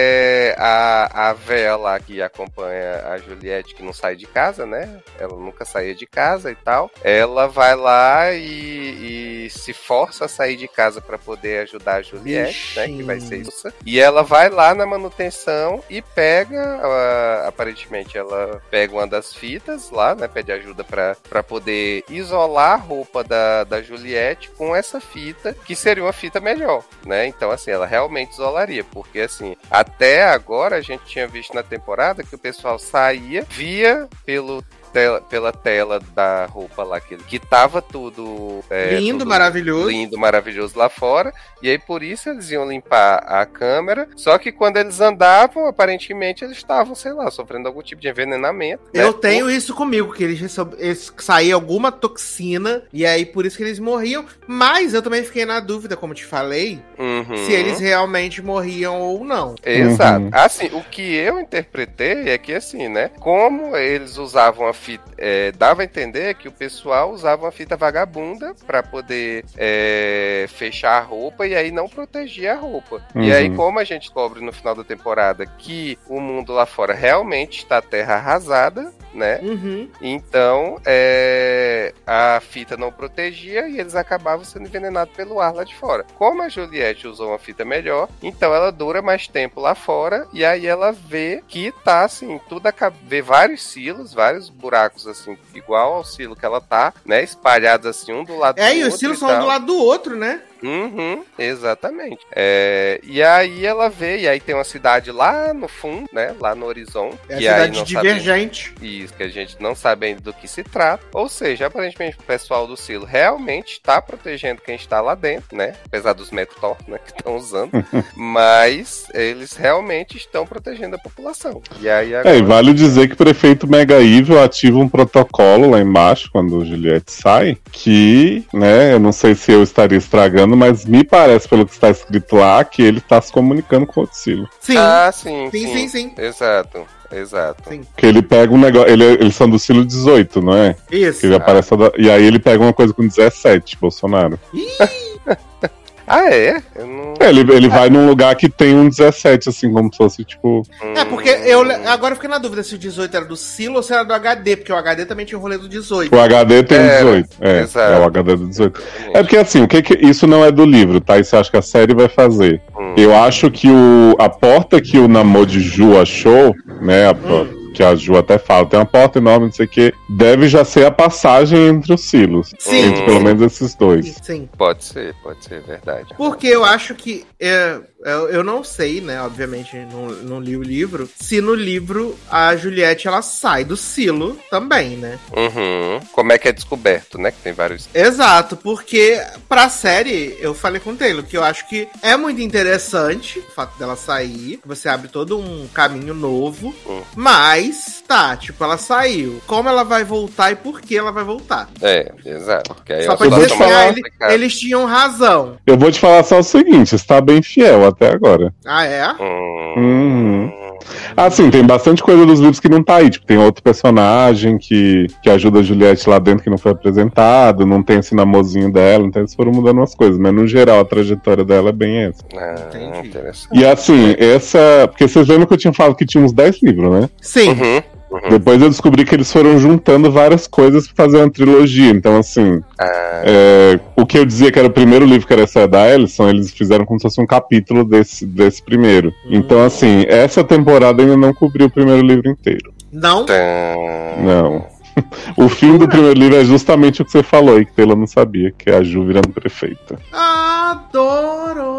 a véia lá que acompanha a Juliette, que não sai de casa, né? Ela nunca saía de casa e tal. Ela vai lá e se força a sair de casa pra poder ajudar a Juliette, né? Que vai ser isso. E ela vai lá na manutenção e pega, aparentemente ela pega uma das fitas lá, né? Pede ajuda pra poder isolar a roupa da Juliette com essa fita, que seria uma fita melhor, né? Então, assim, ela realmente isolaria, porque, assim, até agora a gente tinha visto na temporada que o pessoal saía, via pela tela da roupa lá, que tava tudo lindo, maravilhoso. Lindo, maravilhoso lá fora, e aí por isso eles iam limpar a câmera, só que quando eles andavam, aparentemente eles estavam, sei lá, sofrendo algum tipo de envenenamento. Eu tenho isso comigo, que eles saía alguma toxina, e aí por isso que eles morriam, mas eu também fiquei na dúvida, como te falei, se eles realmente morriam ou não. Exato. Assim, o que eu interpretei é que, assim, né, como eles usavam a fita, dava a entender que o pessoal usava uma fita vagabunda pra poder fechar a roupa e aí não protegia a roupa. E aí, como a gente descobre no final da temporada que o mundo lá fora realmente está terra arrasada, né? Então, a fita não protegia e eles acabavam sendo envenenados pelo ar lá de fora. Como a Juliette usou uma fita melhor, então ela dura mais tempo lá fora e aí ela vê que tá assim, vê vários silos, vários buracos assim, igual ao silo que ela tá, né? Espalhados assim, um do lado do outro. E os silos são um do lado do outro, né? Exatamente. E aí ela vê, e aí tem uma cidade lá no fundo, né? Lá no horizonte. É a cidade Divergente. Isso, que a gente não sabe ainda do que se trata. Ou seja, aparentemente o pessoal do silo realmente está protegendo quem está lá dentro, né? Apesar dos Metor, né? Que estão usando. Mas eles realmente estão protegendo a população. E aí agora... E vale dizer que o prefeito Mega Evil ativa um protocolo lá embaixo, quando o Juliette sai, que, né? Eu não sei se eu estaria estragando, mas me parece, pelo que está escrito lá, que ele está se comunicando com o outro silo. Sim. Sim. Exato. Sim. Que ele pega um negócio. Eles são do silo 18, não é? Isso. Que ele aparece e aí ele pega uma coisa com 17, Bolsonaro. É? Eu não... Ele vai num lugar que tem um 17, assim, como se fosse, tipo... Porque eu agora fiquei na dúvida se o 18 era do silo ou se era do HD, porque o HD também tinha o rolê do 18. O HD tem o 18. Exato. É o HD do 18. É porque, assim, isso não é do livro, tá? Isso eu acho que a série vai fazer. Eu acho que a porta que o Namor de Ju achou, né, que a Ju até fala, tem uma porta enorme, não sei o que, deve já ser a passagem entre os silos. Sim. Entre pelo menos esses dois. Sim. Pode ser, verdade. Porque eu acho que... Eu não sei, né, obviamente não li o livro, se no livro a Juliette ela sai do silo também, né? Como é que é descoberto, né? Que tem vários... Exato, porque pra série, eu falei com o Taylor, que eu acho que é muito interessante o fato dela sair, que você abre todo um caminho novo, mas, ela saiu. Como ela vai voltar e por que ela vai voltar? Exato. Só pra dizer assim, eles tinham razão. Eu vou te falar só o seguinte, está bem fiel até agora. Ah, é? Assim, tem bastante coisa dos livros que não tá aí. Tipo, tem outro personagem que ajuda a Juliette lá dentro que não foi apresentado, não tem esse namorzinho dela, então eles foram mudando umas coisas. Mas no geral a trajetória dela é bem essa. Interessante. E assim, porque vocês lembram que eu tinha falado que tinha uns 10 livros, né? Sim. Depois eu descobri que eles foram juntando várias coisas pra fazer uma trilogia. Então, assim, o que eu dizia que era o primeiro livro, que era essa da Ellison, eles fizeram como se fosse um capítulo desse primeiro. Então, assim, essa temporada ainda não cobriu o primeiro livro inteiro. Não? Não. O fim do primeiro livro é justamente o que você falou aí, que Taylor não sabia, que é a Ju virando prefeita. Adoro!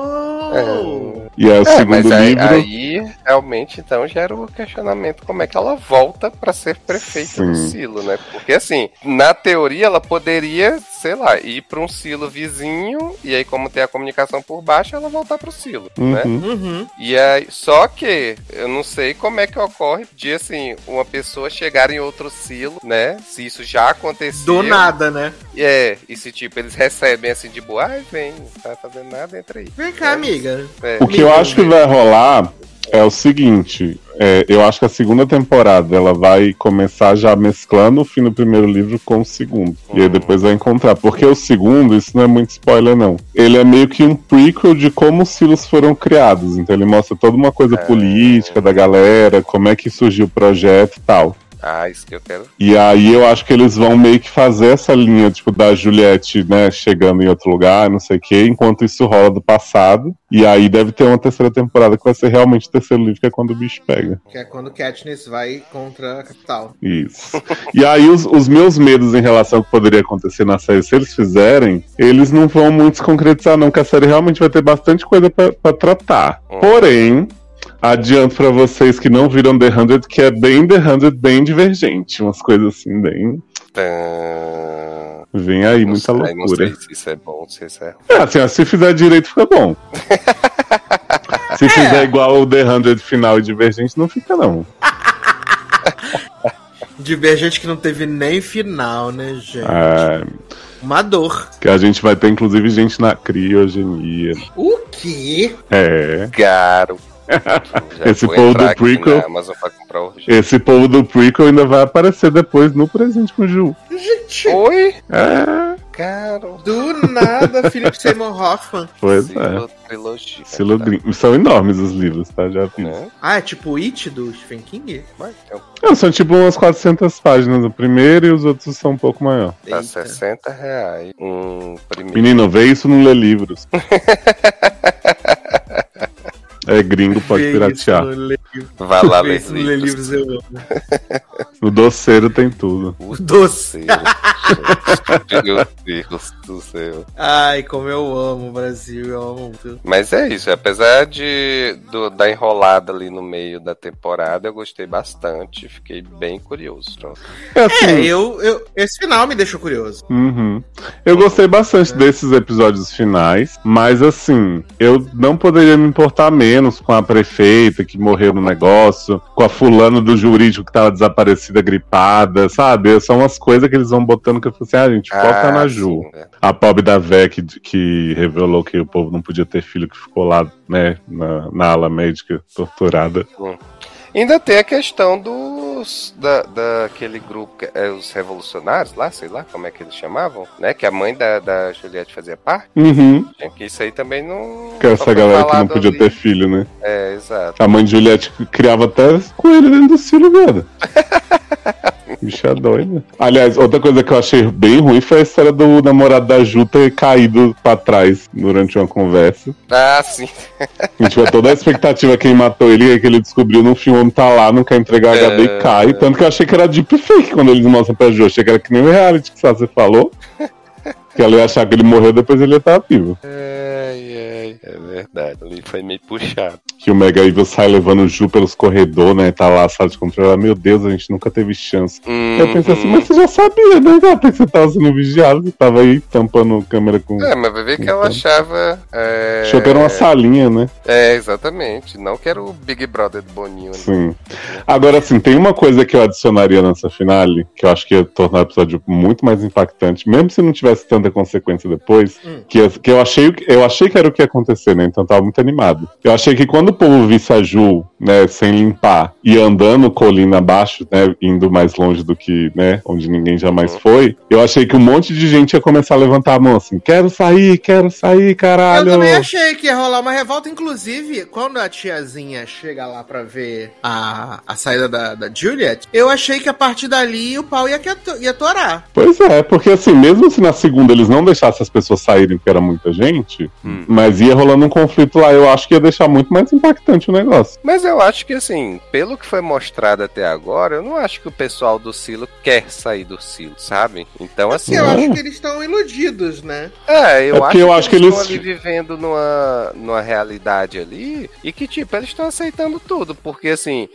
E é o segundo livro... Aí, realmente, então, gera o questionamento como é que ela volta pra ser prefeita do silo, né? Porque, assim, na teoria, ela poderia, sei lá, ir pra um silo vizinho, e aí, como tem a comunicação por baixo, ela voltar pro silo, né? E aí, só que, eu não sei como é que ocorre de, assim, uma pessoa chegar em outro silo, né? Se isso já aconteceu. Do nada, né? E se, tipo, eles recebem, assim, de boa, vem, não tá fazendo nada, entra aí. Vem cá, amiga. O que eu acho que vai rolar é o seguinte, eu acho que a segunda temporada ela vai começar já mesclando o fim do primeiro livro com o segundo. E aí depois vai encontrar. Porque o segundo, isso não é muito spoiler não, ele é meio que um prequel de como os silos foram criados. Então ele mostra toda uma coisa política da galera, como é que surgiu o projeto e tal. Isso que eu quero. E aí eu acho que eles vão meio que fazer essa linha, tipo, da Juliette, né, chegando em outro lugar, não sei o quê, enquanto isso rola do passado. E aí deve ter uma terceira temporada que vai ser realmente o terceiro livro, que é quando o bicho pega. Que é quando Katniss vai contra a capital. Isso. E aí os meus medos em relação ao que poderia acontecer na série, se eles fizerem, eles não vão muito se concretizar não, que a série realmente vai ter bastante coisa pra tratar. Porém... adianto pra vocês que não viram The 100, que é bem The 100, bem divergente. Umas coisas assim, bem... Vem aí, muita loucura. Não sei se isso é bom, se isso é... assim, se fizer direito, fica bom. Se fizer igual o The 100 final e Divergente, não fica, não. Divergente que não teve nem final, né, gente? Uma dor. Que a gente vai ter, inclusive, gente na criogenia. O quê? Garoto. Esse povo do prequel. Esse povo do prequel ainda vai aparecer depois no Presente com o Ju. Gente! Oi? É. Cara. Do nada, Philip Seymour Hoffman. Pois trilogia. São enormes os livros, tá? Já fiz. Ah, é tipo o It do Stephen King? São tipo umas 400 páginas o primeiro e os outros são um pouco maior. Tá R$60. Primeiro. Menino, vê isso não lê livros. É gringo, pode piratear. Vai lá ler livros. Eu amo. No doceiro tem tudo. O doceiro. Meu Deus do céu. Ai, como eu amo o Brasil, eu amo muito. Mas é isso, apesar da enrolada ali no meio da temporada, eu gostei bastante, fiquei bem curioso. Esse final me deixou curioso. Uhum. Eu gostei bastante desses episódios finais, mas assim, eu não poderia me importar menos com a prefeita que morreu no negócio, com a fulana do jurídico que tava desaparecida, gripada, sabe? São umas coisas que eles vão botando que eu falei assim, gente, foca na Ju. Sim, a pobre da Vé que revelou que o povo não podia ter filho, que ficou lá, né, na ala médica, torturada. Ainda tem a questão daquele grupo, os revolucionários lá, sei lá como é que eles chamavam, né? Que a mãe da Juliette fazia parte. Uhum. Que isso aí também não... Que essa galera que não podia ter filho, né? É, exato. A mãe de Juliette criava até coelho dentro do cílio, velho. Bicha doida. Aliás, outra coisa que eu achei bem ruim foi a história do namorado da Ju ter caído pra trás durante uma conversa. Ah, sim. A gente tinha toda a expectativa quem matou ele, que ele descobriu no filme, o homem tá lá, não quer entregar HD e cai. Tanto que eu achei que era deepfake quando eles mostram pra Ju. Eu achei que era que nem o reality que você falou. Que ela ia achar que ele morreu, depois ele ia estar vivo. É verdade, ali foi meio puxado. Que o Mega Evil sai levando o Ju pelos corredores, né? Tá lá a sala de controle. Meu Deus, a gente nunca teve chance. Eu pensei assim, mas você já sabia, né, gata, que você tava sendo vigiado. Você tava aí tampando câmera com... mas vai ver que ela achava... Achou que era uma salinha, né? Exatamente. Não que era o Big Brother do Boninho. Né? Sim. Agora, assim, tem uma coisa que eu adicionaria nessa finale, que eu acho que ia tornar o episódio muito mais impactante, mesmo se não tivesse tanta consequência depois, que eu achei que era o que ia acontecer, né? Então eu tava muito animado. Eu achei que quando o povo visse a Ju, né, sem limpar, e andando colina abaixo, né, indo mais longe do que, né, onde ninguém jamais foi, eu achei que um monte de gente ia começar a levantar a mão assim, quero sair, caralho. Eu também achei que ia rolar uma revolta, inclusive, quando a tiazinha chega lá pra ver a saída da Juliette, eu achei que a partir dali o pau ia torar. Pois é, porque assim, mesmo se na segunda eles não deixassem as pessoas saírem, porque era muita gente, mas ia rolando um conflito lá, eu acho que ia deixar muito mais impactante o negócio. Mas eu acho que assim, pelo que foi mostrado até agora, eu não acho que o pessoal do Silo quer sair do Silo, sabe? Então assim... Eu acho que eles estão iludidos, né? Eu acho que eles estão ali vivendo numa realidade ali, e que tipo, eles estão aceitando tudo, porque assim,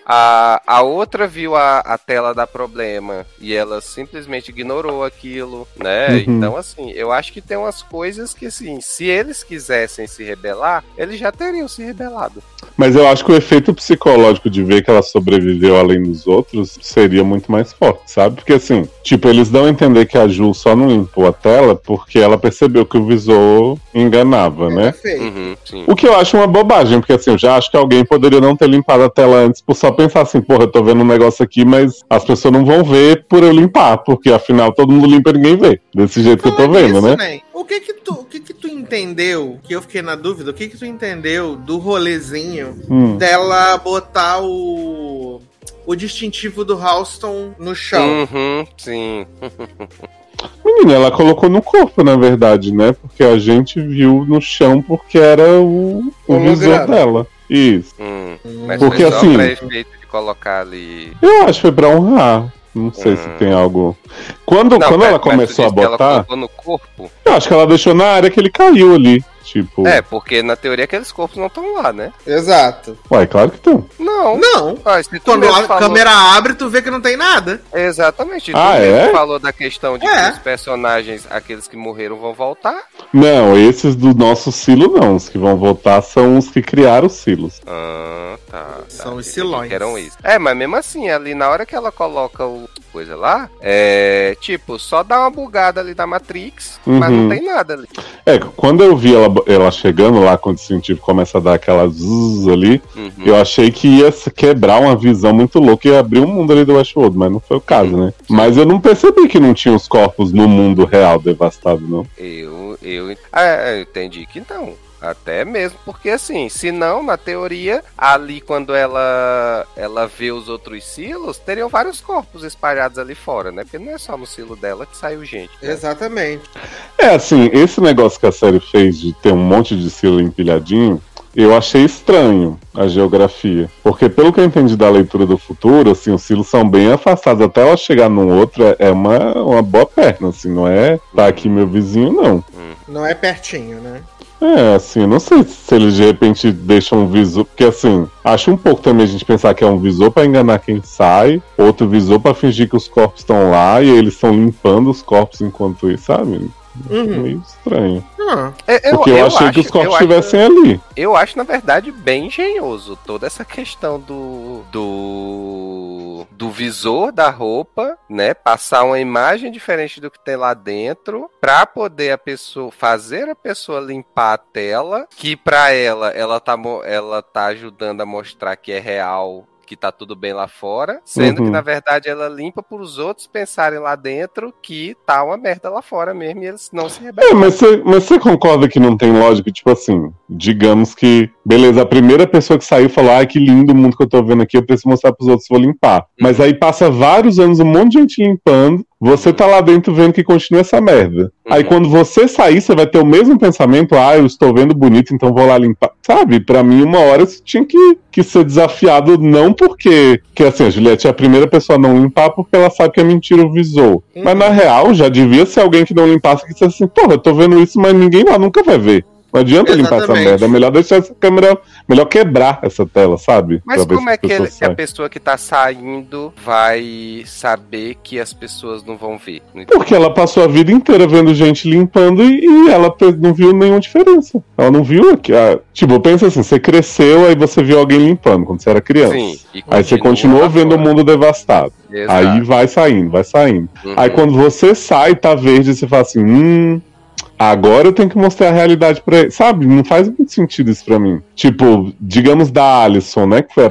a outra viu a tela dar problema, e ela simplesmente ignorou aquilo, né? Então assim, eu acho que tem umas coisas que assim, se eles quisessem se rebelar, eles já teriam se rebelado. Mas eu acho que o efeito psicológico de ver que ela sobreviveu além dos outros seria muito mais forte, sabe? Porque assim, tipo, eles dão a entender que a Ju só não limpou a tela porque ela percebeu que o visor enganava, né? O que eu acho uma bobagem, porque assim, eu já acho que alguém poderia não ter limpado a tela antes por só pensar assim, porra, eu tô vendo um negócio aqui, mas as pessoas não vão ver por eu limpar, porque afinal todo mundo limpa e ninguém vê. Desse jeito que eu tô vendo, né? O que que tu entendeu, que eu fiquei na dúvida, o que tu entendeu do rolezinho dela botar o distintivo do Halston no chão? Sim. Menina, ela colocou no corpo, na verdade, né? Porque a gente viu no chão porque era o visor dela. Isso. Mas porque foi só assim, pra efeito de colocar ali... Eu acho que foi pra honrar. Não sei se tem algo... Quando ela começou a botar... Ela colocou no corpo? Eu acho que ela deixou na área que ele caiu ali. Tipo... porque na teoria aqueles corpos não estão lá, né? Exato. Ué, claro que estão. Não. Quando a câmera abre, tu vê que não tem nada. Exatamente. Tu falou da questão de que os personagens, aqueles que morreram, vão voltar? Não, esses do nosso silo não. Os que vão voltar são os que criaram os silos. Tá. São os silões. Eram isso. Mas mesmo assim, ali na hora que ela coloca o coisa lá, tipo, só dá uma bugada ali da Matrix, mas não tem nada ali. Quando eu vi ela ela chegando lá, quando o científico começa a dar aquela zzz ali, eu achei que ia quebrar uma visão muito louca e abrir um mundo ali do Westworld, mas não foi o caso, né? Mas eu não percebi que não tinha os corpos no mundo real devastado, não. Eu entendi que não. Até mesmo, porque assim, se não, na teoria, ali quando ela vê os outros silos, teriam vários corpos espalhados ali fora, né? Porque não é só no silo dela que saiu gente. Né? Exatamente. É assim, esse negócio que a série fez de ter um monte de silo empilhadinho, eu achei estranho a geografia. Porque pelo que eu entendi da leitura do futuro, assim, os silos são bem afastados. Até ela chegar num outro é uma boa perna, assim, não é tá aqui meu vizinho, não. Não é pertinho, né? É, assim, não sei se eles de repente deixam um visor, porque assim, acho um pouco também a gente pensar que é um visor pra enganar quem sai, outro visor pra fingir que os corpos estão lá e eles estão limpando os corpos enquanto isso, sabe? Meio estranho. Porque eu achei que os corpos estivessem ali. Eu acho, na verdade, bem engenhoso toda essa questão do visor da roupa, né? Passar uma imagem diferente do que tem lá dentro pra poder fazer a pessoa limpar a tela, que pra ela tá ajudando a mostrar que é real, que tá tudo bem lá fora, sendo que na verdade ela limpa para os outros pensarem lá dentro que tá uma merda lá fora mesmo e eles não se rebelam. Mas você concorda que não tem lógica? Tipo assim, digamos que, beleza, a primeira pessoa que saiu falou, ai que lindo o mundo que eu tô vendo aqui, eu preciso mostrar pros outros, vou limpar. Mas aí passa vários anos, um monte de gente limpando, você tá lá dentro vendo que continua essa merda. Aí quando você sair, você vai ter o mesmo pensamento, eu estou vendo bonito, então vou lá limpar. Sabe, pra mim uma hora você tinha que ser desafiado, não porque, que assim, a Juliette é a primeira pessoa a não limpar porque ela sabe que é mentira o visor. Mas na real, já devia ser alguém que não limpasse, que dissesse assim, porra, eu tô vendo isso, mas ninguém lá nunca vai ver. Não adianta limpar essa merda, é melhor deixar essa câmera, melhor quebrar essa tela, sabe? Mas como é que a pessoa que tá saindo vai saber que as pessoas não vão ver? Porque ela passou a vida inteira vendo gente limpando e ela não viu nenhuma diferença. Ela não viu aqui. Tipo, pensa assim, você cresceu, aí você viu alguém limpando quando você era criança. Sim, aí você continuou vendo o mundo devastado. Exato. Aí vai saindo. Aí quando você sai, tá verde, você fala assim, agora eu tenho que mostrar a realidade pra ele. Sabe? Não faz muito sentido isso pra mim. Tipo, digamos da Alison, né? Que foi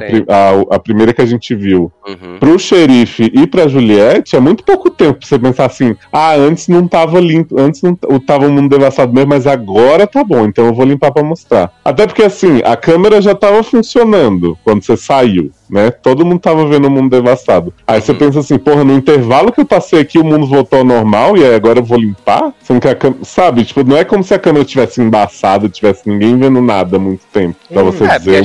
a primeira que a gente viu. Pro xerife e pra Juliette, é muito pouco tempo pra você pensar assim, antes não tava limpo, antes não tava o mundo devastado mesmo, mas agora tá bom, então eu vou limpar pra mostrar. Até porque assim, a câmera já tava funcionando quando você saiu, né? Todo mundo tava vendo o mundo devastado. Aí você pensa assim, porra, no intervalo que eu passei aqui, o mundo voltou ao normal e aí agora eu vou limpar? Sendo que a câmera, sabe? Tipo, não é como se a câmera tivesse embaçada, tivesse ninguém vendo nada há muito tempo. Pra você dizer,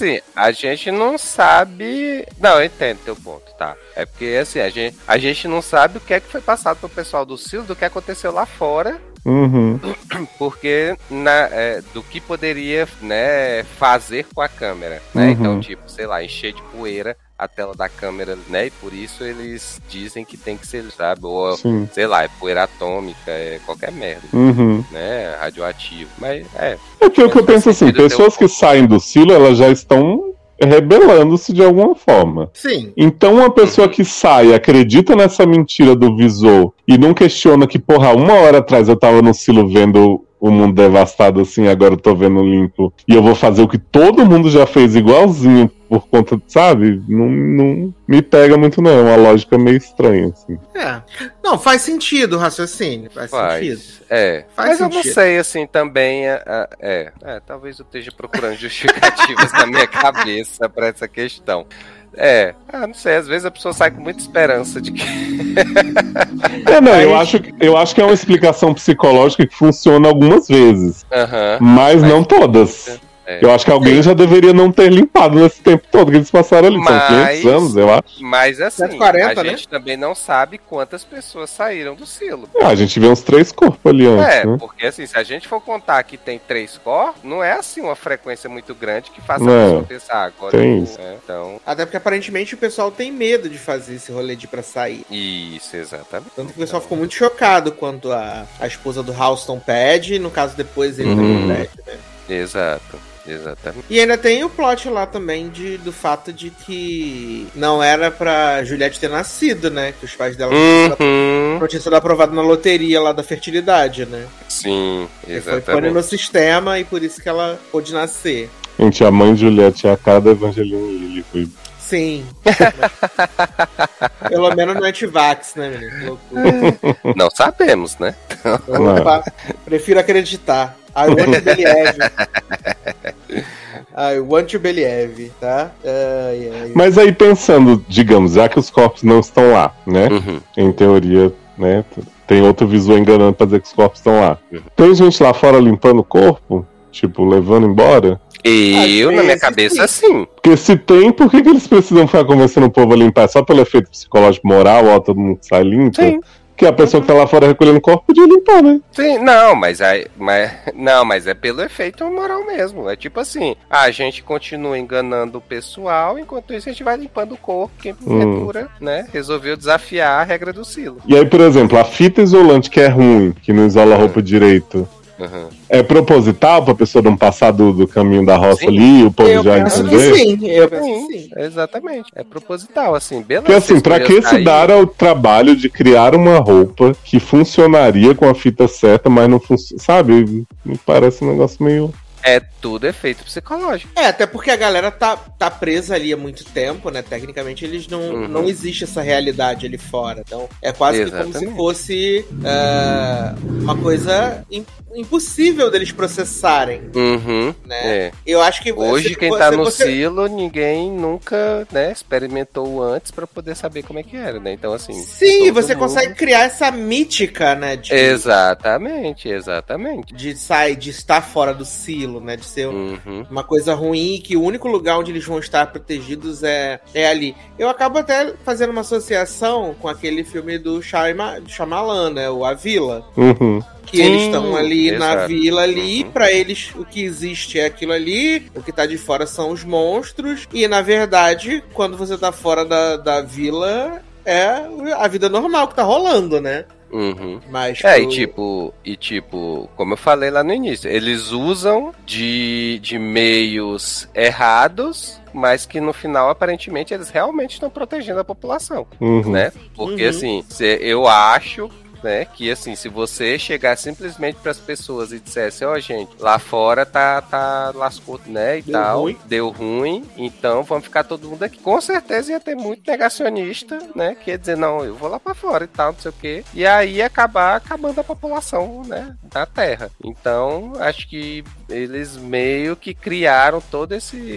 a gente não sabe. Não, eu entendo teu ponto, tá? É porque assim, a gente não sabe o que é que foi passado pro pessoal do Silo, do que aconteceu lá fora. Porque do que poderia, né, fazer com a câmera, né? Então, tipo, sei lá, encher de poeira a tela da câmera, né? E por isso eles dizem que tem que ser, sabe? Ou, sei lá, é poeira atômica, é qualquer merda, né? Radioativo. Mas é que o que eu penso assim, pessoas que saem do silo, elas já estão rebelando-se de alguma forma. Sim. Então uma pessoa que sai, acredita nessa mentira do visor e não questiona que, porra, uma hora atrás eu tava no silo vendo o mundo devastado assim, agora eu tô vendo limpo e eu vou fazer o que todo mundo já fez igualzinho por conta, sabe? Não me pega muito não, é uma lógica meio estranha, assim. Não, faz sentido o raciocínio, faz sentido. Mas sentido. Eu não sei, assim, também, talvez eu esteja procurando justificativas na minha cabeça pra essa questão. Não sei, às vezes a pessoa sai com muita esperança de que... eu acho que é uma explicação psicológica que funciona algumas vezes, mas não todas. Eu acho que alguém já deveria não ter limpado nesse tempo todo que eles passaram ali. São 500 anos, eu acho. Mas assim, 140, a gente também não sabe quantas pessoas saíram do silo. A gente vê uns 3 corpos ali antes, né? Porque assim, se a gente for contar que tem 3 corpos, não é assim uma frequência muito grande que faça a pessoa pensar agora. Tem isso. Então... Até porque aparentemente o pessoal tem medo de fazer esse rolê de ir pra sair. Isso, exatamente. Tanto que o pessoal ficou muito chocado quando a esposa do Houston pede, e no caso depois ele também pede, né? Exato. exatamente. E ainda tem o plot lá também do fato de que não era pra Juliette ter nascido, né? Que os pais dela não tinham sido aprovados na loteria lá da fertilidade, né? Sim, exatamente. Foi pane no sistema e por isso que ela pôde nascer. Gente, a mãe de Juliette é a cara da Evangeline Lilly. Foi... Sim. Pelo menos no antivax, né, menino? Que loucura. Não sabemos, né? Opa, prefiro acreditar. I want to believe. I want to believe, tá? Mas aí pensando, digamos, já que os corpos não estão lá, né? Em teoria, né? Tem outro visual enganando pra dizer que os corpos estão lá. Tem gente lá fora limpando o corpo? Tipo, levando embora? Na minha cabeça, sim. Porque se tem, por que eles precisam ficar convencendo o povo a limpar? Só pelo efeito psicológico moral, ó, todo mundo sai limpo? Sim. Que a pessoa que tá lá fora recolhendo o corpo podia limpar, né? Sim, mas é pelo efeito moral mesmo. É tipo assim, a gente continua enganando o pessoal, enquanto isso a gente vai limpando o corpo, quem porventura, né, resolveu desafiar a regra do silo. E aí, por exemplo, a fita isolante que é ruim, que não isola a roupa direito, é proposital pra pessoa não passar do caminho da roça ali e o povo já entender? Sim, eu penso que sim. Exatamente. É proposital, assim, beleza. Porque assim, pra que se dar ao trabalho de criar uma roupa que funcionaria com a fita certa, mas não funciona, sabe? Me parece um negócio meio... É tudo efeito psicológico. Até porque a galera tá presa ali há muito tempo, né? Tecnicamente eles não existe essa realidade ali fora. Então é quase que como se fosse uma coisa impossível deles processarem. Né? Eu acho que hoje quem tá no silo, ninguém nunca, né, experimentou antes pra poder saber como é que era, né? Então assim. Sim, você consegue criar essa mítica, né? Exatamente. De estar fora do silo, né? De ser uma coisa ruim, que o único lugar onde eles vão estar protegidos é ali. Eu acabo até fazendo uma associação com aquele filme do Shyamalan, né? O A Vila. Que eles estão ali na vila ali, pra eles o que existe é aquilo ali, o que tá de fora são os monstros, e na verdade, quando você tá fora da vila, é a vida normal que tá rolando, né? Mas e tipo, como eu falei lá no início, eles usam de meios errados, mas que no final, aparentemente, eles realmente estão protegendo a população, né? Porque assim, eu acho, né, que assim, se você chegar simplesmente pras pessoas e dissesse, gente, lá fora tá lascou, né, e deu ruim, então vamos ficar todo mundo aqui. Com certeza ia ter muito negacionista, né, que ia dizer, não, eu vou lá pra fora e tal, não sei o quê, e aí ia acabar acabando a população, né, da Terra. Então, acho que eles meio que criaram todo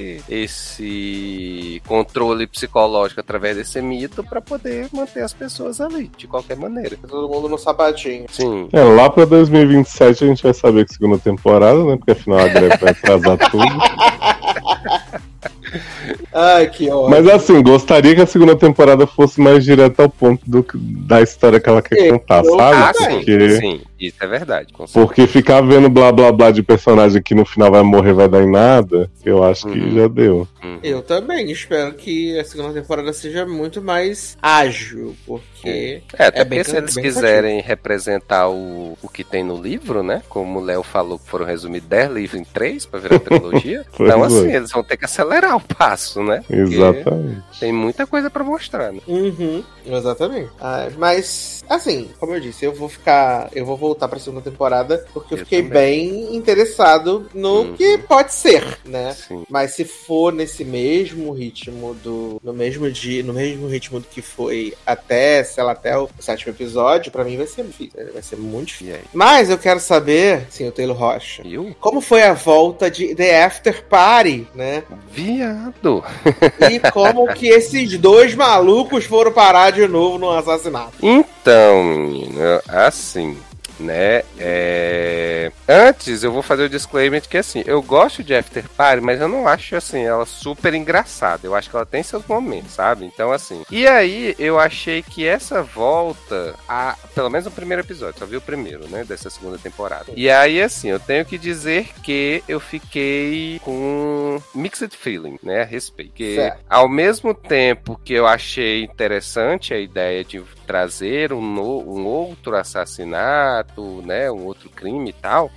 esse controle psicológico através desse mito pra poder manter as pessoas ali, de qualquer maneira. Todo mundo no sapatinho. Sim. Lá pra 2027 a gente vai saber que segunda temporada, né? Porque afinal a greve vai atrasar tudo. Ai, que ótimo. Mas assim, gostaria que a segunda temporada fosse mais direta ao ponto da história que ela quer contar, sabe? Sim, isso é verdade. Porque ficar vendo blá blá blá de personagem que no final vai morrer, vai dar em nada, eu acho que já deu. Eu também espero que a segunda temporada seja muito mais ágil, porque... até porque se eles quiserem representar o que tem no livro, né? Como o Léo falou, que foram resumir 10 livros em 3 pra virar trilogia. Então assim, eles vão ter que acelerar o passo, né? Exatamente. Tem muita coisa pra mostrar, né? Exatamente. Mas, assim, como eu disse, eu vou voltar pra segunda temporada, porque eu fiquei bem interessado no que pode ser, né? Sim. Mas se for nesse mesmo ritmo no mesmo ritmo do que foi até o 7º episódio, pra mim vai ser difícil. Vai ser muito difícil. Mas eu quero saber, sim, o Taylor Rocha, como foi a volta de The After Party, né? Viado! E como que esses dois malucos foram parar de novo no assassinato. Então, menino, assim, né, antes eu vou fazer o disclaimer de que assim, eu gosto de After Party, mas eu não acho assim, ela super engraçada, eu acho que ela tem seus momentos, sabe? Então assim, e aí eu achei que essa volta, pelo menos no primeiro episódio, só vi o primeiro, né, dessa segunda temporada, e aí assim, eu tenho que dizer que eu fiquei com mixed feeling, né, a respeito, porque ao mesmo tempo que eu achei interessante a ideia de trazer um outro assassinato, assassinato, né, um outro crime e tal.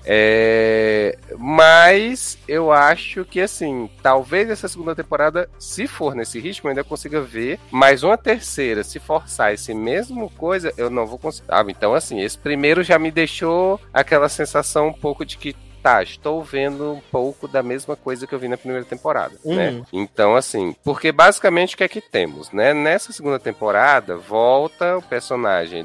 Mas eu acho que, assim, talvez essa segunda temporada, se for nesse ritmo, eu ainda consiga ver, mas uma terceira, se forçar esse mesmo coisa, eu não vou conseguir. Então, assim, esse primeiro já me deixou aquela sensação um pouco de que estou vendo um pouco da mesma coisa que eu vi na primeira temporada, né? Então, assim, porque basicamente o que é que temos, né? Nessa segunda temporada, volta o personagem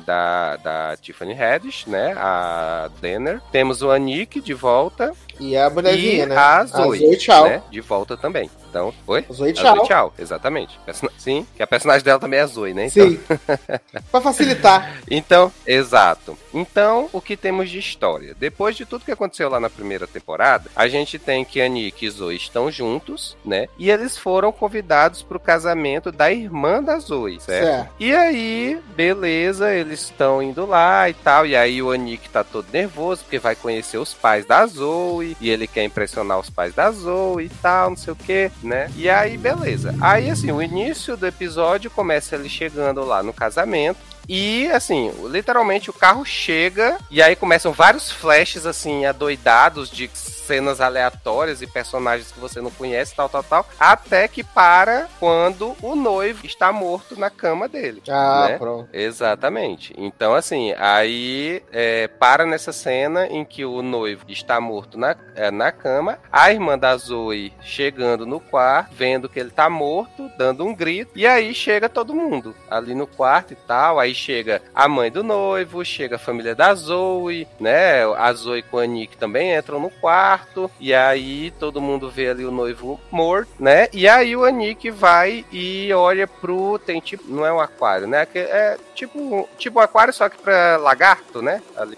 da Tiffany Haddish, né? A Danner. Temos o Annick de volta. E a bonequinha, né? A Zoe, tchau. Né? De volta também. Então, oi? Zoe, tchau. Zoe, tchau, exatamente. Sim, que a personagem dela também é a Zoe, né? Então... Sim. Pra facilitar. Então, exato. Então, o que temos de história? Depois de tudo que aconteceu lá na primeira temporada, a gente tem que Annick e Zoe estão juntos, né? E eles foram convidados pro casamento da irmã da Zoe, certo? E aí, beleza, eles estão indo lá e tal. E aí o Annick tá todo nervoso, porque vai conhecer os pais da Zoe. E ele quer impressionar os pais da Zoe e tal, não sei o que, né? E aí, beleza. Aí, assim, o início do episódio começa ele chegando lá no casamento. E, assim, literalmente o carro chega e aí começam vários flashes, assim, adoidados de cenas aleatórias e personagens que você não conhece, tal, até que para quando o noivo está morto na cama dele. Né? Pronto. Exatamente. Então, assim, aí para nessa cena em que o noivo está morto na cama, a irmã da Zoe chegando no quarto, vendo que ele tá morto, dando um grito, e aí chega todo mundo ali no quarto e tal, aí chega a mãe do noivo, chega a família da Zoe, né? A Zoe com a Annick também entram no quarto, e aí todo mundo vê ali o noivo morto, né? E aí o Annick vai e olha pro... tem tipo... não é um aquário, né? É tipo um aquário, só que pra lagarto, né? Ali,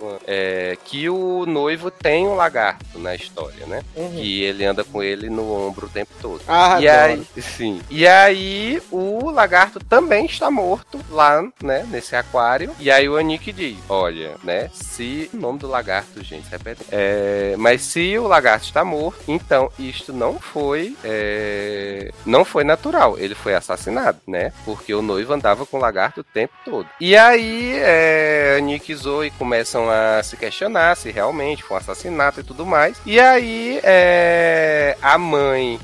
que o noivo tem um lagarto na história, né? Que ele anda com ele no ombro o tempo todo. E aí, sim. E aí o lagarto também está morto lá, né? Nesse aquário. E aí o Annick diz, olha, né? Se... o nome do lagarto, gente, repete. Mas se o lagarto está morto, então isto não foi natural. Ele foi assassinado, né? Porque o noivo andava com o lagarto o tempo todo. E aí Annick e Zoe começam a se questionar se realmente foi um assassinato e tudo mais. E aí a mãe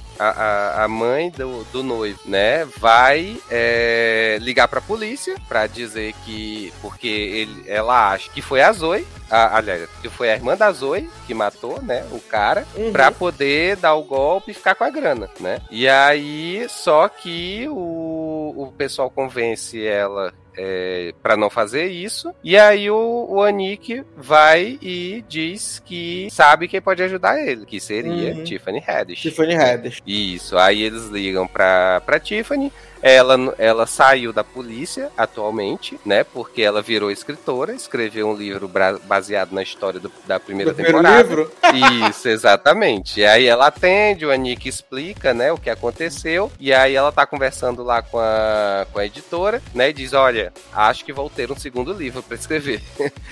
do noivo, né, vai ligar pra polícia pra dizer que... porque ela acha que foi a Zoe, aliás, que foi a irmã da Zoe que matou, né, o cara, pra poder dar o golpe e ficar com a grana, né. E aí, só que o pessoal convence ela pra não fazer isso, e aí o Annick vai e diz que sabe quem pode ajudar ele, que seria Tiffany Haddish. Isso, aí eles ligam pra Tiffany. Ela saiu da polícia atualmente, né? Porque ela virou escritora, escreveu um livro baseado na história da primeira temporada. Livro? Isso, exatamente. E aí ela atende, o Annick explica, né, o que aconteceu. E aí ela tá conversando lá com a editora, né? E diz, olha, acho que vou ter um segundo livro pra escrever.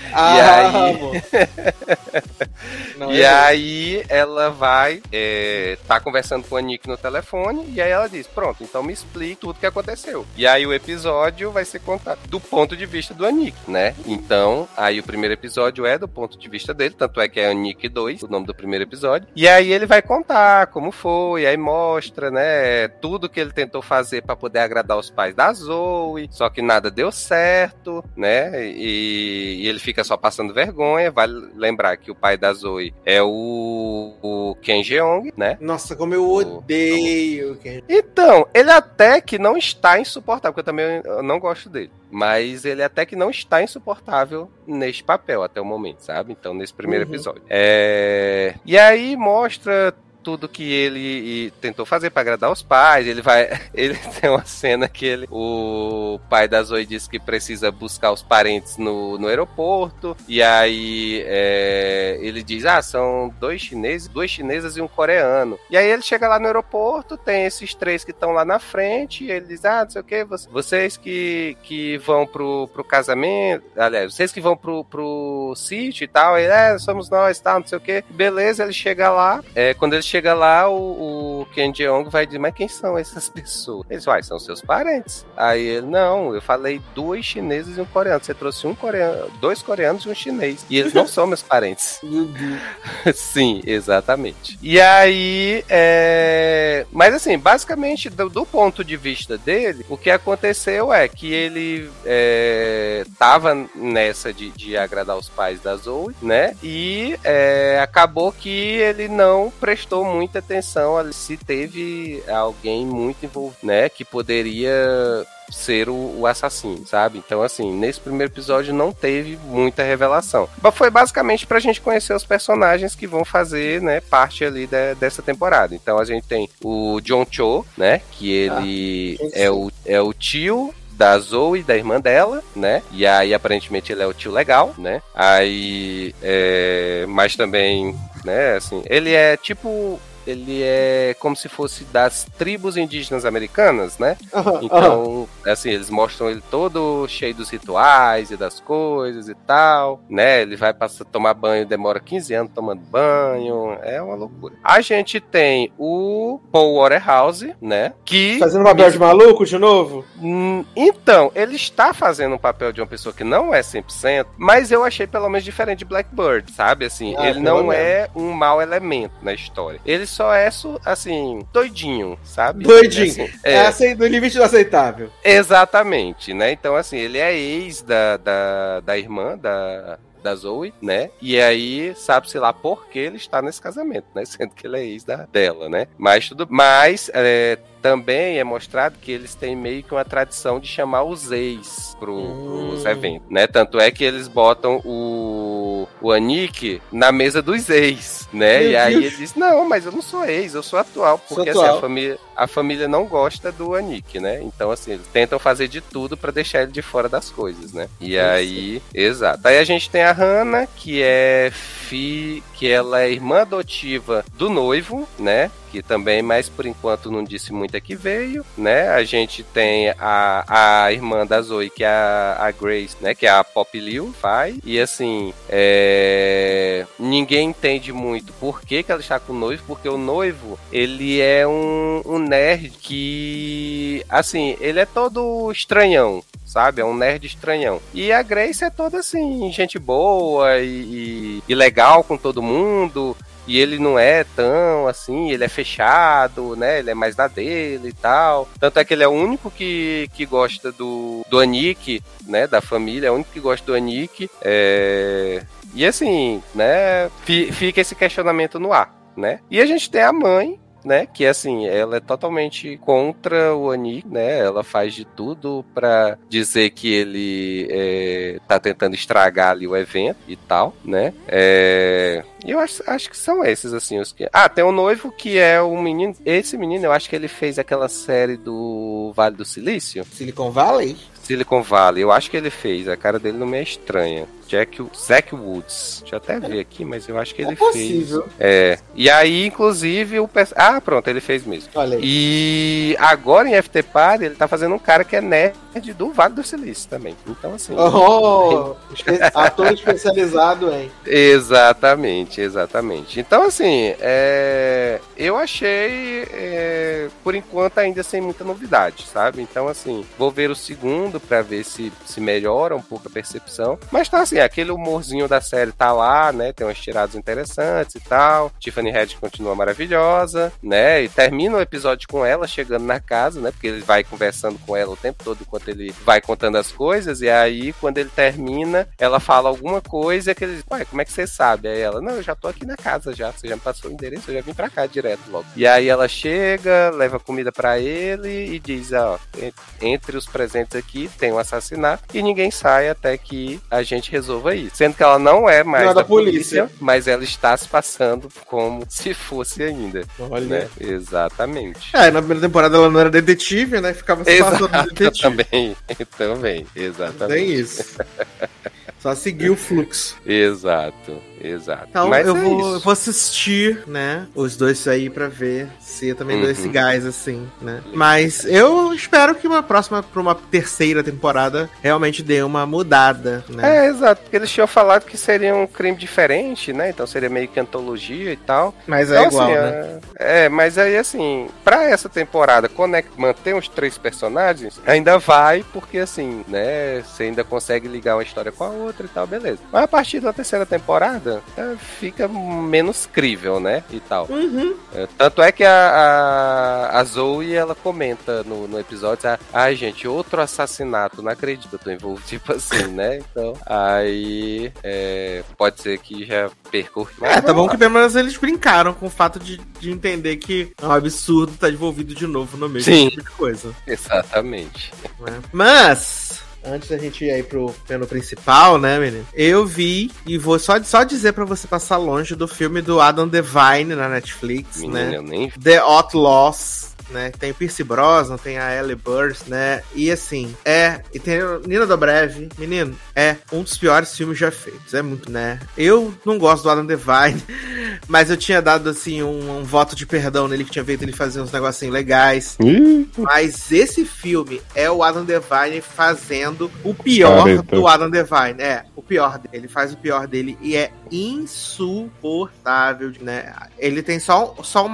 Aí ela vai, tá conversando com o Annick no telefone. E aí ela diz, pronto, então me explique tudo que aconteceu. E aí o episódio vai ser contado do ponto de vista do Annick, né? Então, aí o primeiro episódio é do ponto de vista dele, tanto é que é Annick 2, o nome do primeiro episódio. E aí ele vai contar como foi, aí mostra, né, tudo que ele tentou fazer pra poder agradar os pais da Zoe, só que nada deu certo, né? E ele fica só passando vergonha. Vale lembrar que o pai da Zoe é o Ken Jeong, né? Nossa, como eu odeio o Ken. Então, ele até que não está insuportável, porque eu também não gosto dele. Mas ele até que não está insuportável neste papel até o momento, sabe? Então, nesse primeiro episódio. E aí mostra tudo que ele tentou fazer pra agradar os pais. Ele tem uma cena que o pai da Zoe diz que precisa buscar os parentes no aeroporto, e aí ele diz, são duas chinesas e um coreano. E aí ele chega lá no aeroporto, tem esses três que estão lá na frente, e ele diz, não sei o que, vocês que vão pro casamento, aliás, vocês que vão pro sítio e tal, ele, somos nós, tal, não sei o que. Beleza, ele chega lá, quando ele chega lá, o Ken Jeong vai dizer, mas quem são essas pessoas? Eles vai, são seus parentes. Aí ele, não, eu falei 2 chineses e um coreano. Você trouxe 2 coreanos e um chinês. E eles não são meus parentes. Meu Deus. Sim, exatamente. E aí, mas assim, basicamente, do ponto de vista dele, o que aconteceu é que ele tava nessa de agradar os pais da Zoe, né? E acabou que ele não prestou muita atenção se teve alguém muito envolvido, né? Que poderia ser o assassino, sabe? Então, assim, nesse primeiro episódio não teve muita revelação. Mas foi basicamente pra gente conhecer os personagens que vão fazer, né, parte ali dessa temporada. Então, a gente tem o John Cho, né, que ele é o tio da Zoe, da irmã dela, né? E aí, aparentemente, ele é o tio legal, né? Aí, mas também, né, assim, ele é como se fosse das tribos indígenas americanas, né? Então, assim, eles mostram ele todo cheio dos rituais e das coisas e tal, né? Ele vai tomar banho, demora 15 anos tomando banho, é uma loucura. A gente tem o Paul Waterhouse, né? Que... Fazendo um papel de maluco de novo? Então, ele está fazendo um papel de uma pessoa que não é 100%, mas eu achei pelo menos diferente de Blackbird, sabe? Assim, ele não é um mau elemento na história. Ele só é, assim, doidinho, sabe? Doidinho. Assim, no limite do aceitável. Exatamente, né? Então, assim, ele é ex da irmã da Zoe, né? E aí, sabe-se lá por que ele está nesse casamento, né? Sendo que ele é ex dela, né? Mas também é mostrado que eles têm meio que uma tradição de chamar os ex pros eventos, né? Tanto é que eles botam o Anik na mesa dos ex, né? Meu Deus. Ele diz, não, mas eu não sou ex, eu sou atual, porque assim, a família não gosta do Anik, né? Então, assim, eles tentam fazer de tudo pra deixar ele de fora das coisas, né? E aí, exato. Aí a gente tem a Hannah, que ela é irmã adotiva do noivo, né? Que também, mas por enquanto não disse muito a que veio, né? A gente tem a irmã da Zoe, que é a Grace, né? Que é a Pop Liu, pai. E assim, ninguém entende muito por que ela está com o noivo, porque o noivo, ele é um nerd que, assim, ele é todo estranhão, sabe? É um nerd estranhão. E a Grace é toda assim, gente boa e legal com todo mundo. E ele não é tão assim, ele é fechado, né? Ele é mais na dele e tal. Tanto é que ele é o único que gosta do Anik, né? Da família, é o único que gosta do Anik. E assim, né? Fica esse questionamento no ar, né? E a gente tem a mãe, né, que assim, ela é totalmente contra o Anik, né, ela faz de tudo pra dizer que ele tá tentando estragar ali o evento e tal, né, e eu acho que são esses, assim, os que... tem o noivo, que é o menino, esse menino, eu acho que ele fez aquela série do Vale do Silício. Silicon Valley, eu acho que ele fez, a cara dele não me é estranha. Zack Woods. Deixa eu até ver aqui, mas eu acho que ele fez. E aí, inclusive, pronto, ele fez mesmo. Olha aí. E agora em FT Party, ele tá fazendo um cara que é nerd do Vale do Silício também. Então, assim. Ator especializado em. Exatamente. Então, assim, eu achei, por enquanto, ainda sem muita novidade, sabe? Então, assim, vou ver o segundo pra ver se melhora um pouco a percepção. Mas tá assim, aquele humorzinho da série tá lá, né? Tem umas tiradas interessantes e tal. Tiffany Haddish continua maravilhosa, né? E termina o episódio com ela chegando na casa, né? Porque ele vai conversando com ela o tempo todo enquanto ele vai contando as coisas. E aí, quando ele termina, ela fala alguma coisa que ele diz, ué, como é que você sabe? Aí ela, não, eu já tô aqui na casa já. Você já me passou o endereço, eu já vim pra cá direto logo. E aí ela chega, leva comida pra ele e diz, entre os presentes aqui tem um assassinato e ninguém sai até que a gente resolva isso. Sendo que ela não é mais da polícia, mas ela está se passando como se fosse ainda. Olha. Né? Exatamente. Na primeira temporada ela não era detetive, né? Ficava se passando de detetive. Também, exatamente. Tem isso. Só seguir o fluxo. Exato. Exato. Então Mas eu vou assistir, né, os dois aí pra ver se eu também dou esse gás, assim, né. Mas eu espero que pra uma terceira temporada, realmente dê uma mudada, né. Exato, porque eles tinham falado que seria um crime diferente, né, então seria meio que antologia e tal. Mas então, é igual, assim, né. Mas aí, assim, pra essa temporada, manter os 3 personagens, ainda vai, porque, assim, né, você ainda consegue ligar uma história com a outra e tal, beleza. Mas a partir da terceira temporada, fica menos crível, né, e tal. Tanto é que a Zoe, ela comenta no episódio, gente, outro assassinato, não acredito, eu tô envolvido, tipo assim, né, então, aí, pode ser que já perca o... Tá bom que pelo menos eles brincaram com o fato de entender que é um absurdo estar envolvido de novo no mesmo tipo de coisa. Exatamente. Mas... antes da gente ir aí pro plano principal, né, menino? Eu vi, e vou só dizer pra você passar longe, do filme do Adam Devine na Netflix, Menino, né? eu nem... The Outlaws, né? Tem o Pierce Brosnan, tem a Ellie Burst, né? E assim, e tem a Nina Dobrev. Menino, é um dos piores filmes já feitos. É muito, né? Eu não gosto do Adam Devine, mas eu tinha dado, assim, um voto de perdão nele, que tinha feito ele fazer uns negocinhos legais. Mas esse filme é o Adam Devine fazendo o pior do Adam Devine. O pior dele. Ele faz o pior dele e é insuportável, né? Ele tem só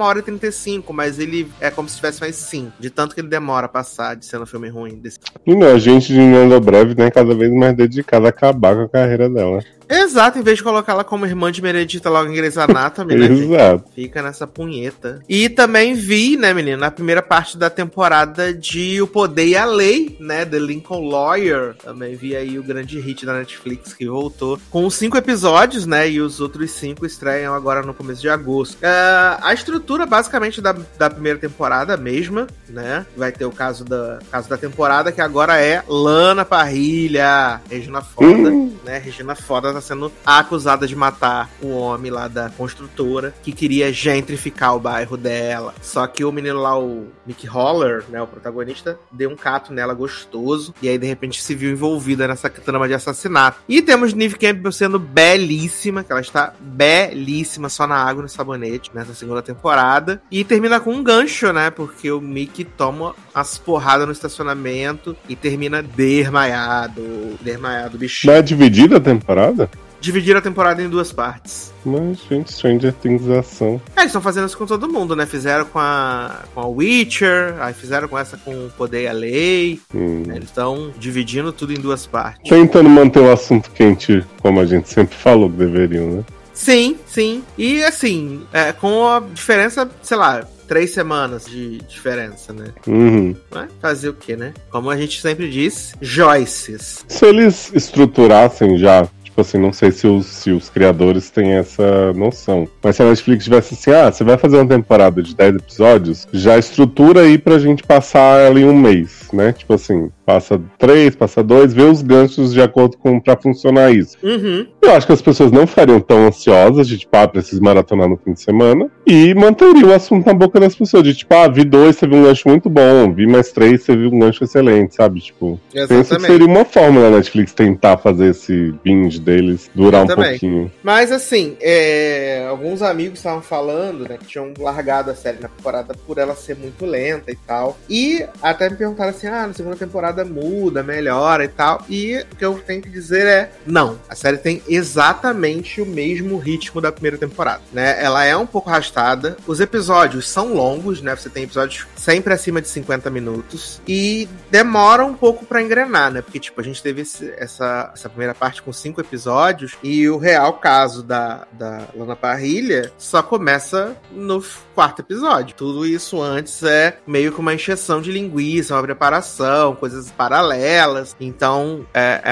1h35, mas ele é como se tivesse mais 5, de tanto que ele demora a passar de ser um filme ruim desse. E não, a gente de Nina Breve, né, cada vez mais dedicada a acabar com a carreira dela. Exato, em vez de colocar ela como irmã de Meredith logo em Grey's Anatomy, né? Exato. Fica nessa punheta. E também vi, né, menino, na primeira parte da temporada de O Poder e a Lei, né, The Lincoln Lawyer. Também vi aí o grande hit da Netflix que voltou com 5 episódios, né, e os outros 5 estreiam agora no começo de agosto. A estrutura basicamente da primeira temporada é a mesma, né? Vai ter o caso da temporada, que agora é Lana Parrilla, Regina Foda, né? Regina Foda tá sendo acusada de matar o homem lá da construtora que queria gentrificar o bairro dela. Só que o menino lá, o Mick Haller, né, o protagonista, deu um cato nela gostoso e aí de repente se viu envolvida nessa trama de assassinato. E temos Neve Campbell sendo belíssima, que ela está belíssima só na água e no sabonete nessa segunda temporada. E termina com um gancho, né, porque o Mick toma as porradas no estacionamento e termina desmaiado, bichinho. Mas é dividida a temporada? Dividiram a temporada em 2 partes. Mas, gente, Stranger Things ação. Eles estão fazendo isso com todo mundo, né? Fizeram com a Witcher, aí fizeram com essa com o Poder e a Lei. Eles estão dividindo tudo em 2 partes. Tentando manter o assunto quente, como a gente sempre falou que deveriam, né? Sim. E assim, com a diferença, sei lá, 3 semanas de diferença, né? Fazer o quê, né? Como a gente sempre diz, Joyces. Se eles estruturassem já, tipo assim, não sei se os criadores têm essa noção, mas se a Netflix tivesse assim, você vai fazer uma temporada de 10 episódios, já estrutura aí pra gente passar ali um mês, né? Tipo assim, passa 3, passa 2, vê os ganchos de acordo com pra funcionar isso. Eu acho que as pessoas não ficariam tão ansiosas de, tipo, preciso maratonar no fim de semana, e manteriam o assunto na boca das pessoas, de tipo, vi 2, você viu um gancho muito bom, vi mais 3, você viu um gancho excelente, sabe? Tipo, penso que seria uma forma da Netflix tentar fazer esse binge deles durar pouquinho. Mas assim, alguns amigos estavam falando, né, que tinham largado a série na temporada por ela ser muito lenta e tal, e até me perguntaram assim, na segunda temporada muda, melhora e tal, e o que eu tenho que dizer é, não, a série tem exatamente o mesmo ritmo da primeira temporada, né, ela é um pouco arrastada, os episódios são longos, né, você tem episódios sempre acima de 50 minutos, e demora um pouco pra engrenar, né, porque tipo, a gente teve essa primeira parte com 5 episódios, e o real caso da Lana Parrilla só começa no 4º episódio. Tudo isso antes é meio que uma encheção de linguiça, uma preparação, coisas paralelas. Então,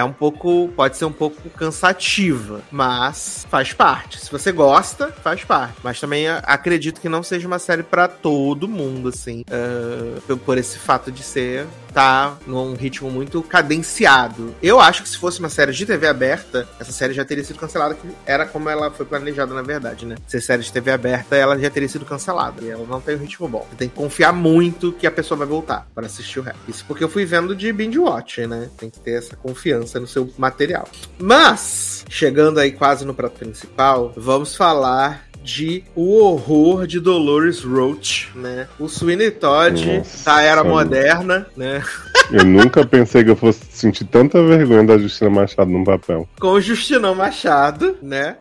pode ser um pouco cansativa, mas faz parte. Se você gosta, faz parte. Mas também acredito que não seja uma série pra todo mundo, assim, por esse fato de ser tá num ritmo muito cadenciado. Eu acho que se fosse uma série de TV aberta, essa série já teria sido cancelada, que era como ela foi planejada, na verdade, né? Se série de TV aberta, ela já teria sido cancelada. E ela não tem um ritmo bom. Você tem que confiar muito que a pessoa vai voltar para assistir o resto. Isso porque eu fui vendo de binge watch, né? Tem que ter essa confiança no seu material. Mas, chegando aí quase no prato principal, vamos falar de O Horror de Dolores Roach, né? O Sweeney Todd da era moderna, né? Eu nunca pensei que eu fosse sentir tanta vergonha da Justina Machado num papel. Com o Justinão Machado, né?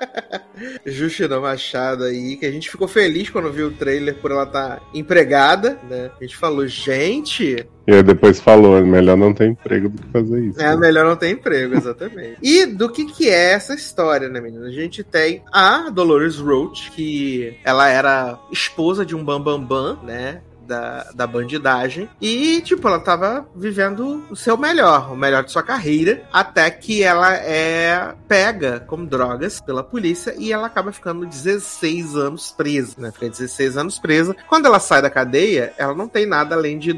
Justina Machado aí, que a gente ficou feliz quando viu o trailer por ela estar empregada, né? A gente falou, gente... E aí depois falou, é melhor não ter emprego do que fazer isso. É, melhor não ter emprego, exatamente. E do que é essa história, né, menina? A gente tem a Dolores Roach, que ela era esposa de um bambambam, né? Da bandidagem. E, tipo, ela tava vivendo o seu melhor, o melhor de sua carreira, até que ela é pega com drogas pela polícia e ela acaba ficando 16 anos presa, né? Fica 16 anos presa. Quando ela sai da cadeia, ela não tem nada além de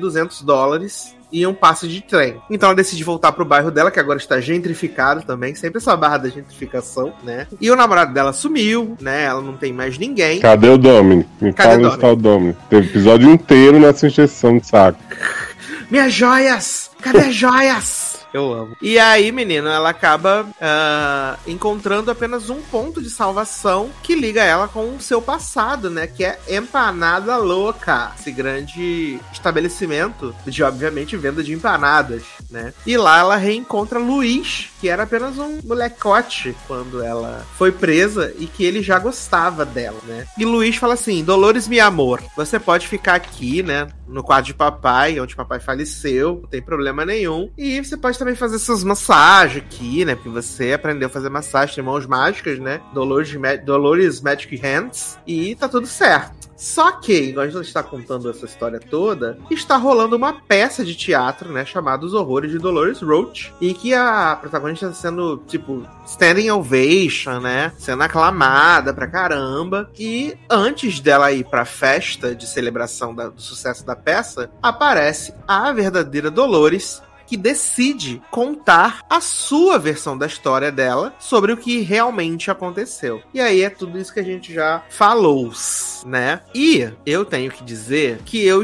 $200 e um passe de trem. Então ela decide voltar pro bairro dela, que agora está gentrificado também, sempre essa barra da gentrificação, né? E o namorado dela sumiu, né? Ela não tem mais ninguém. Cadê o Dominic? Me fala onde está o Dominic. Teve episódio inteiro nessa injeção de saco. Minhas joias! Cadê as joias? Eu amo. E aí, menina, ela acaba encontrando apenas um ponto de salvação que liga ela com o seu passado, né? Que é Empanada Louca. Esse grande estabelecimento de, obviamente, venda de empanadas, né? E lá ela reencontra Luiz, que era apenas um molecote quando ela foi presa e que ele já gostava dela, né? E Luiz fala assim, Dolores, meu amor, você pode ficar aqui, né? No quarto de papai, onde papai faleceu, não tem problema nenhum. E você pode também fazer suas massagens aqui, né? Porque você aprendeu a fazer massagem de mãos mágicas, né? Dolores Magic Hands. E tá tudo certo. Só que, enquanto a gente está contando essa história toda, está rolando uma peça de teatro, né? Chamada Os Horrores de Dolores Roach. E que a protagonista está sendo, tipo, standing ovation, né? Sendo aclamada pra caramba. E antes dela ir pra festa de celebração do sucesso da peça, aparece a verdadeira Dolores, que decide contar a sua versão da história dela sobre o que realmente aconteceu. E aí é tudo isso que a gente já falou, né? E eu tenho que dizer que eu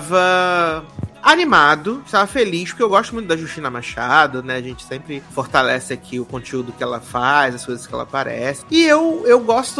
estava animado, estava feliz, porque eu gosto muito da Justina Machado, né? A gente sempre fortalece aqui o conteúdo que ela faz, as coisas que ela aparece. E eu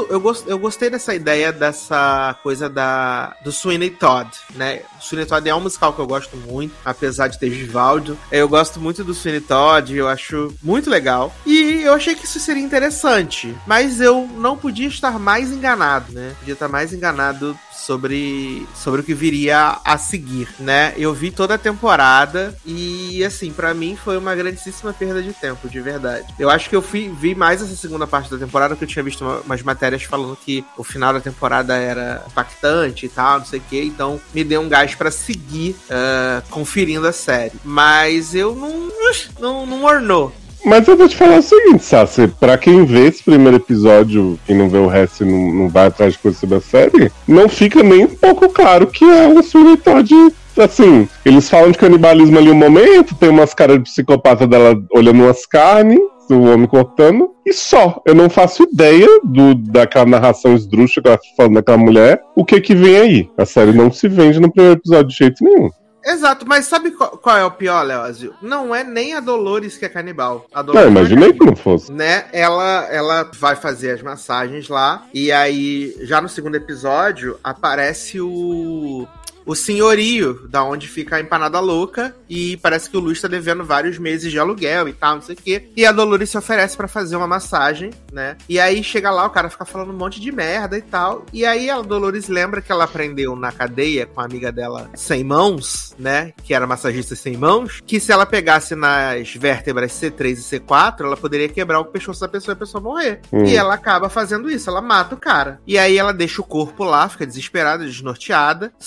gostei dessa ideia, dessa coisa do Sweeney Todd, né? O Sweeney Todd é um musical que eu gosto muito, apesar de ter Vivaldi. Eu gosto muito do Sweeney Todd, eu acho muito legal. E eu achei que isso seria interessante, mas eu não podia estar mais enganado, né? Podia estar mais enganado sobre o que viria a seguir, né? Eu vi toda a temporada e, assim, pra mim foi uma grandíssima perda de tempo, de verdade. Eu acho que eu vi mais essa segunda parte da temporada, que eu tinha visto umas matérias falando que o final da temporada era impactante e tal, não sei o que, então me deu um gás pra seguir conferindo a série. Mas eu não ornou. Mas eu vou te falar o seguinte, Sassi, pra quem vê esse primeiro episódio e não vê o resto e não vai atrás de coisas sobre a série, não fica nem um pouco claro que é um Sweeney Todd. Assim, eles falam de canibalismo ali um momento, tem umas caras de psicopata dela olhando umas carnes, o homem cortando, e só. Eu não faço ideia daquela narração esdrúxula que ela falando daquela mulher, o que vem aí. A série não se vende no primeiro episódio de jeito nenhum. Exato, mas sabe qual é o pior, Leózio? Não é nem a Dolores que é canibal. A Dolores imaginei que não fosse. Né? Ela vai fazer as massagens lá, e aí, já no segundo episódio, aparece o senhorio, da onde fica a Empanada Louca, e parece que o Luiz tá devendo vários meses de aluguel e tal, não sei o quê. E a Dolores se oferece pra fazer uma massagem, né? E aí chega lá, o cara fica falando um monte de merda e tal. E aí a Dolores lembra que ela aprendeu na cadeia com a amiga dela sem mãos, né? Que era massagista sem mãos, que se ela pegasse nas vértebras C3 e C4, ela poderia quebrar o pescoço da pessoa e a pessoa morrer. E ela acaba fazendo isso, ela mata o cara. E aí ela deixa o corpo lá, fica desesperada, desnorteada, sai pela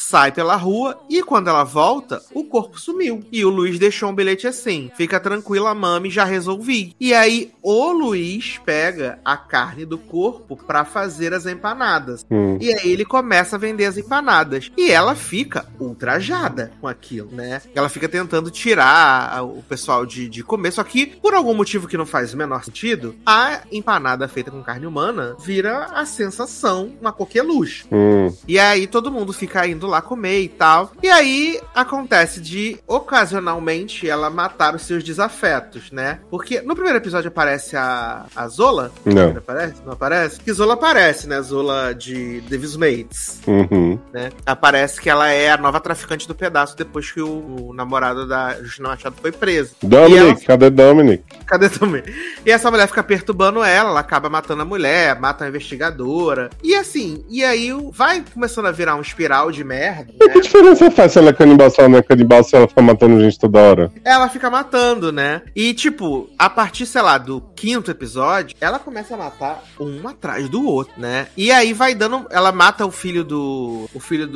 pela rua e quando ela volta, o corpo sumiu. E o Luiz deixou um bilhete assim: fica tranquila, mami, já resolvi. E aí o Luiz pega a carne do corpo pra fazer as empanadas. E aí ele começa a vender as empanadas. E ela fica ultrajada com aquilo, né? Ela fica tentando tirar o pessoal de comer, só que por algum motivo que não faz o menor sentido, a empanada feita com carne humana vira a sensação, uma coqueluche. E aí todo mundo fica indo lá comer e tal. E aí acontece de, ocasionalmente, ela matar os seus desafetos, né? Porque no primeiro episódio aparece a Zola. Não. Não aparece? Que Zola aparece, né? Zola de Devil's Mates. Né? Aparece que ela é a nova traficante do pedaço depois que o namorado da Justina Machado foi preso. Dominic, cadê Dominic? Cadê Dominic? E essa mulher fica perturbando ela acaba matando a mulher, mata a investigadora. E assim, e aí vai começando a virar um espiral de merda. E que diferença faz se ela é canibal, se ela não é canibal, se ela fica matando gente toda hora? Ela fica matando, né? E tipo, a partir, sei lá, do 5º episódio, ela começa a matar um atrás do outro, né? E aí vai dando, ela mata o filho do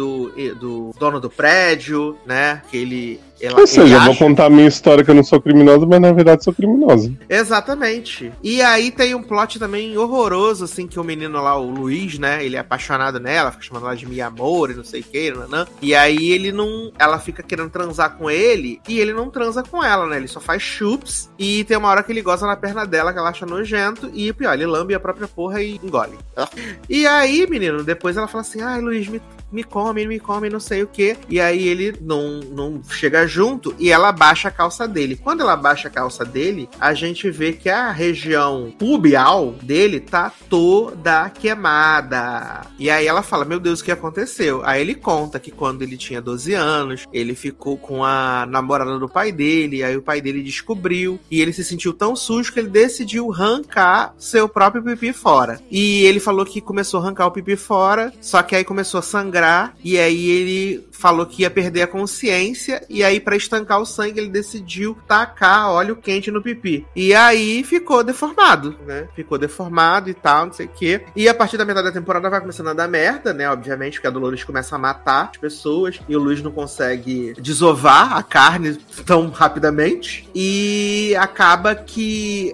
dono do prédio, né? Que ele Ou seja, eu vou contar a minha história que eu não sou criminosa, mas na verdade sou criminosa. Exatamente. E aí tem um plot também horroroso, assim, que o menino lá, o Luiz, né, ele é apaixonado nela, fica chamando ela de minha amor e não sei o que, e aí ele não... Ela fica querendo transar com ele e ele não transa com ela, né, ele só faz chups e tem uma hora que ele goza na perna dela, que ela acha nojento e, pior, ele lambe a própria porra e engole. E aí, menino, depois ela fala assim, ai, Luiz, me come, não sei o que. E aí ele não chega junto e ela baixa a calça dele. Quando ela baixa a calça dele, a gente vê que a região pubial dele tá toda queimada. E aí ela fala, meu Deus, o que aconteceu? Aí ele conta que quando ele tinha 12 anos, ele ficou com a namorada do pai dele, aí o pai dele descobriu e ele se sentiu tão sujo que ele decidiu arrancar seu próprio pipi fora. E ele falou que começou a arrancar o pipi fora, só que aí começou a sangrar e aí ele falou que ia perder a consciência e aí pra estancar o sangue ele decidiu tacar óleo quente no pipi. E aí ficou deformado, né? Ficou deformado e tal, não sei o quê. E a partir da metade da temporada vai começando a dar merda, né? Obviamente, porque a Dolores começa a matar as pessoas e o Luiz não consegue desovar a carne tão rapidamente. E acaba que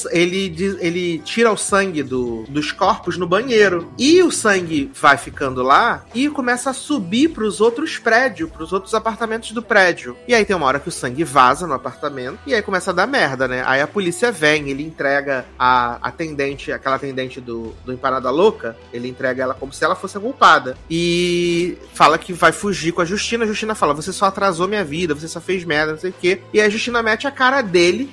ele tira o sangue dos corpos no banheiro. E o sangue vai ficando lá e começa a subir pros outros prédios, pros outros apartamentos do prédio. E aí tem uma hora que o sangue vaza no apartamento e aí começa a dar merda, né? Aí a polícia vem, ele entrega a atendente, aquela atendente do Empanada Louca, ele entrega ela como se ela fosse a culpada. E fala que vai fugir com a Justina. A Justina fala, você só atrasou minha vida, você só fez merda, não sei o quê. E a Justina mete a cara dele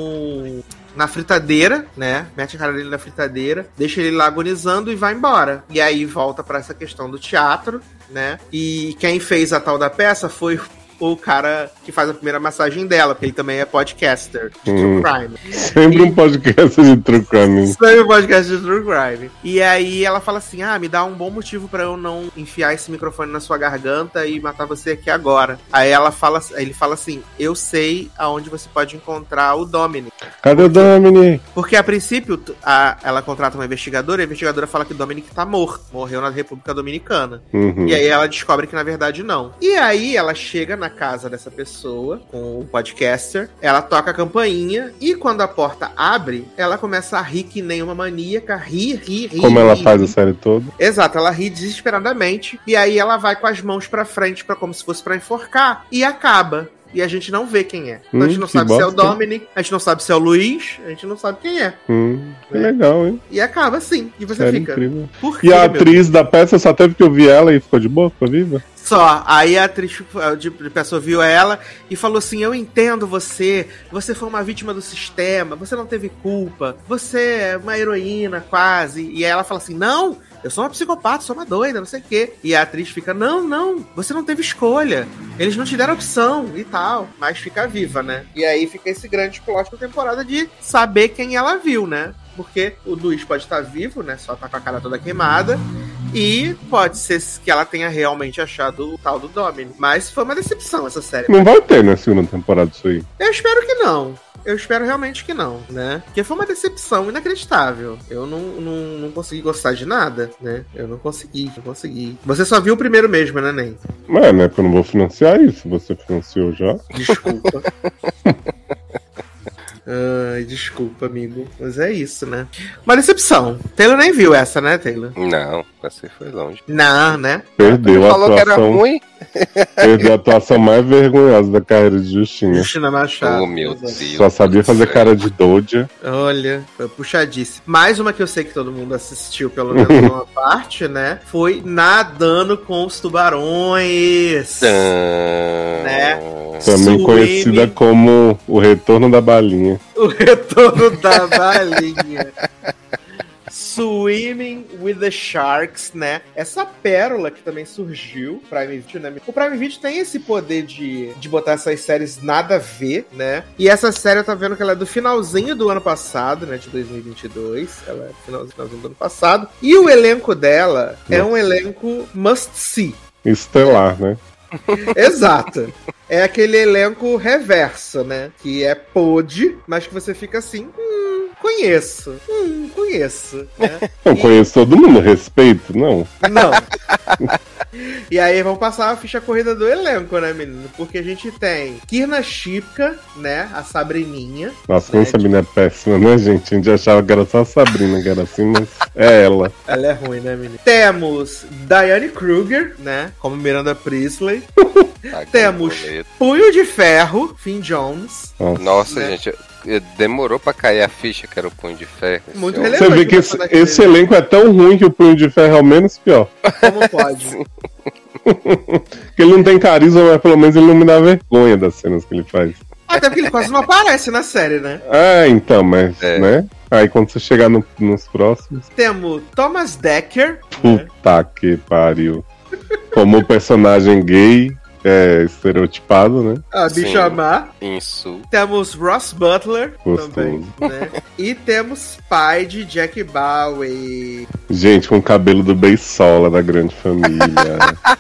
na fritadeira, né? Mete a cara dele na fritadeira, deixa ele lá agonizando e vai embora. E aí volta pra essa questão do teatro, né? E quem fez a tal da peça foi o cara que faz a primeira massagem dela, porque ele também é podcaster de True Crime. Sempre um podcast de True Crime. Sempre um podcast de True Crime. E aí ela fala assim, me dá um bom motivo pra eu não enfiar esse microfone na sua garganta e matar você aqui agora. Aí ele fala assim, eu sei aonde você pode encontrar o Dominic. Cadê o Dominic? Porque a princípio ela contrata uma investigadora e a investigadora fala que o Dominic tá morto. Morreu na República Dominicana. E aí ela descobre que na verdade não. E aí ela chega na casa dessa pessoa, com o podcaster, ela toca a campainha e quando a porta abre, ela começa a rir que nem uma maníaca, rir. Como ela faz a série toda. Exato, ela ri desesperadamente e aí ela vai com as mãos pra frente, como se fosse pra enforcar e acaba. E a gente não vê quem é. Então a gente não sabe se é o Dominic, a gente não sabe se é o Luiz, a gente não sabe quem é. Que legal, hein? E acaba assim. E você fica. Incrível. Por quê, e a atriz da peça só teve que ouvir ela e ficou de boa, ficou viva? Só. Aí a atriz de pessoa viu ela e falou assim, eu entendo você foi uma vítima do sistema, você não teve culpa, você é uma heroína quase. E aí ela fala assim, não, eu sou uma psicopata, sou uma doida, não sei o quê. E a atriz fica, não, você não teve escolha. Eles não te deram opção e tal. Mas fica viva, né? E aí fica esse grande plot da temporada de saber quem ela viu, né? Porque o Luiz pode estar vivo, né? Só tá com a cara toda queimada. E pode ser que ela tenha realmente achado o tal do Dominic. Mas foi uma decepção essa série. Não vai ter na segunda temporada isso aí. Eu espero que não. Eu espero realmente que não, né? Porque foi uma decepção inacreditável. Eu não consegui gostar de nada, né? Eu não consegui. Você só viu o primeiro mesmo, né, Nen? Mas, né, que eu não vou financiar isso. Você financiou já? Desculpa. Ai, desculpa, amigo. Mas é isso, né? Uma decepção. Taylor nem viu essa, né, Taylor? Não, você foi longe. Não, né? Perdeu a Falou que era atuação. ruim? Perdeu a atuação mais vergonhosa da carreira de Justina. Justina Machado. Oh, meu Deus. Só sabia fazer cara de Doja. Olha, foi puxadíssimo. Mais uma que eu sei que todo mundo assistiu, pelo menos uma parte, né? Foi Nadando com os Tubarões. Né? Também conhecida como O Retorno da Balinha. O Retorno da Balinha. Swimming with the Sharks, né? Essa pérola que também surgiu, Prime Video, né? O Prime Video tem esse poder de botar essas séries nada a ver, né? E essa série eu tô vendo que ela é do finalzinho do ano passado, né? De 2022. Ela é do finalzinho do ano passado. E o elenco dela é um elenco must-see. Estelar, né? Exato. É aquele elenco reverso, né? Que é pod, mas que você fica assim... Conheço. Né? Eu conheço todo mundo, respeito, não. Não. E aí vamos passar a ficha corrida do elenco, né, menino? Porque a gente tem Kierna Shipka, né? A Sabrininha. Nossa, como a Sabrina é péssima, né, gente? A gente achava que era só a Sabrina que era assim, mas é ela. Ela é ruim, né, menino? Temos Diane Kruger, né? Como Miranda Priestley. Temos Punho de Ferro, Finn Jones. Nossa, né? gente, demorou pra cair a ficha que era o Punho de Ferro. Muito homem. relevante. Você vê que esse elenco é tão ruim que o Punho de Ferro é o menos pior. Como pode? Porque ele não tem carisma, mas pelo menos ele não me dá vergonha das cenas que ele faz. Até porque ele quase não aparece na série, né? Ah, então, mas, né? Aí quando você chegar nos próximos... Temos Thomas Dekker. Né? Puta que pariu. Como o personagem gay... estereotipado, né? A Bichamar. Isso. Temos Ross Butler. Gostoso. Também, né? E temos pai de Jack Bowie. Gente, com o cabelo do Beisola da Grande Família.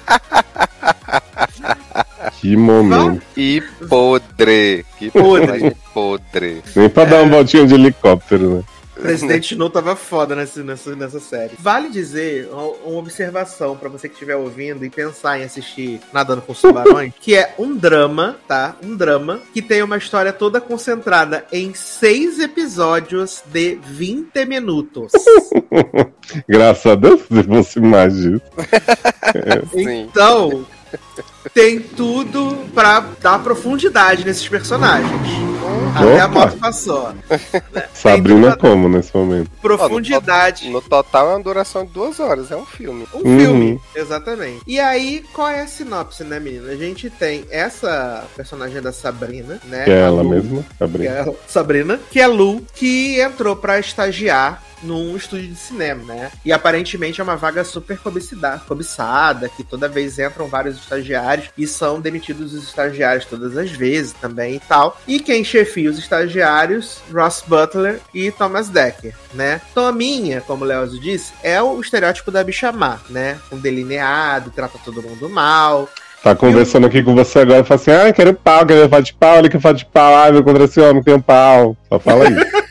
Que momento. E podre. Que Podre. Podre. Nem pra dar uma voltinha de helicóptero, né? Resident Evil tava foda nessa série. Vale dizer, uma observação pra você que estiver ouvindo e pensar em assistir Nadando com os Tubarões, que é um drama, tá? Um drama que tem uma história toda concentrada em 6 episódios de 20 minutos. Graças a Deus, se fosse mais disso. Então, tem tudo pra dar profundidade nesses personagens. Até a moto passou. Né? Sabrina como nesse momento? Profundidade. No total é uma duração de 2 horas, é um filme. Um filme, exatamente. E aí, qual é a sinopse, né, menina? A gente tem essa personagem da Sabrina, né? Que é ela Lu, mesma, Sabrina, que é Lu, que entrou pra estagiar num estúdio de cinema, né? E aparentemente é uma vaga super cobiçada, que toda vez entram vários estagiários e são demitidos os estagiários todas as vezes também e tal. E quem chefia os estagiários, Ross Butler e Thomas Dekker, né? Tominha, como o Leozo disse, é o estereótipo da Bichamar, né? Um delineado, trata todo mundo mal. Tá conversando aqui com você agora e fala assim, quero pau, quero falar de pau, ele quer falar de pau, eu contra esse homem, tem um pau. Só fala isso.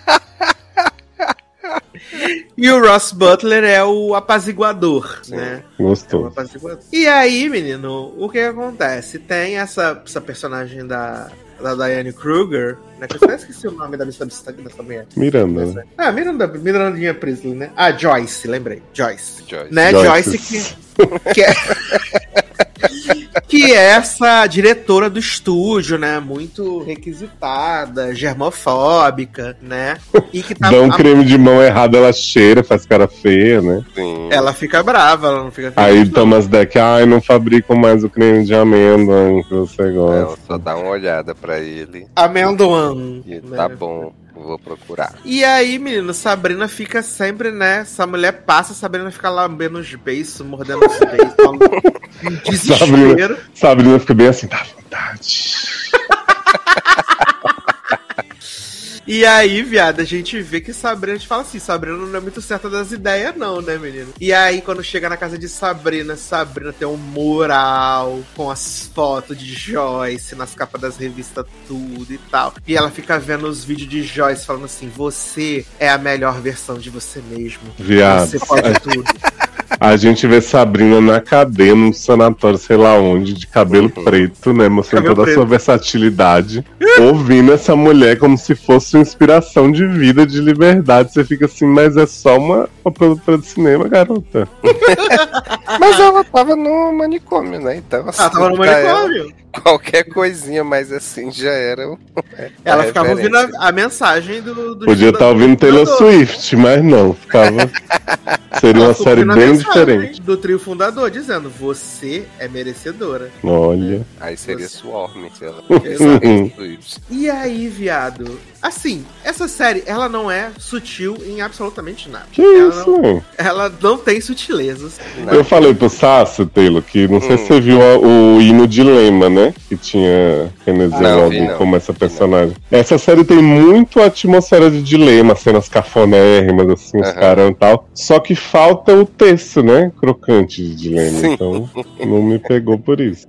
E o Ross Butler é o apaziguador, né? Gostoso. É o apaziguador. E aí, menino, o que acontece? Tem essa personagem da Diane Kruger, né? Que eu até esqueci o nome dessa mulher. Miranda, né? Mirandinha Priestley, né? Ah, Joyce, lembrei. Joyce. Né? Joyce que é essa diretora do estúdio, né? Muito requisitada, germofóbica, né? E que tá dá um creme de mão errado, ela cheira, faz cara feia, né? Sim. Ela fica brava, ela não fica feliz. Aí Thomas Dekker, não fabrico mais o creme de amêndoa que você gosta. Ela só dá uma olhada pra ele. Amendoim. E né? tá bom. Vou procurar. E aí, menino, Sabrina fica sempre, né? Essa mulher passa, Sabrina fica lambendo os beiços, mordendo os beiços. Desespero. Sabrina fica bem assim, tá à vontade. E aí, viado, a gente vê que Sabrina, a gente fala assim, Sabrina não é muito certa das ideias não, né, menino? E aí, quando chega na casa de Sabrina tem um mural com as fotos de Joyce nas capas das revistas, tudo e tal. E ela fica vendo os vídeos de Joyce falando assim, você é a melhor versão de você mesmo. Viado. Você pode tudo. A gente vê Sabrina na cadeia, num sanatório, sei lá onde, de cabelo preto, né? Mostrando toda a sua versatilidade. Ouvindo essa mulher como se fosse uma inspiração de vida, de liberdade. Você fica assim, mas é só uma produtora de cinema, garota. Mas ela tava no manicômio, né? Então, assim, Ela tava no manicômio. Qualquer coisinha mais assim já era. Ela ficava ouvindo a mensagem do Podia estar ouvindo Taylor Swift, mas não. Ficava. Seria uma série bem diferente. Do trio fundador, dizendo: você é merecedora. Olha. Aí seria Swarm, se ela. E aí, viado? Assim, essa série, ela não é sutil em absolutamente nada. Que isso? Ela não tem sutilezas. Eu falei pro Sassi, Taylor, que não sei se você viu o hino Dilema, né? Que tinha Renée Zellweger como essa personagem. Essa série tem muito a atmosfera de Dilema, cenas cafonérrimas, assim, os caras e tal. Só que falta o texto, né? Crocante de Dilema. Sim. Então, não me pegou por isso.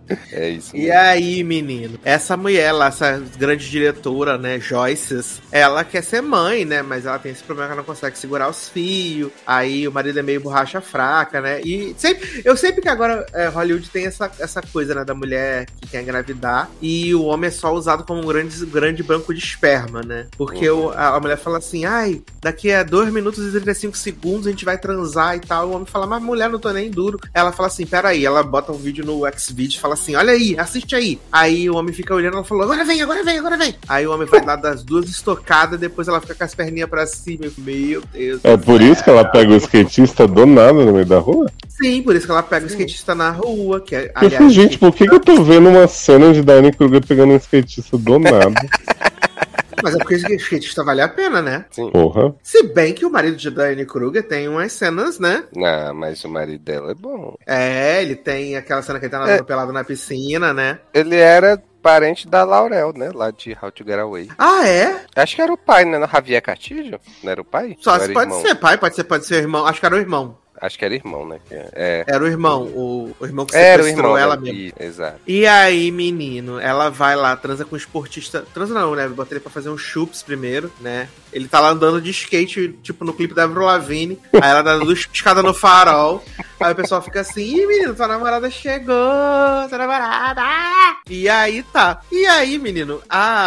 É isso. E aí, menino, essa mulher lá, essa grande diretora, né, Joyce, ela quer ser mãe, né, mas ela tem esse problema que ela não consegue segurar os fios, aí o marido é meio borracha fraca, né, e eu sempre que agora Hollywood tem essa coisa, né, da mulher que quer engravidar e o homem é só usado como um grande banco de esperma, né, porque a mulher fala assim, ai, daqui a 2 minutos e 35 segundos a gente vai transar e tal, o homem fala, mas mulher, não tô nem duro, ela fala assim, peraí, ela bota um vídeo no Xvideos e fala assim, olha aí, assiste aí. Aí o homem fica olhando, ela falou, agora vem. Aí o homem vai dar das 2 estocadas, depois ela fica com as perninhas pra cima. Meu Deus. É por isso que ela pega o skatista do nada no meio da rua? Sim, por isso que ela pega o skatista na rua. Que é, aliás, falei, gente, por que eu tô vendo uma cena de Diane Kruger pegando um skatista do nada? Mas é porque o skatista vale a pena, né? Sim. Porra. Se bem que o marido de Diane Kruger tem umas cenas, né? Não, mas o marido dela é bom. É, ele tem aquela cena que ele tá nadando pelado na piscina, né? Ele era parente da Laurel, né? Lá de How to Get Away. Ah, é? Acho que era o pai, né? Javier Castillo? Não era o pai? Só se pode ser pai, pode ser irmão. Acho que era o irmão. Acho que era irmão, né? Era o irmão, o irmão que sequestrou ela mesmo. Exato. E aí, menino, ela vai lá, transa com o esportista. Transa não, né? Bota ele pra fazer um chups primeiro, né? Ele tá lá andando de skate, tipo no clipe da Avril Lavigne. Aí ela dá 2 piscadas no farol. Aí o pessoal fica assim, ih, menino, tua namorada chegou, tua namorada. E aí tá. E aí, menino,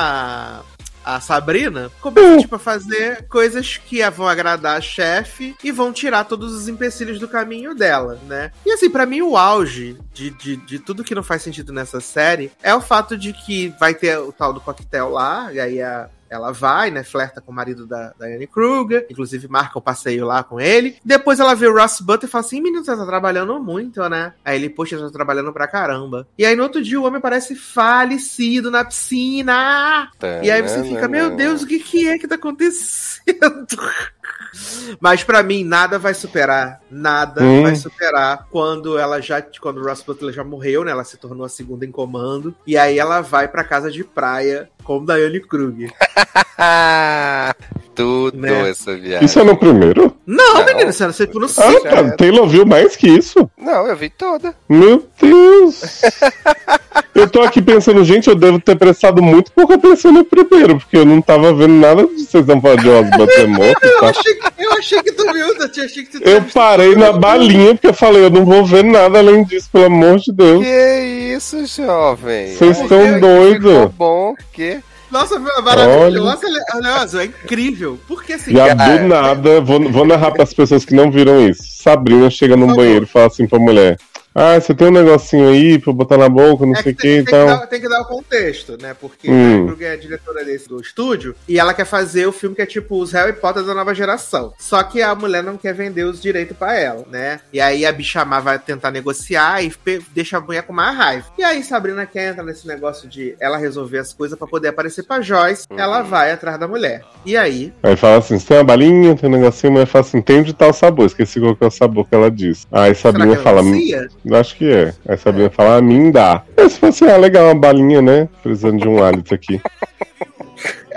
a Sabrina começa, tipo, a fazer coisas que vão agradar a chefe e vão tirar todos os empecilhos do caminho dela, né? E assim, pra mim, o auge de tudo que não faz sentido nessa série é o fato de que vai ter o tal do coquetel lá, e aí ela vai, né, flerta com o marido da Diane Kruger, inclusive marca o passeio lá com ele. Depois ela vê o Ross Butler e fala assim, menino, você tá trabalhando muito, né? Aí ele, poxa, eu tô trabalhando pra caramba. E aí no outro dia o homem parece falecido na piscina. E aí você fica, meu Deus, o que é que tá acontecendo? Mas pra mim, nada vai superar quando o Ross Butler já morreu, né? Ela se tornou a segunda em comando. E aí ela vai pra casa de praia com Diane Kruger. Tudo, né? Essa viagem. Isso é no primeiro? Não, menino, você não no segundo. Ah, Taylor viu mais que isso? Não, eu vi toda. Meu Deus! Eu tô aqui pensando, gente, eu devo ter prestado muito pouca atenção no primeiro, porque eu não tava vendo nada de vocês não falar de Osborne ter morto. Eu achei que tu viu, achei que tu eu parei na balinha, porque eu falei, eu não vou ver nada além disso, pelo amor de Deus. Que isso, jovem? Vocês estão doidos. Ficou bom, que... Nossa, maravilhoso, é incrível. Porque assim, já do nada, vou narrar pras pessoas que não viram isso. Sabrina chega no banheiro e fala assim pra mulher: ah, você tem um negocinho aí pra eu botar na boca, não sei o que, então... Tem que dar o contexto, né? Porque a Kruger é a diretora do estúdio e ela quer fazer o filme que é tipo os Harry Potter da nova geração. Só que a mulher não quer vender os direitos pra ela, né? E aí a bicha má vai tentar negociar e deixa a mulher com mais raiva. E aí Sabrina quer entrar nesse negócio de ela resolver as coisas pra poder aparecer pra Joyce. Ela vai atrás da mulher. E aí... Aí fala assim, você tem uma balinha, tem um negocinho, mas fala assim, tem de tal sabor. Esqueci qual que é o sabor que ela diz. Aí Sabrina fala... Acho que é. Aí Sabrina fala, a mim dá. Aí você fala assim, legal, uma balinha, né? Precisando de um hálito aqui.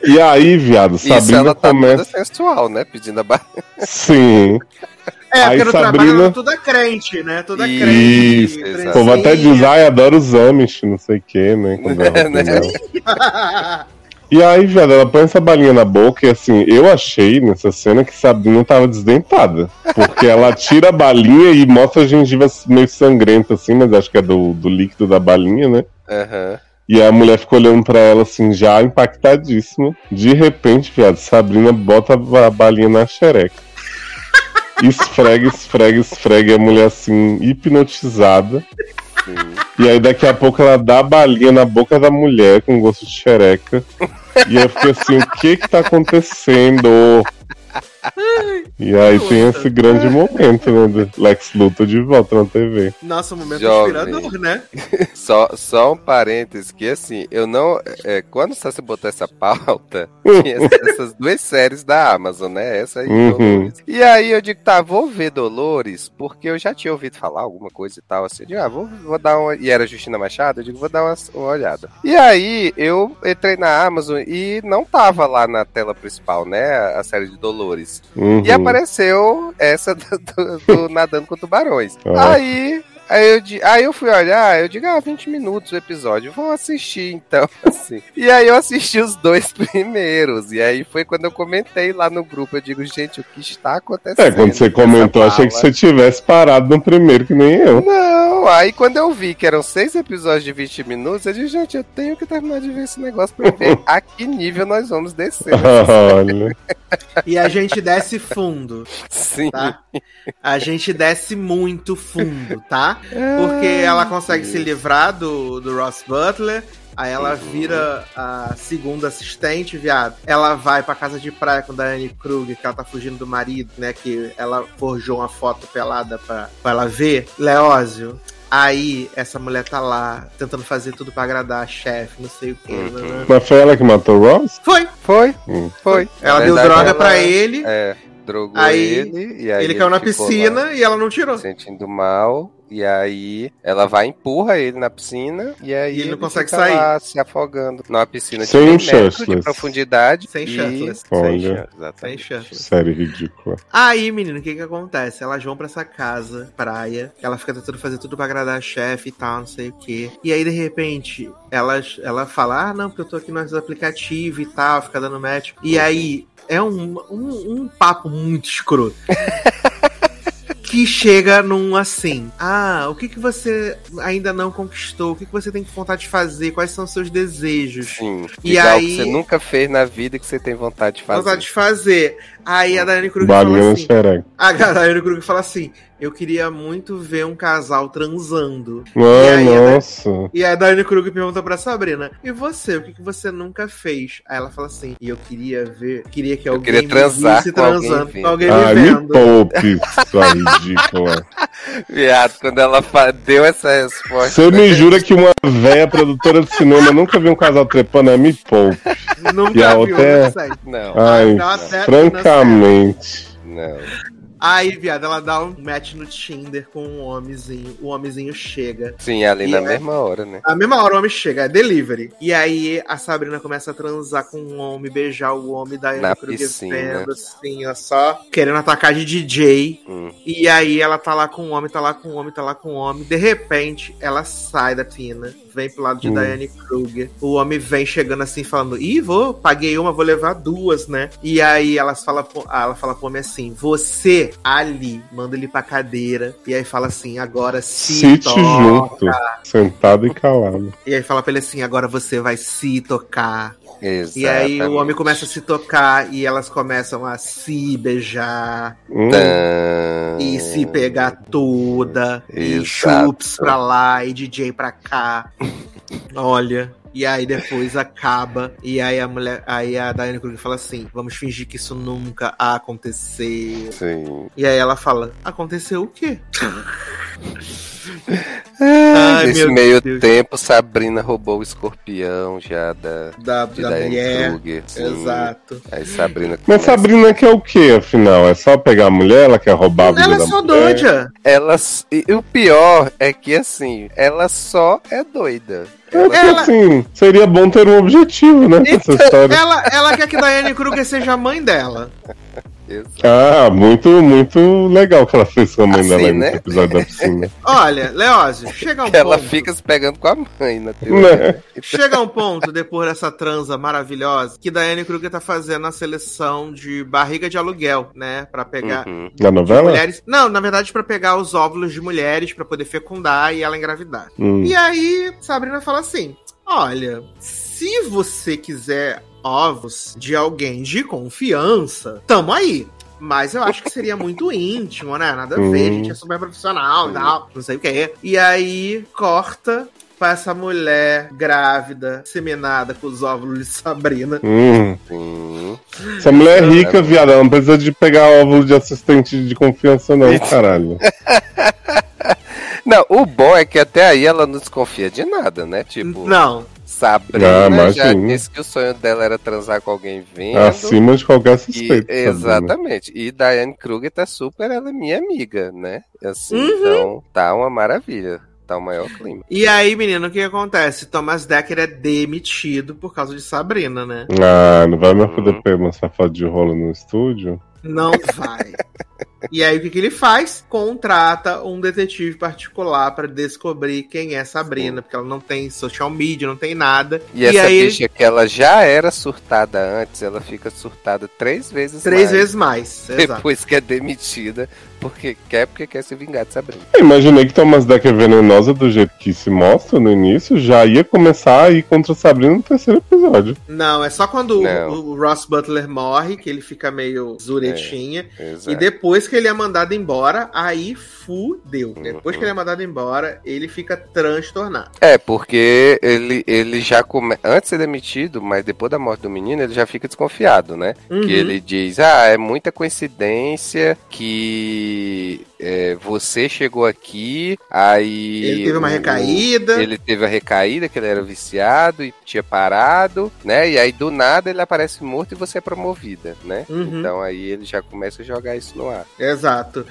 E aí, viado, Isso Sabrina ela tá começa... toda sensual, né? Pedindo a barra. Sim. Porque Aí no Sabrina... trabalho tudo é crente, né? Tudo é Isso, crente. exato. O povo até diz, ai, adoro os Amish, não sei o que, né? Quando é roupa dela. E aí, viado, ela põe essa balinha na boca e assim, eu achei nessa cena que Sabrina tava desdentada. Porque ela tira a balinha e mostra a gengiva meio sangrenta, assim, mas acho que é do líquido da balinha, né? Aham. E a mulher ficou olhando pra ela assim, já impactadíssima. De repente, viado, Sabrina bota a balinha na xereca. Esfrega, esfrega, esfrega. E a mulher assim, hipnotizada. Sim. E aí daqui a pouco ela dá a balinha na boca da mulher com gosto de xereca. E eu fiquei assim, o que tá acontecendo? E aí tem esse grande momento, né? Do Lex Luthor de volta na TV. Nossa, um momento Jovem. inspirador, né? Só um parênteses, que assim, eu não... quando você botou essa pauta, tinha essas duas séries da Amazon, né? Essa e Dolores. E aí eu digo, tá, vou ver Dolores, porque eu já tinha ouvido falar alguma coisa e tal, assim. Eu digo, vou dar uma... E era Justina Machado, eu digo, vou dar uma olhada. E aí eu entrei na Amazon e não tava lá na tela principal, né? A série de Dolores. E apareceu essa do Nadando com Tubarões. Aí eu fui olhar, eu digo, 20 minutos o episódio, vou assistir então, assim. E aí eu assisti os 2 primeiros, e aí foi quando eu comentei lá no grupo, eu digo, gente, o que está acontecendo? Quando você comentou, achei que você tivesse parado no primeiro, que nem eu. Não, aí quando eu vi que eram 6 episódios de 20 minutos, eu disse, gente, eu tenho que terminar de ver esse negócio pra ver a que nível nós vamos descer. Olha. E a gente desce fundo. Sim. Tá? A gente desce muito fundo, tá? Porque ela consegue se livrar do Ross Butler. Aí ela vira a segunda assistente, viado. Ela vai pra casa de praia com a Diane Kruger, que ela tá fugindo do marido, né? Que ela forjou uma foto pelada pra ela ver. Leózio. Aí, essa mulher tá lá, tentando fazer tudo pra agradar a chefe, não sei o que. Mas foi ela que matou o Ross? Foi. Ela deu droga pra ele. Drogou aí, ele. E aí ele caiu na piscina e ela não tirou. Sentindo mal. E aí ela vai e empurra ele na piscina. E aí ele não consegue fica sair. Lá, se afogando numa piscina Sem de 1 metro de shirtless. profundidade. Sem shirtless. Olha. Sem shirtless. Série ridícula. Aí, menino, o que acontece? Elas vão pra essa casa, praia. Ela fica tentando fazer tudo pra agradar a chefe e tal, não sei o quê. E aí, de repente, ela fala, não, porque eu tô aqui nos aplicativos e tal, fica dando match. E aí, é um papo muito escroto. Que chega num assim, o que você ainda não conquistou? O que você tem vontade de fazer? Quais são os seus desejos? Sim, e aí, aí que você nunca fez na vida que você tem vontade de fazer. Aí a Diane Kruger fala assim, a Diane Kruger fala assim, eu queria muito ver um casal transando. Nossa. E aí a Diane Kruger pergunta pra Sabrina, e você, o que você nunca fez? Aí ela fala assim, e eu queria que alguém me visse transando com alguém me vendo. Me poupe, sua ridícula. Viado, quando ela deu essa resposta... Você me jura que uma véia produtora de cinema nunca viu um casal trepando? Me poupe. Nunca e a viu, outra não. Ai, francamente. Não. Aí, viado, ela dá um match no Tinder com um homenzinho. O homenzinho chega. Sim, ali na mesma hora, né? Na mesma hora o homem chega, é delivery. E aí a Sabrina começa a transar com um homem, beijar o homem da na piscina. Vendo, assim, ó, só querendo atacar de DJ. E aí ela tá lá com o homem, tá lá com o homem, tá lá com o homem. De repente, ela sai da tina, vem pro lado de Diane Kruger. O homem vem chegando assim, falando, paguei uma, vou levar 2, né? E aí ela fala pro homem assim, você, Ali, manda ele pra cadeira. E aí fala assim, agora se toca. Junto, sentado e calado. E aí fala pra ele assim, agora você vai se tocar. Exatamente. E aí o homem começa a se tocar e elas começam a se beijar. E se pegar toda. E chups pra lá e DJ pra cá. Olha. E aí depois acaba. E aí a Diane Kruger fala assim, vamos fingir que isso nunca aconteceu. Sim. E aí ela fala, aconteceu o quê? Nesse meio tempo, Sabrina roubou o escorpião já da Diane Kruger. Exato. Aí Sabrina Mas Sabrina quer o que, afinal? É só pegar a mulher? Ela quer roubar a vida da mulher? Ela é só doida. E o pior é que, assim, ela só é doida. Assim, seria bom ter um objetivo, né? Essa história. Ela quer que Diane Kruger seja a mãe dela. Ah, muito, muito legal que ela fez com a mãe assim, dela né? nesse episódio da piscina. Olha, Leózio, chega um ponto. Ela fica se pegando com a mãe na teoria. Chega um ponto, depois dessa transa maravilhosa, que Diane Kruger tá fazendo a seleção de barriga de aluguel, né? Pra pegar. Na novela? Mulheres. Não, na verdade, pra pegar os óvulos de mulheres pra poder fecundar e ela engravidar. E aí, Sabrina fala assim: olha, se você quiser ovos de alguém de confiança, tamo aí. Mas eu acho que seria muito íntimo, né? Nada a ver, a gente é super profissional e tal, não sei o que é. E aí, corta pra essa mulher grávida, seminada com os óvulos de Sabrina. Essa mulher é rica, viado, ela não precisa de pegar óvulo de assistente de confiança não, caralho. Não, o bom é que até aí ela não desconfia de nada, né? Tipo... Não. Sabrina já disse que o sonho dela era transar com alguém vendo. Acima de qualquer suspeito. Exatamente. E Diane Kruger tá super, ela é minha amiga, né? Assim, então tá uma maravilha. Tá o maior clima. E aí, menino, o que acontece? Thomas Dekker é demitido por causa de Sabrina, né? Ah, não vai mais poder pegar uma safada de rolo no estúdio? Não vai. E aí, o que ele faz? Contrata um detetive particular pra descobrir quem é Sabrina, porque ela não tem social media, não tem nada. E essa aí, bicha que ela já era surtada antes, ela fica surtada 3 vezes mais. 3 vezes mais, depois exato. Que é demitida, porque quer se vingar de Sabrina. Eu imaginei que Thomas Dekker venenosa do jeito que se mostra no início, já ia começar a ir contra Sabrina no 3º episódio. Não, é só quando o Ross Butler morre, que ele fica meio zuretinha. E depois que ele é mandado embora, aí fudeu. Depois que ele é mandado embora, ele fica transtornado. Porque ele já antes de ser demitido, mas depois da morte do menino, ele já fica desconfiado, né? Que ele diz, é muita coincidência que você chegou aqui, aí... Ele teve uma recaída. Ele teve a recaída, que ele era viciado e tinha parado, né? E aí, do nada, ele aparece morto e você é promovida, né? Então, aí ele já começa a jogar isso no ar. Exato.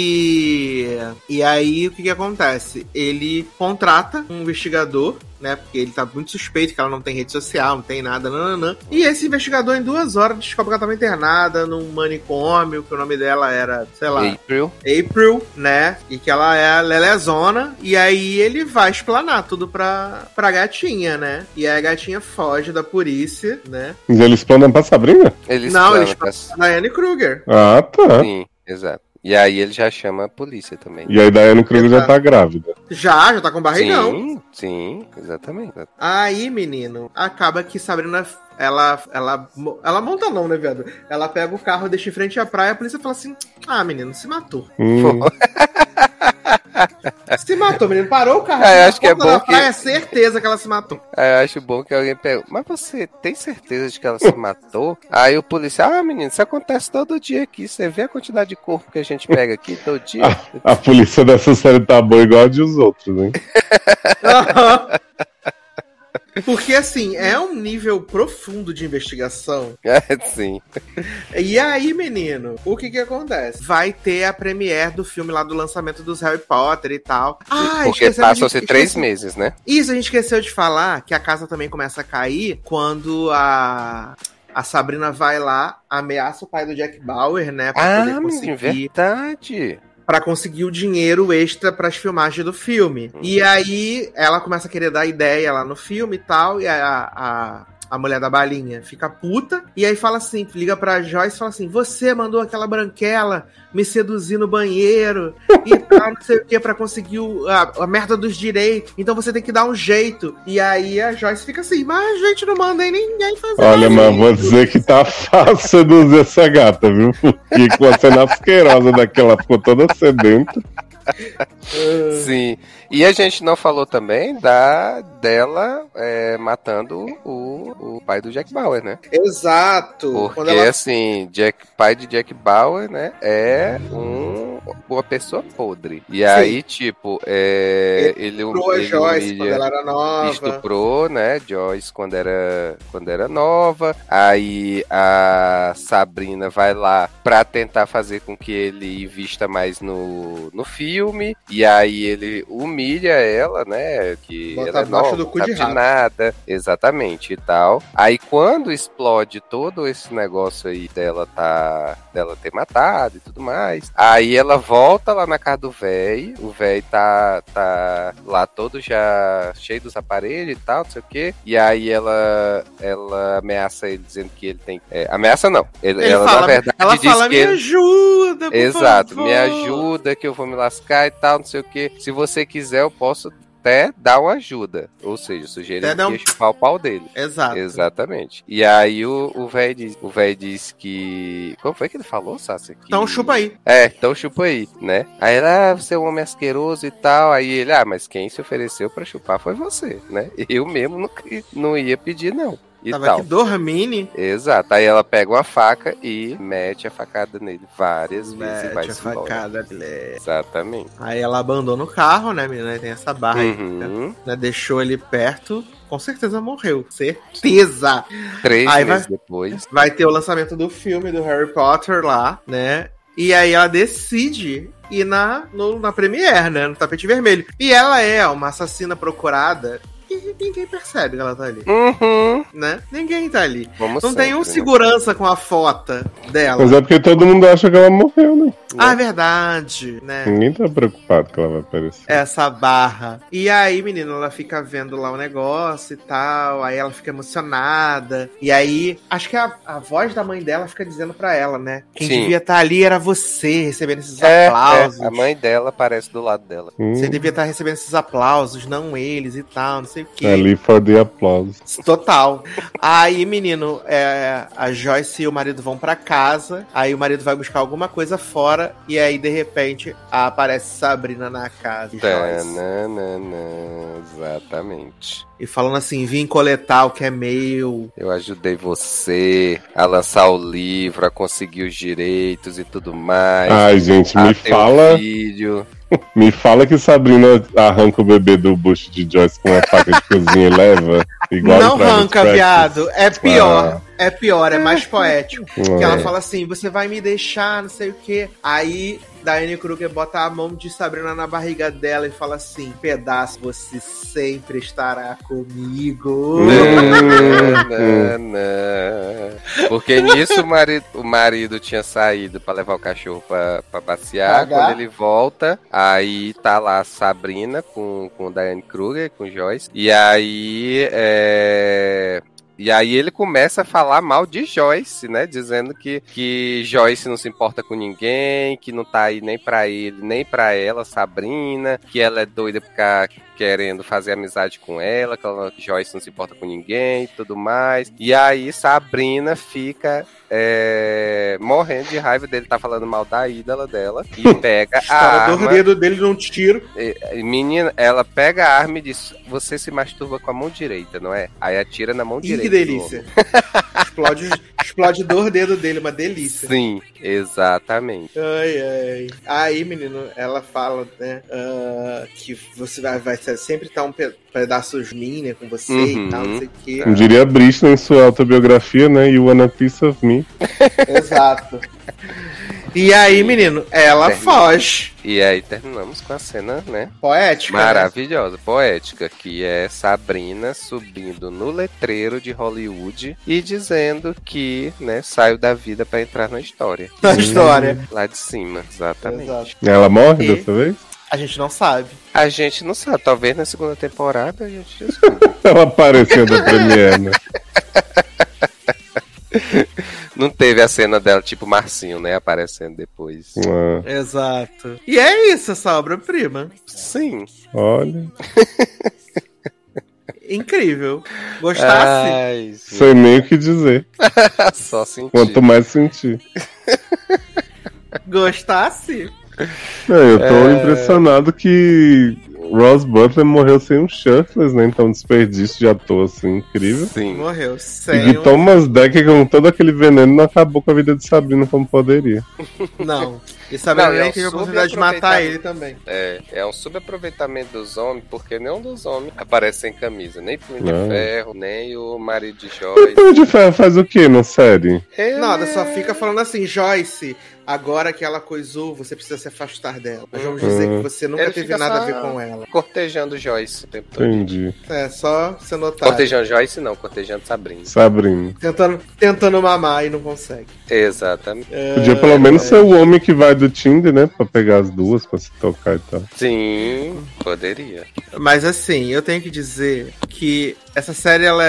E aí, o que acontece? Ele contrata um investigador, né? Porque ele tá muito suspeito que ela não tem rede social, não tem nada, E esse investigador, em 2 horas, descobre que ela tava internada num manicômio, que o nome dela era, sei lá... April, né? E que ela é a lelezona. E aí ele vai explanar tudo pra gatinha, né? E aí a gatinha foge da polícia, né? E ele explana pra Sabrina? Ele explana pra Diane Kruger. Ah, tá. Sim, exato. E aí ele já chama a polícia também. E aí Diane Kruger já tá grávida. Já tá com barrigão. Sim, exatamente. Aí, menino, acaba que Sabrina... Ela monta não, né, viado? Ela pega o carro, deixa em frente à praia, a polícia fala assim, menino, se matou. Se matou, menino. Parou o carro. Acho que é bom praia, é certeza que ela se matou. Eu acho bom que alguém pergunta, mas você tem certeza de que ela se matou? Aí o policial, menino, isso acontece todo dia aqui. Você vê a quantidade de corpo que a gente pega aqui todo dia? A polícia dessa série tá boa igual a de os outros, hein? Porque, assim, é um nível profundo de investigação. Sim. E aí, menino, o que acontece? Vai ter a premiere do filme lá do lançamento dos Harry Potter e tal. Porque passam-se 3 meses, né? Isso, a gente esqueceu de falar que a casa também começa a cair quando a Sabrina vai lá, ameaça o pai do Jack Bauer, né? Pra poder conseguir... verdade! Pra conseguir o dinheiro extra pras filmagens do filme. E aí, ela começa a querer dar ideia lá no filme e tal, e a mulher da balinha fica puta, e aí fala assim, liga pra Joyce e fala assim, você mandou aquela branquela me seduzir no banheiro, e tal, não sei o que, pra conseguir a merda dos direitos, então você tem que dar um jeito. E aí a Joyce fica assim, mas a gente não manda em ninguém fazer. Olha, mas vou dizer que tá fácil seduzir essa gata, viu? Porque com a cena asquerosa daquela ficou toda sedenta. Sim. E a gente não falou também dela matando o pai do Jack Bauer, né? Exato. Porque, assim, pai de Jack Bauer, né, é um uma pessoa podre. E aí, tipo, ele estuprou a Joyce quando ela era nova. Estuprou, né, Joyce quando era nova. Aí a Sabrina vai lá pra tentar fazer com que ele invista mais no filme. E aí ele humilha ela, né, que bota ela é nova, do cu não de sabe de nada. Exatamente, e tal. Aí quando explode todo esse negócio aí dela ter matado e tudo mais, aí ela volta lá na casa do véi, o véi tá lá todo já cheio dos aparelhos e tal, não sei o que, e aí ela ameaça ele dizendo que ele tem... ameaça não, ela fala, na verdade ela diz fala, que me ajuda, por exato, favor. me ajuda que eu vou me lascar e tal, não sei o que, se você quiser eu posso até dar uma ajuda, ou seja, sugerindo que ia chupar o pau dele. Exato. Exatamente. E aí o véi diz que... Como foi que ele falou, Sassi? Então chupa aí. Então chupa aí, né? Aí ela, você é um homem asqueroso e tal, aí ele, mas quem se ofereceu pra chupar foi você, né? Eu mesmo não ia pedir, não. E tava tal. aqui dormindo. Exato. Aí ela pega uma faca e mete a facada nele várias vezes e vai se embora. Exatamente. Aí ela abandona o carro, né, menina? Tem essa barra aí, né? Deixou ele perto. Com certeza morreu. Certeza! 3 meses depois. Vai ter o lançamento do filme do Harry Potter lá, né? E aí ela decide ir na premiere, né? No tapete vermelho. E ela é uma assassina procurada. E ninguém percebe que ela tá ali. Né? Ninguém tá ali. Não tem um segurança com a foto dela. Mas é porque todo mundo acha que ela morreu, né? Ah, é verdade, né? Ninguém tá preocupado que ela vai aparecer. Essa barra. E aí, menina, ela fica vendo lá o negócio e tal. Aí ela fica emocionada. E aí, acho que a voz da mãe dela fica dizendo pra ela, né? Quem devia estar ali era você, recebendo esses aplausos. A mãe dela aparece do lado dela. Você devia estar recebendo esses aplausos, não eles e tal, não sei o quê. Ali for the applause. Total. Aí, menino, a Joyce e o marido vão pra casa. Aí o marido vai buscar alguma coisa fora. E aí, de repente, aparece Sabrina na casa. Exatamente. E falando assim, vim coletar o que é meu. Eu ajudei você a lançar o livro, a conseguir os direitos e tudo mais. Ai, gente, me fala... Me fala que Sabrina arranca o bebê do bucho de Joyce com uma faca de cozinha e leva. Igual não arranca, viado. É pior. É pior, é mais poético. Que ela fala assim, você vai me deixar, não sei o quê. Aí, Diane Kruger bota a mão de Sabrina na barriga dela e fala assim, pedaço, você sempre estará comigo. Porque nisso o marido tinha saído pra levar o cachorro pra passear. Quando ele volta, aí tá lá a Sabrina com Diane Kruger, com Joyce. E aí ele começa a falar mal de Joyce, né? Dizendo que Joyce não se importa com ninguém, que não tá aí nem pra ele, nem pra ela, Sabrina, que ela é doida por ficar querendo fazer amizade com ela, que Joyce não se importa com ninguém e tudo mais. E aí Sabrina fica morrendo de raiva dele, tá falando mal da ídola dela e pega a arma. O dedo dele num tiro. Menina, ela pega a arma e diz, você se masturba com a mão direita, não é? Aí atira na mão direita. Que delícia. Explode o dedo dele, uma delícia. Sim, exatamente. Ai. Aí, menino, ela fala, né, que você vai sempre estar um pedaços minha com você e tal, não sei o quê. Eu diria Britney em sua autobiografia, né? You want a piece of me. Exato. E aí, menino, ela foge. E aí terminamos com a cena, né? Poética. Maravilhosa, né? Poética, que é Sabrina subindo no letreiro de Hollywood e dizendo que, né, saiu da vida pra entrar na história. Na história. Lá de cima, exatamente. Exato. Ela morre dessa vez? A gente não sabe. A gente não sabe. Talvez na segunda temporada a gente descubra. Ela apareceu da Premiere, né? Não teve a cena dela, tipo Marcinho, né? Aparecendo depois. Exato. E é isso, essa obra-prima. Sim. Olha. Incrível. Gostasse? Sei nem o que dizer. Só sentir. Quanto mais sentir. Gostasse? Eu tô impressionado que Ross Butler morreu sem um shirtless, né? Então desperdício de ator, assim, incrível. Sim. Morreu E sem. que Thomas Dekker, com todo aquele veneno, não acabou com a vida de Sabrina como poderia. Não. E Sabrina Não, nem teve a oportunidade de matar ele também. É um subaproveitamento dos homens, porque nenhum dos homens aparece sem camisa. Nem Punho de Não. Ferro, nem o marido de E Joyce. Punho de Ferro faz o quê na série? Nada, só fica falando assim, Joyce, agora que ela coisou, você precisa se afastar dela. Mas vamos dizer que você nunca Ele teve fica nada a só ver com ela. cortejando Joyce o tempo todo. Entendi. É, só você notar. Cortejando Joyce não, cortejando Sabrina. Sabrina. Tentando mamar e não consegue. Exatamente. Podia pelo menos ser o homem que vai do Tinder, né? Pra pegar as duas, pra se tocar e tal. Sim, poderia. Mas assim, eu tenho que dizer que essa série, ela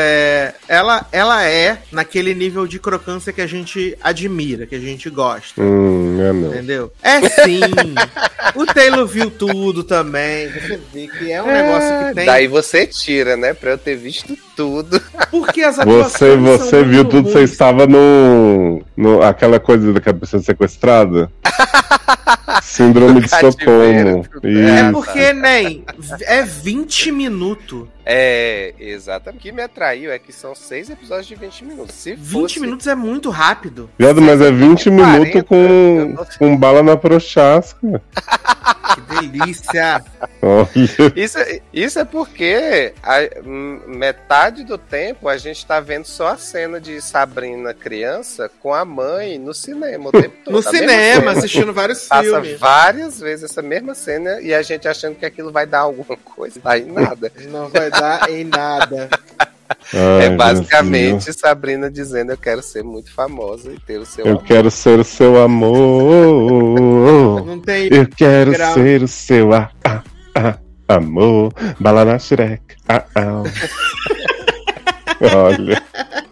é naquele nível de crocância que a gente admira, que a gente gosta. Não. Entendeu? É sim. O Taylor viu tudo também. Você vê que é um negócio que tem. Daí você tira, né? Pra eu ter visto tudo. Porque as Você atuações são viu muito tudo, você ruins. estava no aquela coisa da cabeça sequestrada? Síndrome de cativeiro. Estocolmo. É Isso. porque, nem, é 20 minutos. É, exatamente. O que me atraiu é que são 6 episódios de 20 minutos. Se 20 fosse... minutos é muito rápido. Viado, mas é 20 minutos 40, com bala na prochasca. Que delícia. Olha. Isso é porque metade do tempo a gente tá vendo só a cena de Sabrina criança com a mãe no cinema o tempo todo. No A mesma cinema, cena. assistindo vários Passa filmes. várias vezes essa mesma cena e a gente achando que aquilo vai dar alguma coisa. Aí nada. Não vai dar em nada. Ai, É basicamente Brasil. Sabrina dizendo: eu quero ser muito famosa e ter o seu Eu amor. quero ser o seu amor. Não tem. Eu quero grau. ser o seu amor. Bala na Shrek. Olha.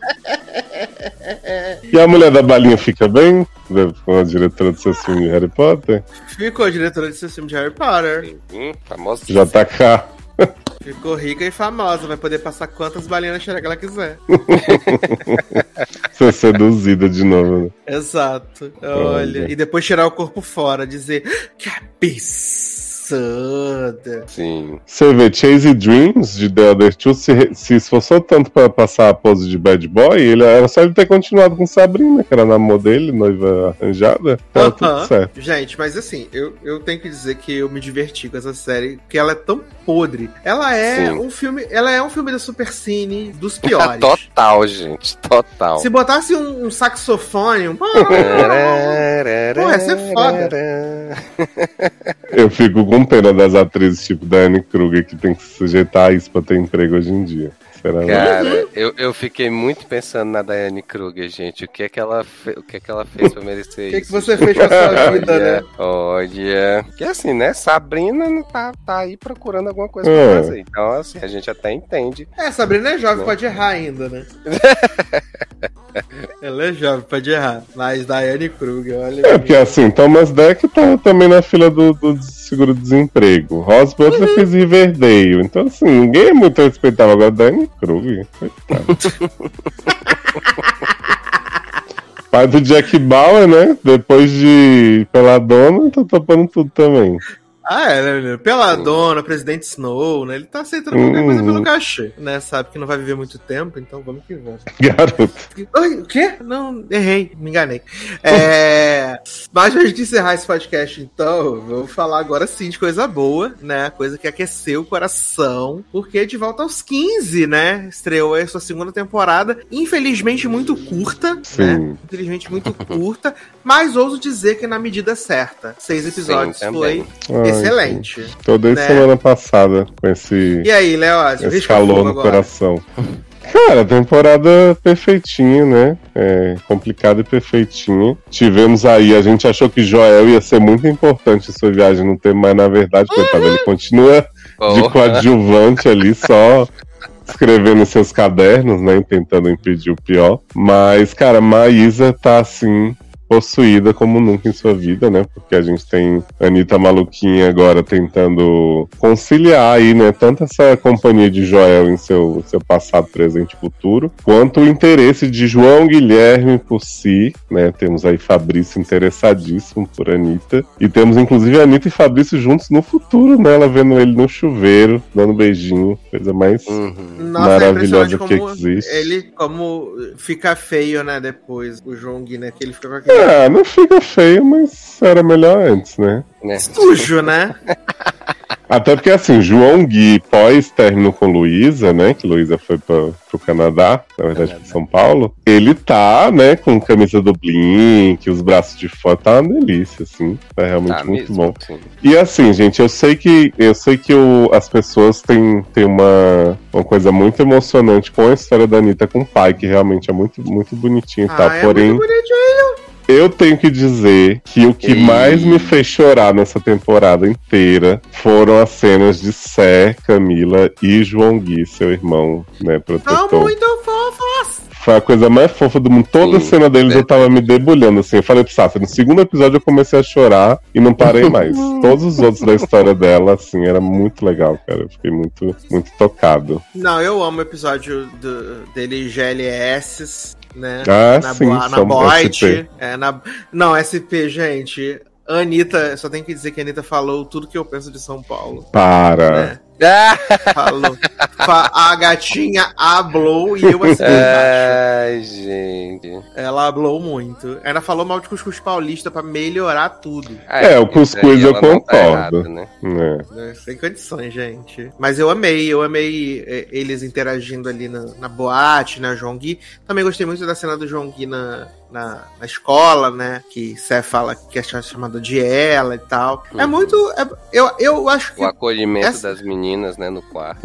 E a mulher da balinha fica bem? Com a diretora do seu filme de Harry Potter? Ficou a diretora de seu filme de Harry Potter. Famosa. Já tá cá. Ficou rica e famosa. Vai poder passar quantas balinhas na xereca ela quiser. Ser seduzida de novo, né? Exato. Olha. Olha. E depois tirar o corpo fora. Dizer que absurda. Sim. Você vê, Chase Dreams, de The Other Two, se esforçou tanto pra passar a pose de bad boy, era só ele ter continuado com Sabrina, que era namor dele, noiva arranjada. Tá tudo certo. Gente, mas assim, eu tenho que dizer que eu me diverti com essa série, porque ela é tão podre. Ela é Sim. um filme. Ela é um filme da Supercine dos piores. Total, gente. Total. Se botasse um saxofone, Pô, ia ser foda. Eu fico com pena das atrizes tipo da Anne Kruger, que tem que se sujeitar a isso pra ter emprego hoje em dia. Será? Cara, eu fiquei muito pensando na Diane Kruger, gente. O que é que ela fez pra merecer O isso? que você fez com a sua vida, né? Olha. Que assim, né? Sabrina não tá aí procurando alguma coisa pra fazer. Então, assim, a gente até entende. Sabrina é jovem, pode errar ainda, né? Ela é jovem, pode errar. Mas Diane Kruger, olha. Porque assim, Thomas Dekker tá também na fila do seguro-desemprego. Ross Butler fez Riverdale. Então, assim, ninguém é muito respeitável. Agora, Diane Kruger. Coitado. Pai do Jack Bauer, né? Depois de Peladona, tá topando tudo também. Né? Peladona, Presidente Snow, né? Ele tá aceitando qualquer coisa pelo cachê, né? Sabe que não vai viver muito tempo, então vamos que vamos. Garoto. Oi, o quê? Não, errei, me enganei. Mas pra gente encerrar esse podcast, então, vou falar agora sim de coisa boa, né? Coisa que aqueceu o coração, porque De Volta aos 15, né? Estreou aí a sua segunda temporada, infelizmente muito curta, Sim. né? Infelizmente muito curta, mas ouso dizer que na medida certa. 6 episódios foi excelente. Tô desde né? semana passada com esse E aí, Leózio? esse calor no coração. Cara, temporada perfeitinha, né? Complicada e perfeitinha. Tivemos aí, a gente achou que Joel ia ser muito importante em sua viagem no tempo, mas na verdade, coitado, ele continua de coadjuvante ali, só escrevendo em seus cadernos, né? Tentando impedir o pior. Mas, cara, Maísa tá assim possuída como nunca em sua vida, né? Porque a gente tem a Anitta maluquinha agora tentando conciliar aí, né? Tanto essa companhia de Joel em seu passado, presente e futuro, quanto o interesse de João Guilherme por si, né? Temos aí Fabrício interessadíssimo por Anitta. E temos, inclusive, a Anitta e Fabrício juntos no futuro, né? Ela vendo ele no chuveiro, dando beijinho. Coisa mais maravilhosa que existe. Ele, como fica feio, né? Depois, o João Gui, né? Que ele fica com aquele... não fica feio, mas era melhor antes, né? Sujo, né? Até porque, assim, João Gui, pós-término com Luísa, né? Que Luísa foi pro Canadá, na verdade, pro São Paulo. Ele tá, né, com camisa do Blink, os braços de fora, tá uma delícia, assim. É realmente muito bom. Sim. E assim, gente, eu sei que as pessoas têm uma coisa muito emocionante com a história da Anitta com o pai, que realmente é muito, muito bonitinho, tá? Porém, muito bonitinho. Eu tenho que dizer que o que mais me fez chorar nessa temporada inteira foram as cenas de Sé, Camila e João Gui, seu irmão, né, protetor. São muito fofos! Foi a coisa mais fofa do mundo. Toda a cena deles eu tava me debulhando, assim. Eu falei pro Sasha, no segundo episódio eu comecei a chorar e não parei mais. Todos os outros da história dela, assim, era muito legal, cara. Eu fiquei muito, muito tocado. Não, eu amo o episódio dele GLS, né? Na Boite. Não, SP, gente. A Anitta, só tenho que dizer que a Anitta falou tudo que eu penso de São Paulo. Para! Né? Falou. A gatinha hablou e eu assim. Ai, gente. Ela hablou muito. Ela falou mal de cuscuz paulista pra melhorar tudo. O cuscuz eu concordo. Tá errado, né? Sem condições, gente. Mas eu amei eles interagindo ali na boate, né? João Gui. Também gostei muito da cena do João Gui na escola, né? Que Sé fala que é chamada de ela e tal. É muito. Eu acho que. O acolhimento das meninas, né? No quarto.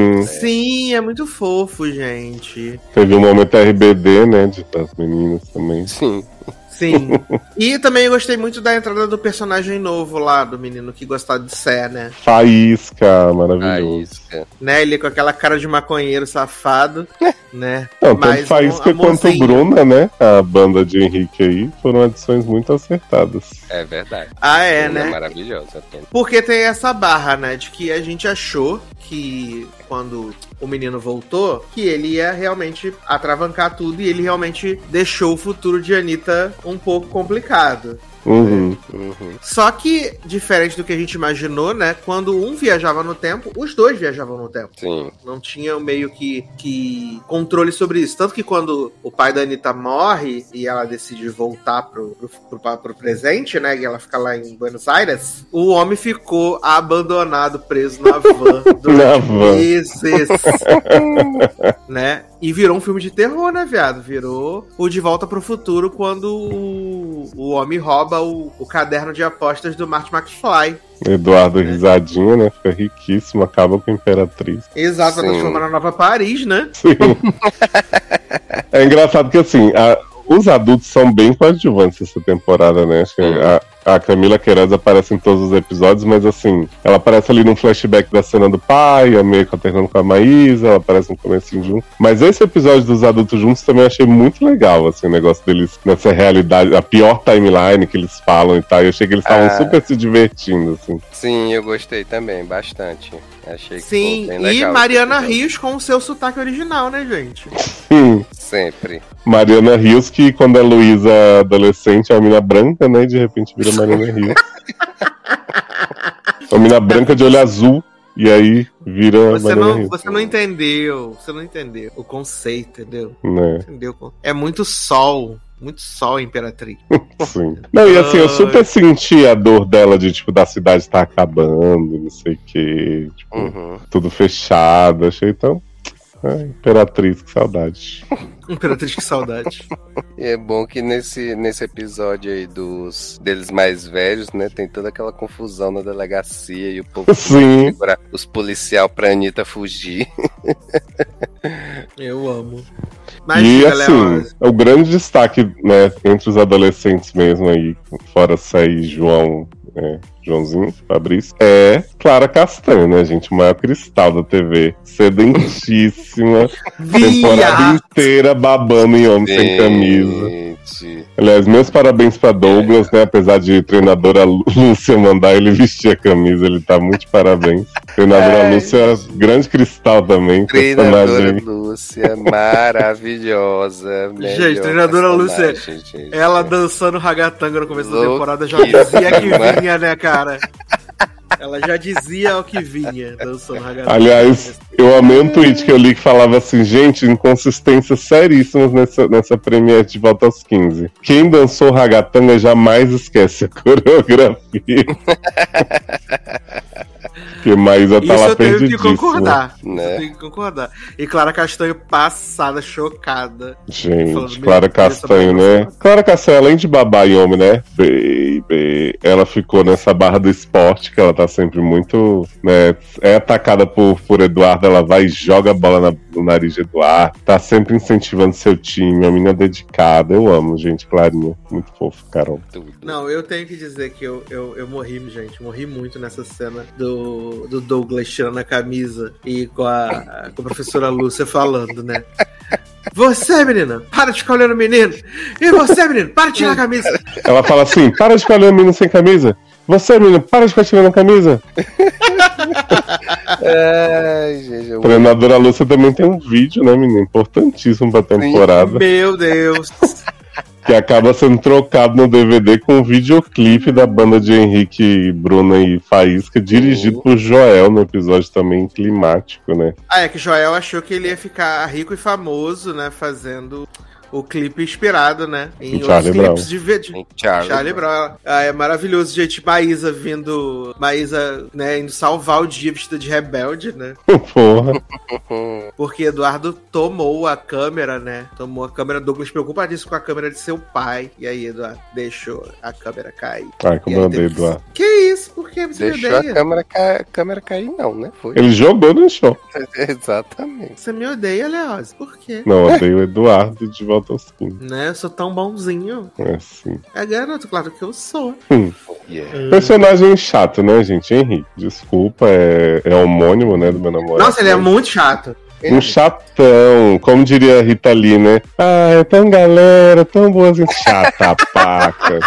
Sim, é muito fofo, gente. Teve um momento RBD, né? Das meninas também. Sim. E também eu gostei muito da entrada do personagem novo lá, do menino que gostava de Sé, né? Faísca, maravilhoso. Né? Ele com aquela cara de maconheiro safado, né? Não, tanto Faísca quanto Bruna, né? A banda de Henrique aí foram adições muito acertadas. É verdade. Né? É maravilhosa. Porque tem essa barra, né? De que a gente achou que quando o menino voltou, que ele ia realmente atravancar tudo e ele realmente deixou o futuro de Anitta um pouco complicado. Só que, diferente do que a gente imaginou, né? Quando um viajava no tempo, os dois viajavam no tempo. Sim. Não tinha meio que controle sobre isso. Tanto que quando o pai da Anitta morre e ela decide voltar pro presente, né? E ela fica lá em Buenos Aires, o homem ficou abandonado, preso na van durante meses. Né? E virou um filme de terror, né, viado? Virou o De Volta pro Futuro quando o homem rouba o caderno de apostas do Marty McFly. Eduardo risadinha, né? Fica riquíssimo, acaba com a Imperatriz. Exato, vai transformar na Nova Paris, né? Sim. É engraçado que, assim, os adultos são bem coadjuvantes essa temporada, né? Acho que a Camila Queiroz aparece em todos os episódios, mas assim, ela aparece ali num flashback da cena do pai, a meio alternando com a Maísa, ela aparece no comecinho junto. Mas esse episódio dos adultos juntos também eu achei muito legal, assim, o negócio deles nessa realidade, a pior timeline que eles falam e tal. Eu achei que eles estavam super se divertindo, assim. Sim, eu gostei também, bastante. Achei que sim, foi bem legal, e Mariana Rios com o seu sotaque original, né, gente? Sim. Sempre. Mariana Rios, que quando é Luísa adolescente é uma mina branca, né? E de repente vira Mariana Rios. Uma mina branca de olho azul. E aí vira Mariana Rios. Você não entendeu o conceito, entendeu? Né? Entendeu? É muito sol. Muito sol, Imperatriz. Sim. Não, e assim, eu super senti a dor dela de, tipo, da cidade estar acabando, não sei o quê. Tipo, tudo fechado. Achei tão... Imperatriz, que saudade. Imperatriz, que saudade. E é bom que nesse episódio aí deles mais velhos, né, tem toda aquela confusão na delegacia e o povo segurar os policial pra Anitta fugir. Eu amo. Mas, e assim, o grande destaque, né, entre os adolescentes mesmo aí, fora Sé e João, Joãozinho, Fabrício, é Clara Castanho, né, gente? O maior cristal da TV. Sedentíssima. Temporada inteira babando em homem sem camisa. Aliás, meus parabéns pra Douglas, né? Apesar de treinadora Lúcia mandar ele vestir a camisa, ele tá muito de parabéns. Treinadora Lúcia, grande cristal também. Treinadora Lúcia, maravilhosa. Gente, treinadora Lúcia, gente, ela dançando ragatanga no começo da temporada já dizia que vinha, né, cara? Ela já dizia o que vinha dançando ragatanga. Aliás, eu amei um tweet que eu li que falava assim, gente, inconsistências seríssimas nessa premiere de Volta aos 15. Quem dançou ragatanga jamais esquece a coreografia. Porque Maísa tá lá perdidíssima. Isso eu tenho que concordar. Né? Eu tenho que concordar. E Clara Castanho passada, chocada. Gente, Clara Castanho, né? Clara Castanho, além de babá e homem, né? Baby. Ela ficou nessa barra do esporte, que ela tá sempre muito, né? É atacada por Eduardo, ela vai e joga a bola no nariz de Eduardo. Tá sempre incentivando seu time, uma menina dedicada. Eu amo, gente, Clarinha. Muito fofo, Carol. Não, eu tenho que dizer que eu morri, gente. Morri muito nessa cena do Douglas tirando a camisa e com a professora Lúcia falando, né? Você, menina, para de ficar olhando o menino. E você, menino, para de tirar a camisa. Ela fala assim, para de ficar olhando o menino sem camisa. Você, menino, para de ficar tirando a camisa. Gente, a treinadora Lúcia também tem um vídeo, né, menino? Importantíssimo pra temporada. Meu Deus. Que acaba sendo trocado no DVD com um videoclipe da banda de Henrique, Bruna e Faísca, dirigido por Joel, no episódio também climático, né? É que Joel achou que ele ia ficar rico e famoso, né, fazendo o clipe inspirado, né? Em Charlie Brown. Charlie Brown. É maravilhoso, gente. Maísa, né, indo salvar o dia vestida de rebelde, né? Porra. Porque Eduardo tomou a câmera, né? Douglas preocupadíssimo com a câmera de seu pai. E aí, Eduardo deixou a câmera cair. Ai, como eu odeio, Eduardo. Que isso? Por que você deixou a câmera cair, não, né? Foi. Ele jogou no chão. Exatamente. Você me odeia, Leoz? Por quê? Não, eu odeio o Eduardo de Volta aos 15. Né? Eu sou tão bonzinho. É, sim. É garoto, claro que eu sou. Personagem chato, né, gente? Henrique, desculpa, é homônimo, né, do meu namorado. Nossa, ele é muito chato. Um chatão, como diria Rita Lee, né? Ah, é tão galera, tão boazinha. Chata, pacas.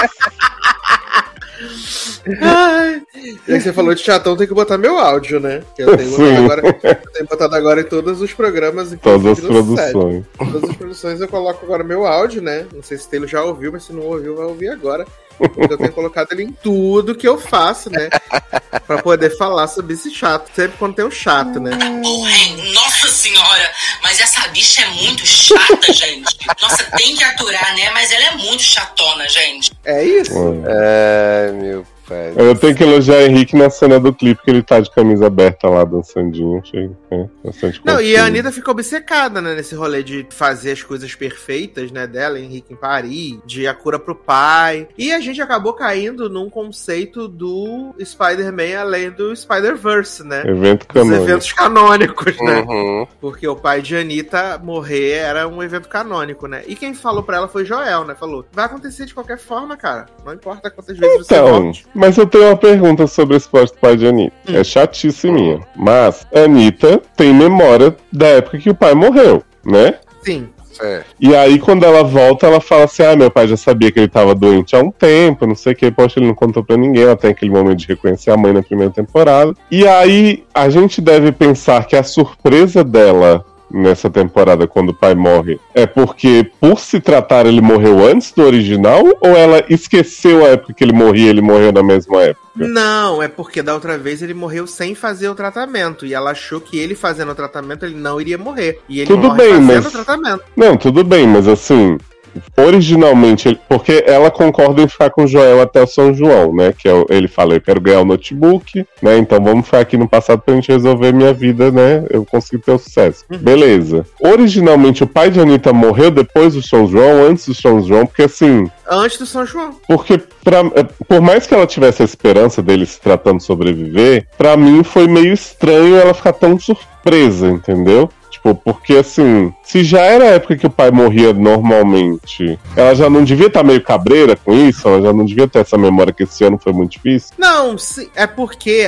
Ai. E aí você falou de chatão, tem que botar meu áudio, né? Que eu tenho botado agora em todos os programas. Todas as produções. Todas as produções eu coloco agora meu áudio, né? Não sei se o Taylor já ouviu, mas se não ouviu, vai ouvir agora. Porque eu tenho colocado ele em tudo que eu faço, né? Pra poder falar sobre esse chato. Sempre quando tem um chato, né? Nossa senhora, mas essa bicha é muito chata, gente. Nossa, tem que aturar, né? Mas ela é muito chatona, gente. É isso? Meu pai. Eu tenho que elogiar Henrique na cena do clipe, que ele tá de camisa aberta lá, dançandinho. Achei bastante Não, e a Anitta ficou obcecada, né? Nesse rolê de fazer as coisas perfeitas, né? Dela, Henrique em Paris, de a cura pro pai. E a gente acabou caindo num conceito do Spider-Man além do Spider-Verse, né? Evento canônico. Os eventos canônicos, né? Uhum. Porque o pai de Anitta morrer era um evento canônico, né? E quem falou pra ela foi Joel, né? Falou, vai acontecer de qualquer forma, cara. Não importa quantas vezes você volte. Mas eu tenho uma pergunta sobre esse plot do pai de Anitta. É chatice minha. Mas Anitta tem memória da época que o pai morreu, né? Sim. E aí, quando ela volta, ela fala assim, meu pai já sabia que ele tava doente há um tempo, não sei o que, poxa, ele não contou pra ninguém, ela tem aquele momento de reconhecer a mãe na primeira temporada. E aí, a gente deve pensar que a surpresa dela nessa temporada, quando o pai morre, é porque, por se tratar, ele morreu antes do original, ou ela esqueceu a época que ele morria e ele morreu na mesma época? Não, é porque da outra vez ele morreu sem fazer o tratamento, e ela achou que ele fazendo o tratamento, ele não iria morrer. E ele tudo morre bem, fazendo mas... o tratamento. Não, tudo bem, mas assim... Originalmente, porque ela concorda em ficar com o Joel até o São João, né? Que ele fala, eu quero ganhar o notebook, né? Então vamos ficar aqui no passado pra gente resolver minha vida, né? Eu consigo ter o sucesso. Beleza. Originalmente, o pai de Anitta morreu depois do São João, antes do São João, porque assim... Antes do São João. Porque, por mais que ela tivesse a esperança dele se tratando de sobreviver, pra mim foi meio estranho ela ficar tão surpresa, entendeu? tipo, porque assim, se já era a época que o pai morria normalmente, ela já não devia estar meio cabreira com isso? Ela já não devia ter essa memória que esse ano foi muito difícil? Não, é porque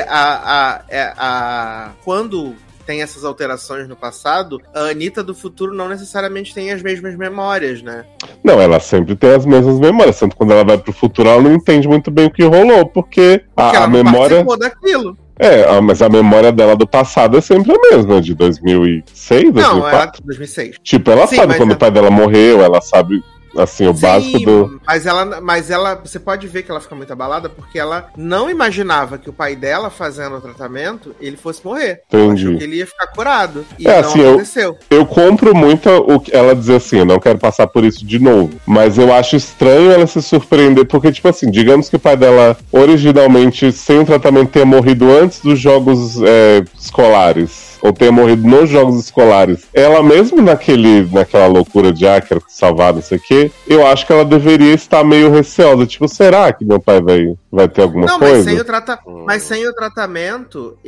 quando tem essas alterações no passado, a Anitta do futuro não necessariamente tem as mesmas memórias, né? Não, ela sempre tem as mesmas memórias, tanto quando ela vai pro futuro ela não entende muito bem o que rolou, porque ela a não memória... participou daquilo. Mas a memória dela do passado é sempre a mesma, de 2006, 2004. Não, ela 2006. Tipo, ela sabe quando o pai dela morreu, ela sabe... Assim, o básico do... Mas ela, você pode ver que ela fica muito abalada porque ela não imaginava que o pai dela, fazendo o tratamento, ele fosse morrer. Entendi. Achou que ele ia ficar curado. E não assim, aconteceu. Eu compro muito ela dizer assim, eu não quero passar por isso de novo. Mas eu acho estranho ela se surpreender, porque, tipo assim, digamos que o pai dela, originalmente, sem o tratamento, tenha morrido antes dos jogos escolares. Ou tenha morrido nos jogos escolares. Ela mesmo naquela loucura de quero salvar, não sei o quê, eu acho que ela deveria estar meio receosa. Tipo, será que meu pai vai ter alguma coisa? Mas sem o tratamento,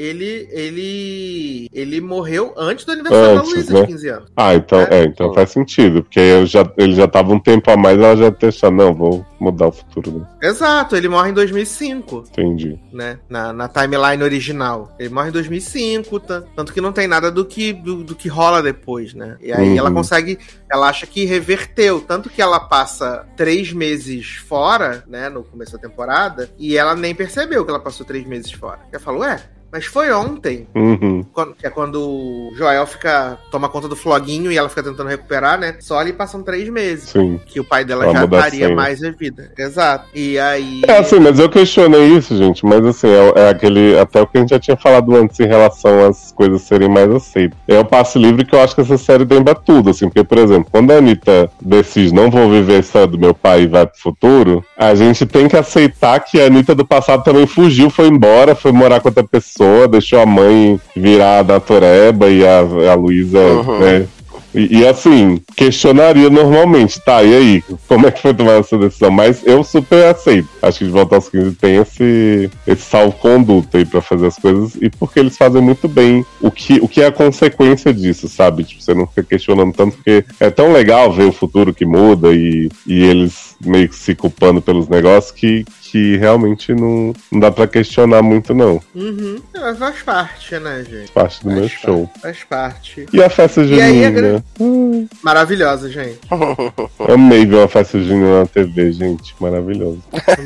ele morreu antes do aniversário da Luísa, né? de 15 anos. Então faz sentido. Porque ele já tava um tempo a mais, ela já deixa, não, vou mudar o futuro, né? Exato, ele morre em 2005. Entendi. Né? Na timeline original. Ele morre em 2005, tanto que não tem nada do que rola depois, né? E aí ela acha que reverteu, tanto que ela passa 3 meses fora, né, no começo da temporada, e ela nem percebeu que ela passou 3 meses fora. Ela falou, mas foi ontem. Que é quando o Joel toma conta do floguinho e ela fica tentando recuperar, né? Só ali passam 3 meses. Sim. Que o pai dela já estaria mais a vida. Exato. E aí... assim, mas eu questionei isso, gente. Mas assim, até o que a gente já tinha falado antes em relação às coisas serem mais aceitas. É o passe livre que eu acho que essa série lembra tudo, assim. Porque, por exemplo, quando a Anitta decide não vou viver a história do meu pai e vai pro futuro, a gente tem que aceitar que a Anitta do passado também fugiu, foi embora, foi morar com outra pessoa, deixou a mãe virar a Natureba e a Luísa, né? E assim, questionaria normalmente, e aí? Como é que foi tomar essa decisão? Mas eu super aceito. Acho que De Volta aos 15 tem esse salvo-conduto aí pra fazer as coisas, e porque eles fazem muito bem o que é a consequência disso, sabe? Tipo, você não fica questionando tanto, porque é tão legal ver o futuro que muda e eles meio que se culpando pelos negócios que realmente não dá pra questionar muito, não. Faz parte, né, gente? Faz parte do meu show. Faz parte. E a festa junina? Maravilhosa, gente. Amei ver uma festa junina na TV, gente. Maravilhoso.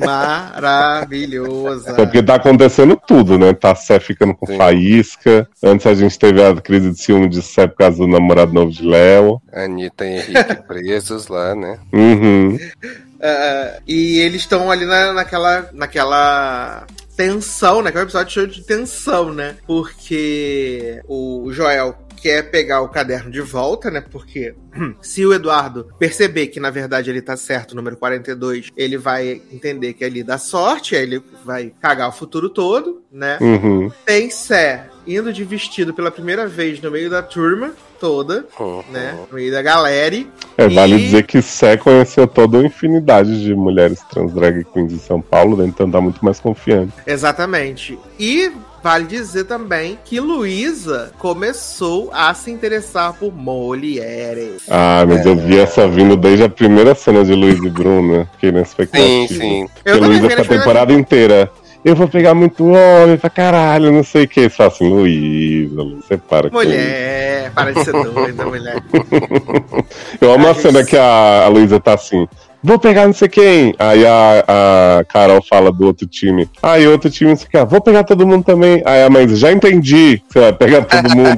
Maravilhosa. É porque tá acontecendo tudo, né? Tá Sé ficando com Faísca. Antes a gente teve a crise de ciúme de Sé por causa do namorado novo de Léo. Anitta e Henrique presos lá, né? E eles estão ali naquela tensão, né? Que é um episódio cheio de tensão, né? Porque o Joel quer pegar o caderno de volta, né? Porque se o Eduardo perceber que, na verdade, ele tá certo, o número 42, ele vai entender que é ali dá sorte, aí ele vai cagar o futuro todo, né? Tem Sé indo de vestido pela primeira vez no meio da turma toda, né? No meio da galera. Vale dizer que Sé conheceu toda uma infinidade de mulheres trans drag queens em São Paulo, né? Então tá muito mais confiante. Exatamente. E vale dizer também que Luísa começou a se interessar por mulheres. Mas eu vi essa vindo desde a primeira cena de Luísa e Bruna. Fiquei na expectativa. Sim. Porque Luísa fica a temporada inteira. Eu vou pegar muito homem pra caralho, não sei o que. Você fala assim, Luísa, você para com mulher, para de ser doida, mulher. Eu amo a cena que a Luísa tá assim, vou pegar não sei quem. Aí a Carol fala do outro time. E outro time não sei o que. Vou pegar todo mundo também. Aí a mãe diz, já entendi. Você vai pegar todo mundo.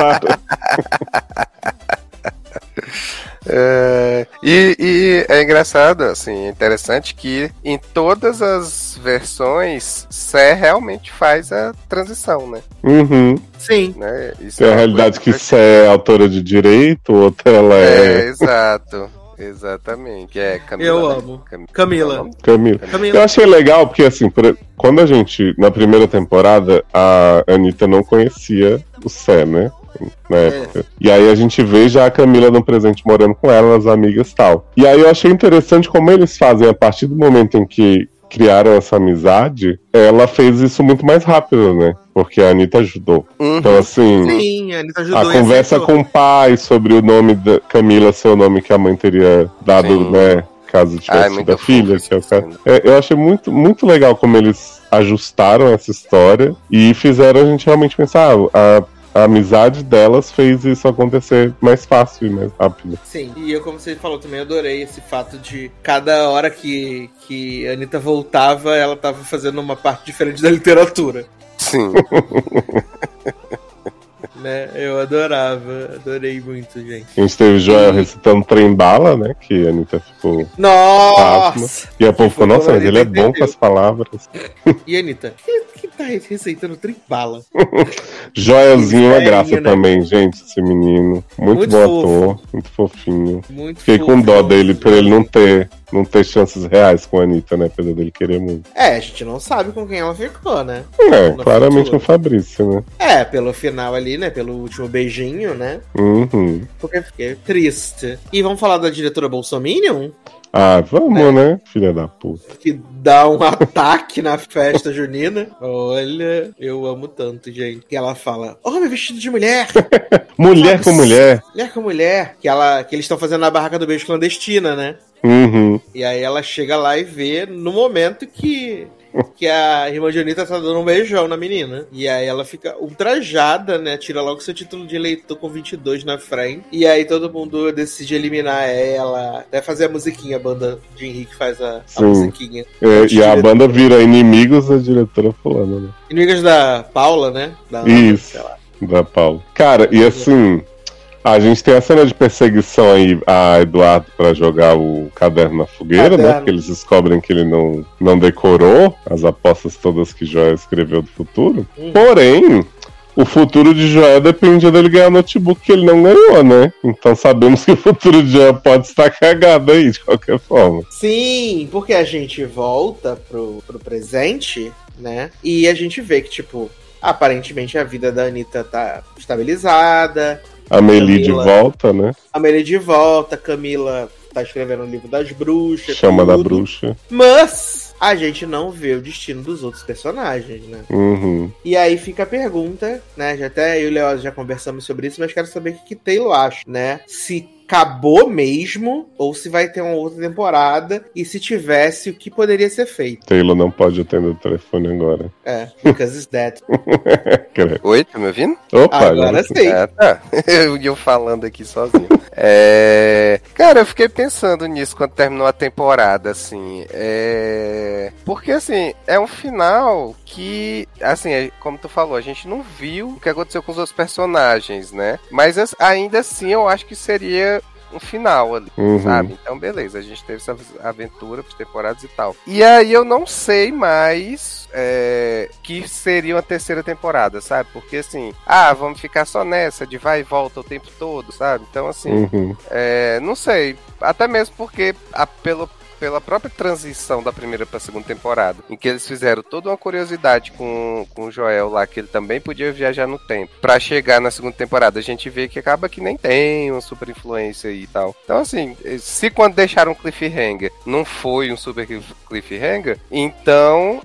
E é engraçado, assim, é interessante que em todas as versões Sé realmente faz a transição, né? Sim. Né? Isso tem a realidade que Sé é autora de direito, outra ela exato. Exatamente. Camila. Eu amo. Camila. Eu achei legal porque, assim, quando a gente, na primeira temporada, a Anitta não conhecia o Sé, né? Na época. E aí a gente vê já a Camila no presente morando com ela, as amigas e tal. E aí eu achei interessante como eles fazem a partir do momento em que criaram essa amizade, ela fez isso muito mais rápido, né? Porque a Anitta ajudou. Então, assim, Sim, a Anitta ajudou. a conversa com o pai sobre o nome da Camila ser o nome que a mãe teria dado, Sim. né? Caso tivesse tido a filha. Que é o caso. Eu achei muito, muito legal como eles ajustaram essa história e fizeram a gente realmente pensar, a amizade delas fez isso acontecer mais fácil e mais rápido. Sim, e eu, como você falou, também adorei esse fato de cada hora que a Anitta voltava, ela tava fazendo uma parte diferente da literatura. Sim. Né? Eu adorei muito, gente. A gente teve Joel recitando Trem-Bala, né? Que a Anitta ficou... Nossa! E a povo ficou, nossa, mas ele é bom com as palavras. E a Anitta? Que tá receitando Trem-Bala? Joelzinho é uma graça né? também, gente, esse menino. Muito bom fofo. ator, muito fofinho. Muito Fiquei fofo, com dó dele, nossa. por ele não ter chances reais com a Anitta, né? Apesar dele querer muito. A gente não sabe com quem ela ficou, né? Claramente futuro. com o Fabrício, né? Pelo final ali, né? Pelo último beijinho, né? Uhum. Porque eu fiquei triste. E vamos falar da diretora Bolsominion? Ah, vamos, né? Filha da puta. Que dá um ataque na festa junina. Olha, eu amo tanto, gente. Que ela fala, homem vestido de mulher. Mulher com mulher. Mulher com mulher. Que eles estão fazendo na barraca do beijo clandestina, né? Uhum. E aí ela chega lá e vê no momento que a irmã de Anitta tá dando um beijão na menina. E aí ela fica ultrajada, né? Tira logo seu título de eleitor com 22 na frente. E aí todo mundo decide eliminar ela. Até fazer a musiquinha, a banda de Henrique faz a musiquinha. E a banda vira inimigos da diretora fulana, né? Inimigas da Paula, né? Isso, da Paula. Cara, e assim... A gente tem a cena de perseguição aí a Eduardo pra jogar o caderno na fogueira, né? Porque eles descobrem que ele não decorou as apostas todas que Joel escreveu do futuro. Porém, o futuro de Joel depende dele ganhar o notebook que ele não ganhou, né? Então sabemos que o futuro de Joel pode estar cagado aí, de qualquer forma. Sim, porque a gente volta pro presente, né? E a gente vê que, tipo, aparentemente a vida da Anitta tá estabilizada. A Meli de volta, né? A Meli de volta, Camila tá escrevendo o livro das bruxas. Chama da bruxa. Mas a gente não vê o destino dos outros personagens, né? Uhum. E aí fica a pergunta, né? Até eu e o Léo já conversamos sobre isso, mas quero saber o que Taylor acha, né? Se acabou mesmo, ou se vai ter uma outra temporada, e se tivesse, o que poderia ser feito. Taylor não pode atender o telefone agora. Because it's dead. Oi, tá me ouvindo? Opa, agora sim. Tá. Eu falando aqui sozinho. Cara, eu fiquei pensando nisso quando terminou a temporada, assim. Porque, assim, é um final que, assim, como tu falou, a gente não viu o que aconteceu com os outros personagens, né? Mas ainda assim, eu acho que seria um final ali, sabe? Então, beleza, a gente teve essa aventura por temporadas e tal. E aí eu não sei mais que seria uma terceira temporada, sabe? Porque assim, vamos ficar só nessa de vai e volta o tempo todo, sabe? Então, assim, não sei. Até mesmo porque pela própria transição da primeira pra segunda temporada, em que eles fizeram toda uma curiosidade com o Joel lá, que ele também podia viajar no tempo, pra chegar na segunda temporada, a gente vê que acaba que nem tem uma super influência e tal. Então, assim, se quando deixaram um cliffhanger não foi um super cliffhanger, então,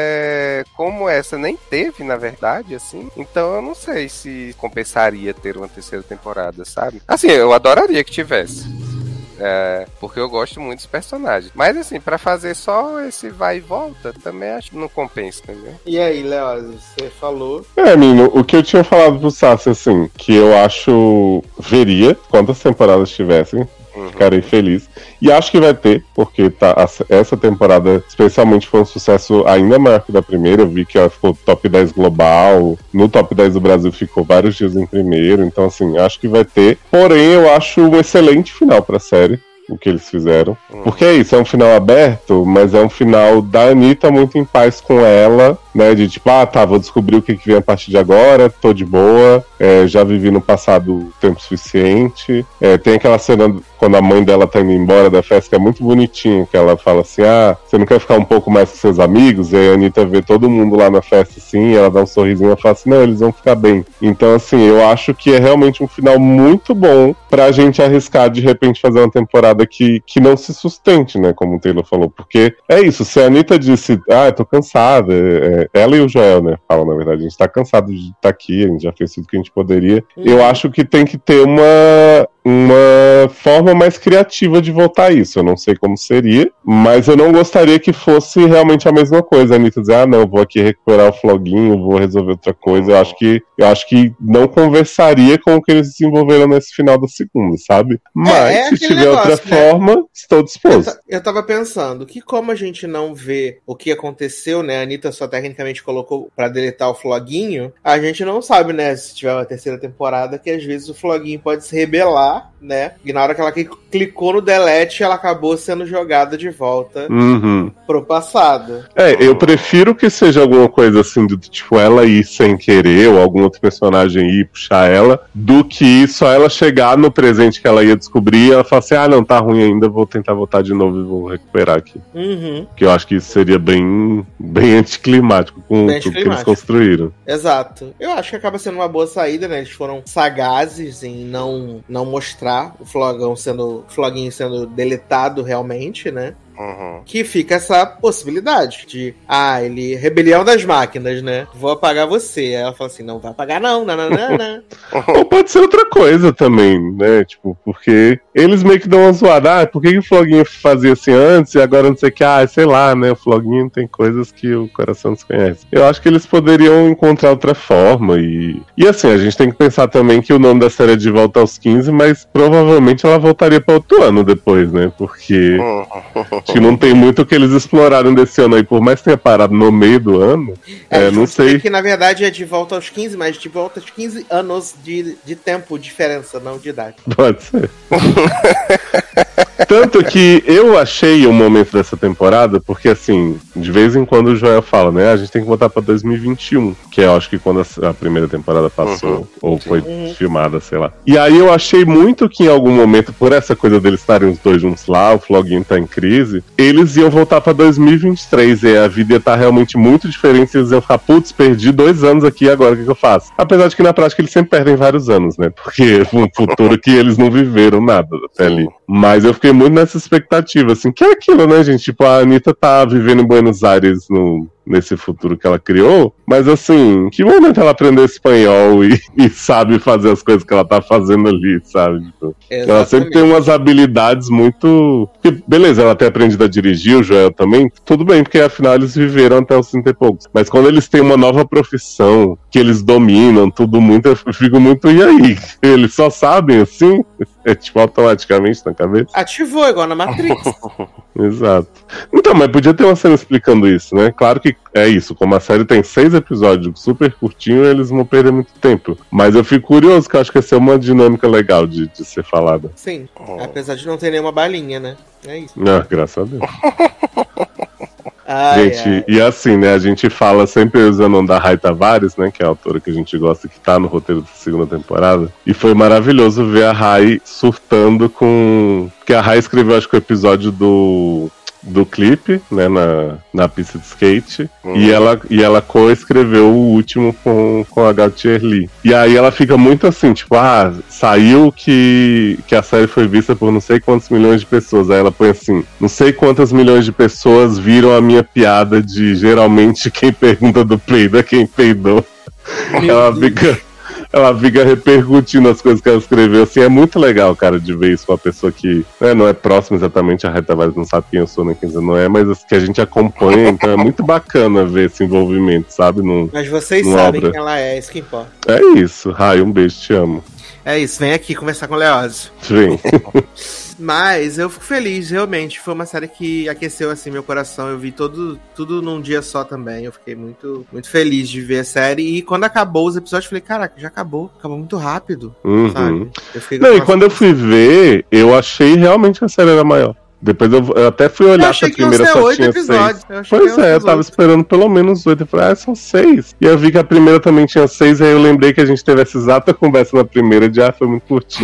como essa nem teve, na verdade, assim, então eu não sei se compensaria ter uma terceira temporada, sabe? Assim, eu adoraria que tivesse. Porque eu gosto muito dos personagens. Mas assim, pra fazer só esse vai e volta, também acho que não compensa, entendeu? E aí, Léo, você falou... menino, o que eu tinha falado pro Sassi, assim, que eu acho... Veria quantas temporadas tivessem. Ficarei feliz. E acho que vai ter, porque essa temporada especialmente foi um sucesso ainda maior que da primeira. Eu vi que ela ficou top 10 global. No top 10 do Brasil ficou vários dias em primeiro. Então, assim, acho que vai ter. Porém, eu acho um excelente final pra série, o que eles fizeram. Porque é isso, é um final aberto, mas é um final da Anitta muito em paz com ela, né? De tipo, vou descobrir o que vem a partir de agora, tô de boa, já vivi no passado tempo suficiente. Tem aquela cena quando a mãe dela tá indo embora da festa, que é muito bonitinha, que ela fala assim, você não quer ficar um pouco mais com seus amigos? E aí a Anitta vê todo mundo lá na festa assim, ela dá um sorrisinho e fala assim, não, eles vão ficar bem. Então, assim, eu acho que é realmente um final muito bom pra gente arriscar de repente fazer uma temporada temporada que não se sustente, né? Como o Taylor falou. Porque é isso, se a Anitta disse, eu tô cansada, ela e o Joel, né, falam, na verdade, a gente tá cansado de estar aqui, a gente já fez tudo que a gente poderia. Eu acho que tem que ter uma forma mais criativa de voltar a isso. Eu não sei como seria, mas eu não gostaria que fosse realmente a mesma coisa. A Anitta dizer, não, vou aqui recuperar o floguinho, vou resolver outra coisa. Eu acho que não conversaria com o que eles desenvolveram nesse final da segunda, sabe? Mas se tiver outra forma, estou disposto. Eu tava pensando que como a gente não vê o que aconteceu, né? A Anitta só tecnicamente colocou pra deletar o floguinho, a gente não sabe, né? Se tiver uma terceira temporada, que às vezes o floguinho pode se rebelar, né? E na hora que ela clicou no delete, ela acabou sendo jogada de volta pro passado. Eu prefiro que seja alguma coisa assim, do tipo, ela ir sem querer, ou algum outro personagem ir puxar ela, do que só ela chegar no presente que ela ia descobrir e ela falar assim, não, tá ruim ainda, vou tentar voltar de novo e vou recuperar aqui. Que eu acho que isso seria bem anticlimático com tudo que eles construíram. Exato. Eu acho que acaba sendo uma boa saída, né? Eles foram sagazes em não mostrar o floguinho sendo deletado realmente, né? Que fica essa possibilidade de, ele rebelião das máquinas, né? Vou apagar você. Aí ela fala assim, não vai apagar não. Ou pode ser outra coisa também, né? Tipo, porque eles meio que dão uma zoada. Por que o floguinho fazia assim antes e agora não sei o que? Sei lá, né? O floguinho tem coisas que o coração desconhece. Eu acho que eles poderiam encontrar outra forma e assim, a gente tem que pensar também que o nome da série é De Volta aos 15, mas provavelmente ela voltaria para outro ano depois, né? Porque acho que não tem muito o que eles exploraram desse ano aí, por mais que tenha parado no meio do ano, não sei. Que na verdade é De Volta aos 15, mas de volta aos 15 anos de tempo, diferença, não de idade. Pode ser. Tanto que eu achei um momento dessa temporada, porque assim, de vez em quando o Joel fala, né, a gente tem que voltar pra 2021, que eu acho que quando a primeira temporada passou, ou foi filmada, sei lá. E aí eu achei muito que em algum momento, por essa coisa deles estarem os dois juntos lá, o floguinho tá em crise, eles iam voltar pra 2023, e a vida ia estar realmente muito diferente, eles iam ficar, perdi 2 anos aqui, agora o que eu faço? Apesar de que na prática eles sempre perdem vários anos, né, porque um futuro que eles não viveram nada até ali. Mas eu fiquei muito nessa expectativa, assim, que é aquilo, né, gente? Tipo, a Anitta tá vivendo em Buenos Aires nesse futuro que ela criou, mas assim, que momento ela aprendeu espanhol e sabe fazer as coisas que ela tá fazendo ali, sabe? Tipo, ela sempre tem umas habilidades muito... Beleza, ela tem aprendido a dirigir, o Joel também, tudo bem, porque afinal eles viveram até os 30 e poucos. Mas quando eles têm uma nova profissão, que eles dominam tudo muito, eu fico muito, e aí? Eles só sabem, assim? É tipo automaticamente na cabeça? Ativou, igual na Matrix. Exato. Então, mas podia ter uma cena explicando isso, né? Claro que é isso, como a série tem 6 episódios super curtinho, eles vão perder muito tempo. Mas eu fico curioso, que eu acho que ia ser uma dinâmica legal de ser falada. Sim, apesar de não ter nenhuma balinha, né? É isso. Graças a Deus. Gente, e assim, né, a gente fala sempre usando o nome da Rai Tavares, né, que é a autora que a gente gosta, que tá no roteiro da segunda temporada, e foi maravilhoso ver a Rai surtando com... Porque a Rai escreveu, acho que o episódio do clipe, né, na pista de skate, e ela co-escreveu o último com a Gautier Lee. E aí ela fica muito assim, tipo, saiu que a série foi vista por não sei quantos milhões de pessoas. Aí ela põe assim, não sei quantas milhões de pessoas viram a minha piada de geralmente quem pergunta do peido é quem peidou. Ela fica repercutindo as coisas que ela escreveu, assim, é muito legal, cara, de ver isso com uma pessoa que, né, não é próxima exatamente, a Rai Tavares não sabe quem eu sou nem quem você não é, mas que a gente acompanha, então é muito bacana ver esse envolvimento, sabe? Mas vocês sabem quem ela é, isso que importa. É isso, Rai, um beijo, te amo. É isso, vem aqui conversar com o Leózio. Vem. Mas eu fico feliz, realmente. Foi uma série que aqueceu assim meu coração. Eu vi tudo num dia só também. Eu fiquei muito, muito feliz de ver a série. E quando acabou os episódios, eu falei, caraca, já acabou. Acabou muito rápido. Sabe? E quando eu fui ver, eu achei realmente que a série era maior. Depois eu até fui olhar se a primeira só tinha 6. Pois é, eu tava esperando pelo menos 8. Eu falei, são 6. E eu vi que a primeira também tinha 6, aí eu lembrei que a gente teve essa exata conversa na primeira de foi muito curtinho.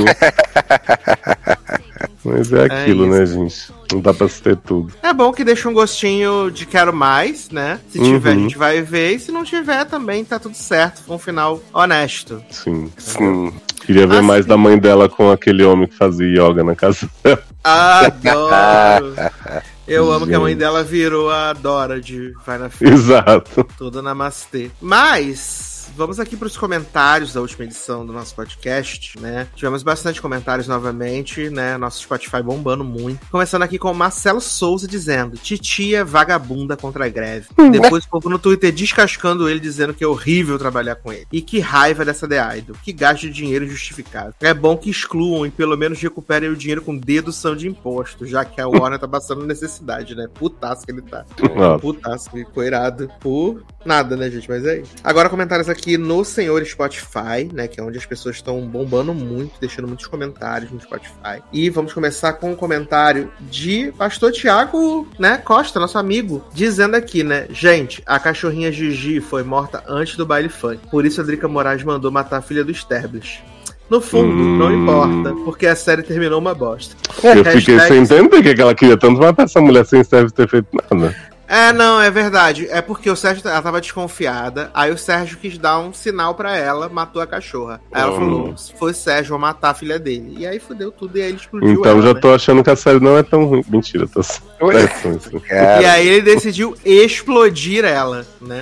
Mas é aquilo, né, gente? Não dá pra se ter tudo. É bom que deixa um gostinho de quero mais, né? Se tiver, a gente vai ver. E se não tiver, também tá tudo certo. Foi um final honesto. Sim. Queria ver mais da mãe dela com aquele homem que fazia yoga na casa dela. Adoro! Eu amo que a mãe dela virou a Dora de Vai na Fila. Exato. Toda namastê. Mas vamos aqui para os comentários da última edição do nosso podcast, né? Tivemos bastante comentários novamente, né? Nosso Spotify bombando muito. Começando aqui com o Marcelo Souza dizendo: titia vagabunda contra a greve. Depois o povo no Twitter descascando ele, dizendo que é horrível trabalhar com ele. E que raiva dessa The Idol. Que gasto de dinheiro injustificado. É bom que excluam e pelo menos recuperem o dinheiro com dedução de imposto, já que a Warner tá passando necessidade, né? Putaço que ele tá. Putaço, ficou irado por nada, né, gente? Mas é isso. Agora comentários aqui no Senhor Spotify, né, que é onde as pessoas estão bombando muito, deixando muitos comentários no Spotify. E vamos começar com um comentário de Pastor Tiago, né, Costa, nosso amigo, dizendo aqui, né: gente, a cachorrinha Gigi foi morta antes do baile funk, por isso a Drica Moraes mandou matar a filha do Sterblich. No fundo, não importa, porque a série terminou uma bosta. Eu fiquei sem entender que ela queria tanto matar essa mulher sem Sterblich ter feito nada. Não, é verdade. É porque o Sérgio, ela tava desconfiada. Aí o Sérgio quis dar um sinal pra ela, matou a cachorra. Aí ela falou: se foi Sérgio, vou matar a filha dele. E aí fudeu tudo e aí ele explodiu. Então ela, já né? tô achando que a série não é tão ruim. Mentira, tô E aí ele decidiu explodir ela, né?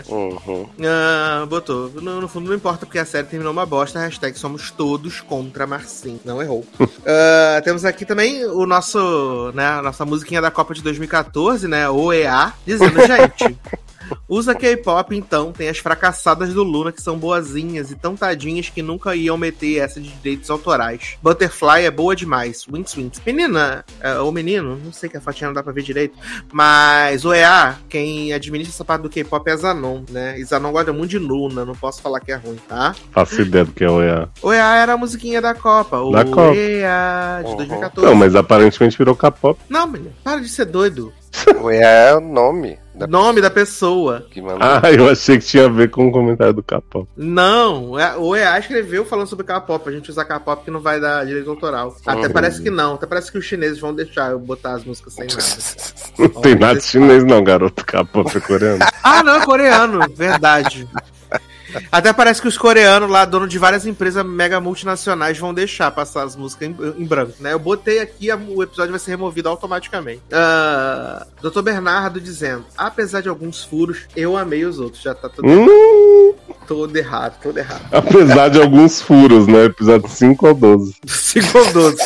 Botou. No fundo não importa porque a série terminou uma bosta. Hashtag somos todos contra Marcinho. Não errou. Temos aqui também o nosso, né, a nossa musiquinha da Copa de 2014, né? OEA. Dizendo, gente, usa K-pop então, tem as fracassadas do Luna que são boazinhas e tão tadinhas que nunca iam meter essa de direitos autorais. Butterfly é boa demais. Winx Winx. Menina, ou menino, não sei que a fotinha não dá pra ver direito, mas o EA, quem administra essa parte do K-pop é Zanon, né? E Zanon gosta muito de Luna, não posso falar que é ruim, tá? Faço ideia do que é o EA. O EA era a musiquinha da Copa. O EA de 2014. Não, mas aparentemente virou K-pop. Não, menino, para de ser doido. O EA é o nome da pessoa. Que mandou. Eu achei que tinha a ver com o comentário do K-pop. Não, o EA escreveu falando sobre K-pop. A gente usar K-pop que não vai dar direito autoral. Até parece que não. Até parece que os chineses vão deixar eu botar as músicas sem nada. Não tem nada de chinês não, garoto. K-pop é coreano. Não, é coreano. Verdade. Até parece que os coreanos lá, dono de várias empresas mega multinacionais, vão deixar passar as músicas em branco, né? Eu botei aqui, o episódio vai ser removido automaticamente. Dr. Bernardo dizendo: apesar de alguns furos, eu amei os outros. Já tá tudo errado. Todo errado. Apesar de alguns furos, né? Episódio 5 ou 12. 5 ou 12.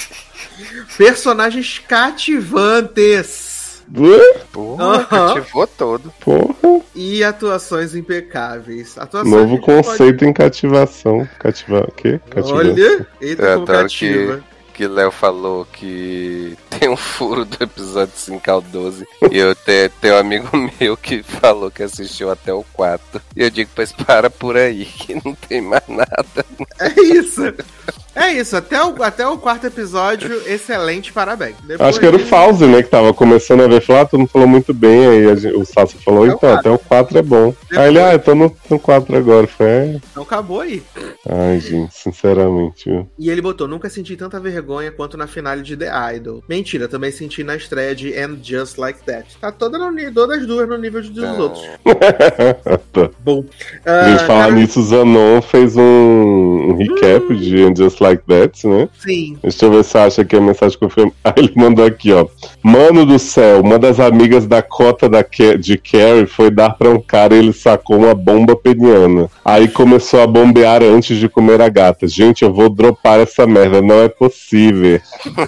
Personagens cativantes. Cativou todo. Porra. E atuações impecáveis. Novo conceito em cativação. O quê? Olha, eita, como cativa. Que Léo falou que tem um furo do episódio 5 ao 12. E eu tenho um amigo meu que falou que assistiu até o 4. E eu digo, pois para por aí, que não tem mais nada. É isso, até o quarto episódio, excelente, parabéns. Depois acho que era o Fauzi, né, que tava começando a ver, todo mundo falou muito bem, aí o Sassi falou, então, até o 4 é bom. Depois... Aí ele, eu tô no 4 agora, Então acabou aí. Ai, gente, sinceramente, viu? E ele botou: nunca senti tanta vergonha quanto na finale de The Idol. Mentira, também senti na estreia de And Just Like That. Tá todas as duas no nível dos outros. Bom. A gente falar nisso, o Zanon fez um recap de And Just Like That, né? Sim. Deixa eu ver se acha que a mensagem confirma. Aí ele mandou aqui, ó: mano do céu, uma das amigas da cota de Carrie foi dar pra um cara e ele sacou uma bomba peniana. Aí começou a bombear antes de comer a gata. Gente, eu vou dropar essa merda, não é possível.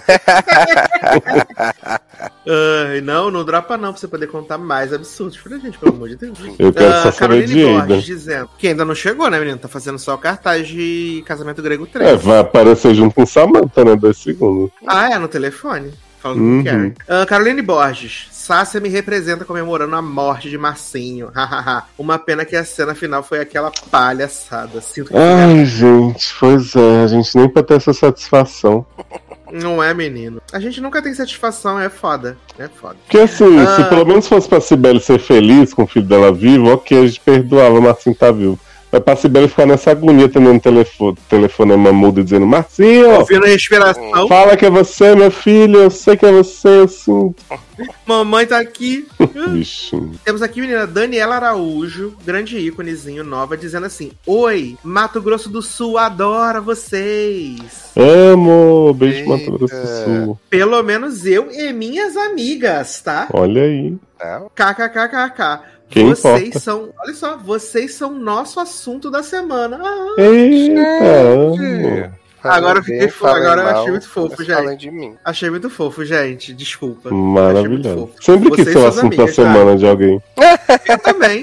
Não dropa não, pra você poder contar mais absurdos pra gente, pelo amor de Deus. Eu quero só saber de Borges dizendo que ainda não chegou, né, menino? Tá fazendo só o cartaz de Casamento Grego 3. Vai aparecer junto com o Samantha, né? 2 segundos. No telefone. Falando com o Carrie. Caroline Borges: Sácia me representa comemorando a morte de Marcinho. Uma pena que a cena final foi aquela palhaçada. Ai, gente, pois é. A gente nem pra ter essa satisfação. Não é, menino. A gente nunca tem satisfação, é foda. Porque assim, se pelo menos fosse pra Cibele ser feliz com o filho dela vivo, ok, a gente perdoava, mas assim tá vivo. Vai pra Sibeli ficar nessa agonia, tendo telefonema mudo, dizendo: Marcinho, ouvindo a respiração. Fala que é você, meu filho, eu sei que é você, eu sinto. Mamãe tá aqui. Bichinho. Temos aqui, menina, Daniela Araújo, grande íconezinho, nova, dizendo assim: Oi, Mato Grosso do Sul, adora vocês. Amo, beijo Mato Grosso do Sul. Pelo menos eu e minhas amigas, tá? Olha aí. KKKKK. Quem vocês importa? são, olha só, vocês são nosso assunto da semana. Eita, amo. Agora eu fiquei agora eu achei muito fofo, Falem gente. de mim. Achei muito fofo, gente. Desculpa. Maravilhoso. Achei muito Sempre quis Vocês ser o são assunto da amigas, semana de alguém. Eu também.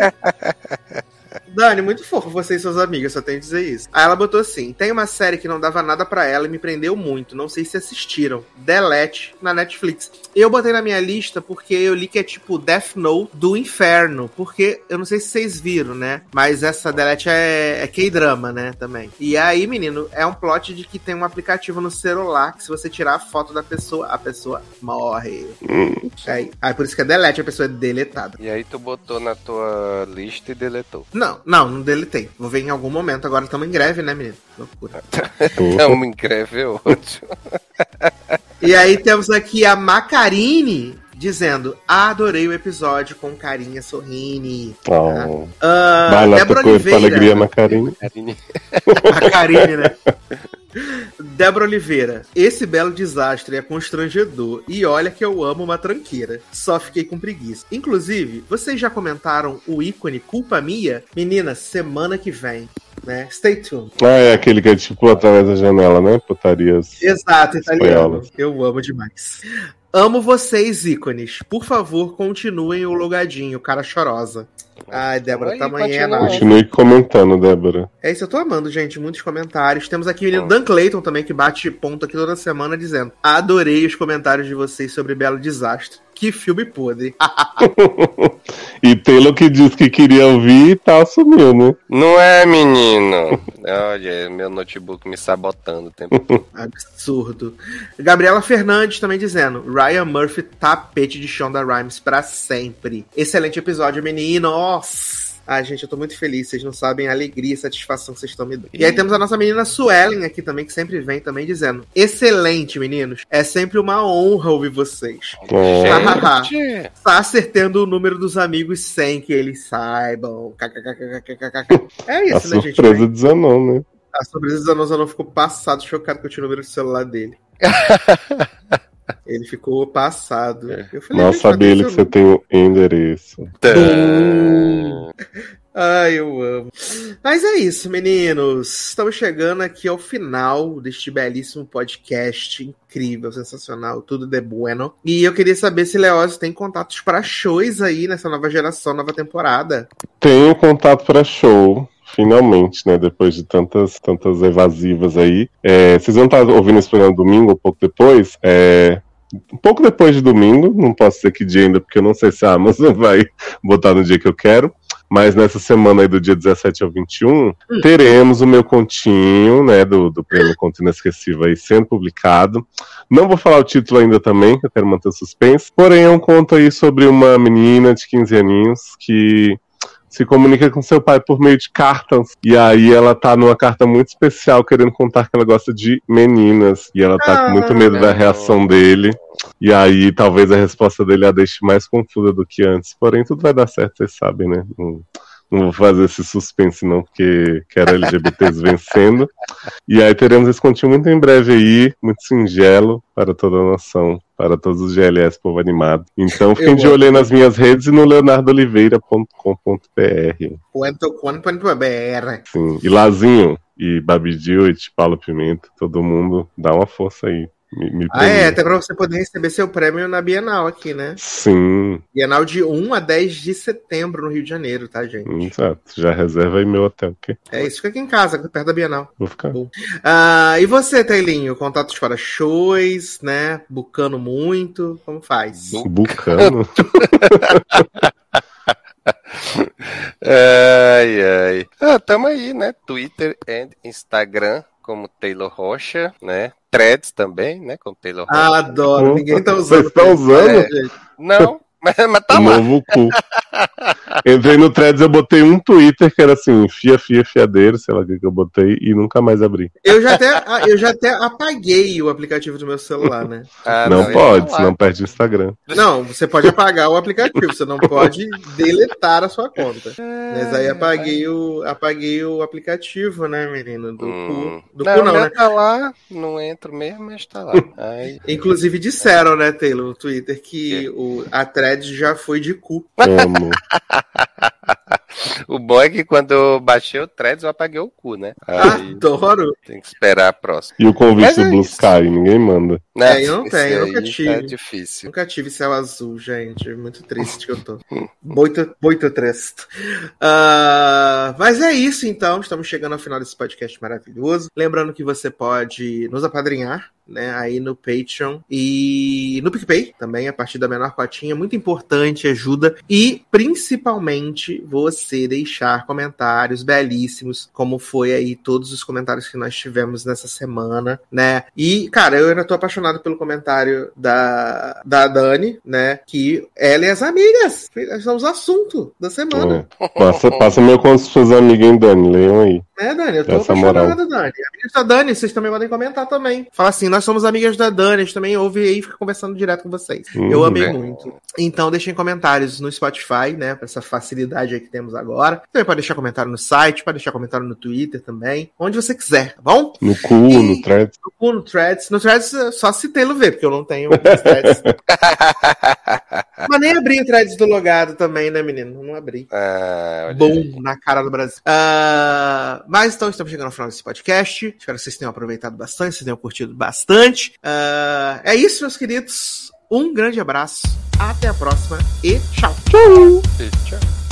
Dani, muito fofo você e suas amigas, só tenho que dizer isso. Aí ela botou assim: tem uma série que não dava nada pra ela e me prendeu muito. Não sei se assistiram. Delete, na Netflix. Eu botei na minha lista porque eu li que é tipo Death Note do inferno. Porque, eu não sei se vocês viram, né? Mas essa Delete é K-drama, né? Também. E aí, menino, é um plot de que tem um aplicativo no celular que se você tirar a foto da pessoa, a pessoa morre. Aí por isso que é Delete, a pessoa é deletada. E aí tu botou na tua lista e deletou. Não deletei. Vou ver em algum momento. Agora estamos em greve, né, menino? Loucura. Não me inscreve, é ótimo. E aí temos aqui a Macarine dizendo: adorei o episódio com carinha sorrine. Oh. Vai lá, Débora tocou Oliveira. pra alegria, Macarine. Macarine, né? Débora Oliveira: esse belo desastre é constrangedor. E olha que eu amo uma tranqueira. Só fiquei com preguiça. Inclusive, vocês já comentaram o ícone Culpa Minha? Menina, semana que vem, né? Stay tuned. É aquele que é tipo através da janela, né? Putarias. Exato, italiano. espanholas. Eu amo demais. Amo vocês, ícones. Por favor, continuem o logadinho, cara chorosa. Ai, Débora, Aí, tamanha continua. Continue comentando, Débora. É isso, eu tô amando, gente. Muitos comentários. Temos aqui o menino Dan Clayton também, que bate ponto aqui toda semana, dizendo: adorei os comentários de vocês sobre Belo Desastre. Que filme podre. E Taylor que disse que queria ouvir e tal, sumiu, né? Não é, menino? Olha, meu notebook me sabotando o tempo todo. Absurdo. Gabriela Fernandes também dizendo: Ryan Murphy, tapete de Shonda Rhimes pra sempre. Excelente episódio, menino. Nossa. Ai, gente, eu tô muito feliz. Vocês não sabem a alegria e satisfação que vocês estão me dando. E aí temos a nossa menina Suelen aqui também, que sempre vem também dizendo: excelente, meninos. É sempre uma honra ouvir vocês. Gente. Tá acertando o número dos amigos sem que eles saibam. É A isso, né, gente? surpresa de Zanon, né? A surpresa do Zanon ficou passado, chocado que eu tinha o número do celular dele. Ele ficou passado. Eu falei: Mal saber ele que você tem o endereço. Ai, eu amo. Mas é isso, meninos. Estamos chegando aqui ao final deste belíssimo podcast incrível, sensacional, tudo de bueno. E eu queria saber se Leózio tem contatos para shows aí nessa nova geração, nova temporada. Tenho contato para show. Finalmente, né? Depois de tantas evasivas aí. Vocês vão estar ouvindo esse programa domingo, um pouco depois. Um pouco depois de domingo, não posso dizer que dia ainda, porque eu não sei se a Amazon vai botar no dia que eu quero. Mas nessa semana aí do dia 17 ao 21, teremos o meu continho, né, do Prêmio Conto Inesquecível aí sendo publicado. Não vou falar o título ainda também, que eu quero manter suspense. Porém, é um conto aí sobre uma menina de 15 aninhos que se comunica com seu pai por meio de cartas. E aí ela tá numa carta muito especial, querendo contar que ela gosta de meninas. E ela tá com muito medo da reação dele. E aí talvez a resposta dele a deixe mais confusa do que antes. Porém, tudo vai dar certo, vocês sabem, né? Não vou fazer esse suspense não, porque quero LGBTs vencendo. E aí teremos esse continho muito em breve aí, muito singelo para toda a nação, para todos os GLS Povo Animado. Então fiquem de olho aí nas minhas redes e no leonardoliveira.com.br. Sim. E Lazinho, e Babidil, e Paulo Pimenta, todo mundo, dá uma força aí. Até pra você poder receber seu prêmio na Bienal aqui, né? Sim. Bienal de 1 a 10 de setembro no Rio de Janeiro, tá, gente? Exato. Já reserva aí meu hotel, ok? É isso, fica aqui em casa, perto da Bienal. Vou ficar. E você, Tailinho? Contatos para shows, né? Bucando muito, como faz? Bucano? Ai. Tamo aí, né? Twitter e Instagram como Taylor Rocha, né? Threads também, né? Como Taylor Rocha. Adoro, ninguém tá usando. Vocês estão usando? Não, mas tá o lá. Novo cu. Entrei no Threads, eu botei um Twitter que era assim, fiadeiro, sei lá o que eu botei, e nunca mais abri. Eu já até apaguei o aplicativo do meu celular, né? Não pode, senão perde o Instagram. Não, você pode apagar o aplicativo, você não pode deletar a sua conta. Mas aí apaguei o aplicativo, né, menino? Do cu. Do cu não, né? Tá lá, não entro mesmo, mas tá lá. Aí... Inclusive disseram, né, Taylor, no Twitter, que a Threads já foi de cu. Amo. O bom é que quando eu baixei o Threads, eu apaguei o cu, né? Aí adoro! Tem que esperar a próxima. E o convite do Blue Sky, ninguém manda. Né? Eu não tenho, nunca tive. É difícil. Nunca tive céu azul, gente. Muito triste que eu tô. Muito triste. Mas é isso, então. Estamos chegando ao final desse podcast maravilhoso. Lembrando que você pode nos apadrinhar, né, aí no Patreon e no PicPay também, a partir da menor cotinha, muito importante, ajuda, e principalmente você deixar comentários belíssimos, como foi aí todos os comentários que nós tivemos nessa semana, né, e, cara, eu ainda tô apaixonado pelo comentário da Dani, né, que ela e as amigas são os assuntos da semana. Passa meu com suas amigas, hein, Dani, leiam aí. Dani, eu tô apaixonado, Dani. Amigas da Dani, vocês também podem comentar também. Fala assim, nós somos amigas da Dani, a gente também ouve aí e fica conversando direto com vocês. Eu amei muito. Então deixem comentários no Spotify, né, pra essa facilidade aí que temos agora. Também pode deixar comentário no site, pode deixar comentário no Twitter também, onde você quiser, tá bom? No cu, no Threads. No cu, no Threads. No Threads só se Taylor ver, porque eu não tenho Threads. Mas nem abri o Threads do logado também, né, menino? Não abri. Bom na cara do Brasil. Mas então estamos chegando ao final desse podcast. Espero que vocês tenham aproveitado bastante, vocês tenham curtido bastante. É isso, meus queridos. Um grande abraço. Até a próxima e tchau. Tchau.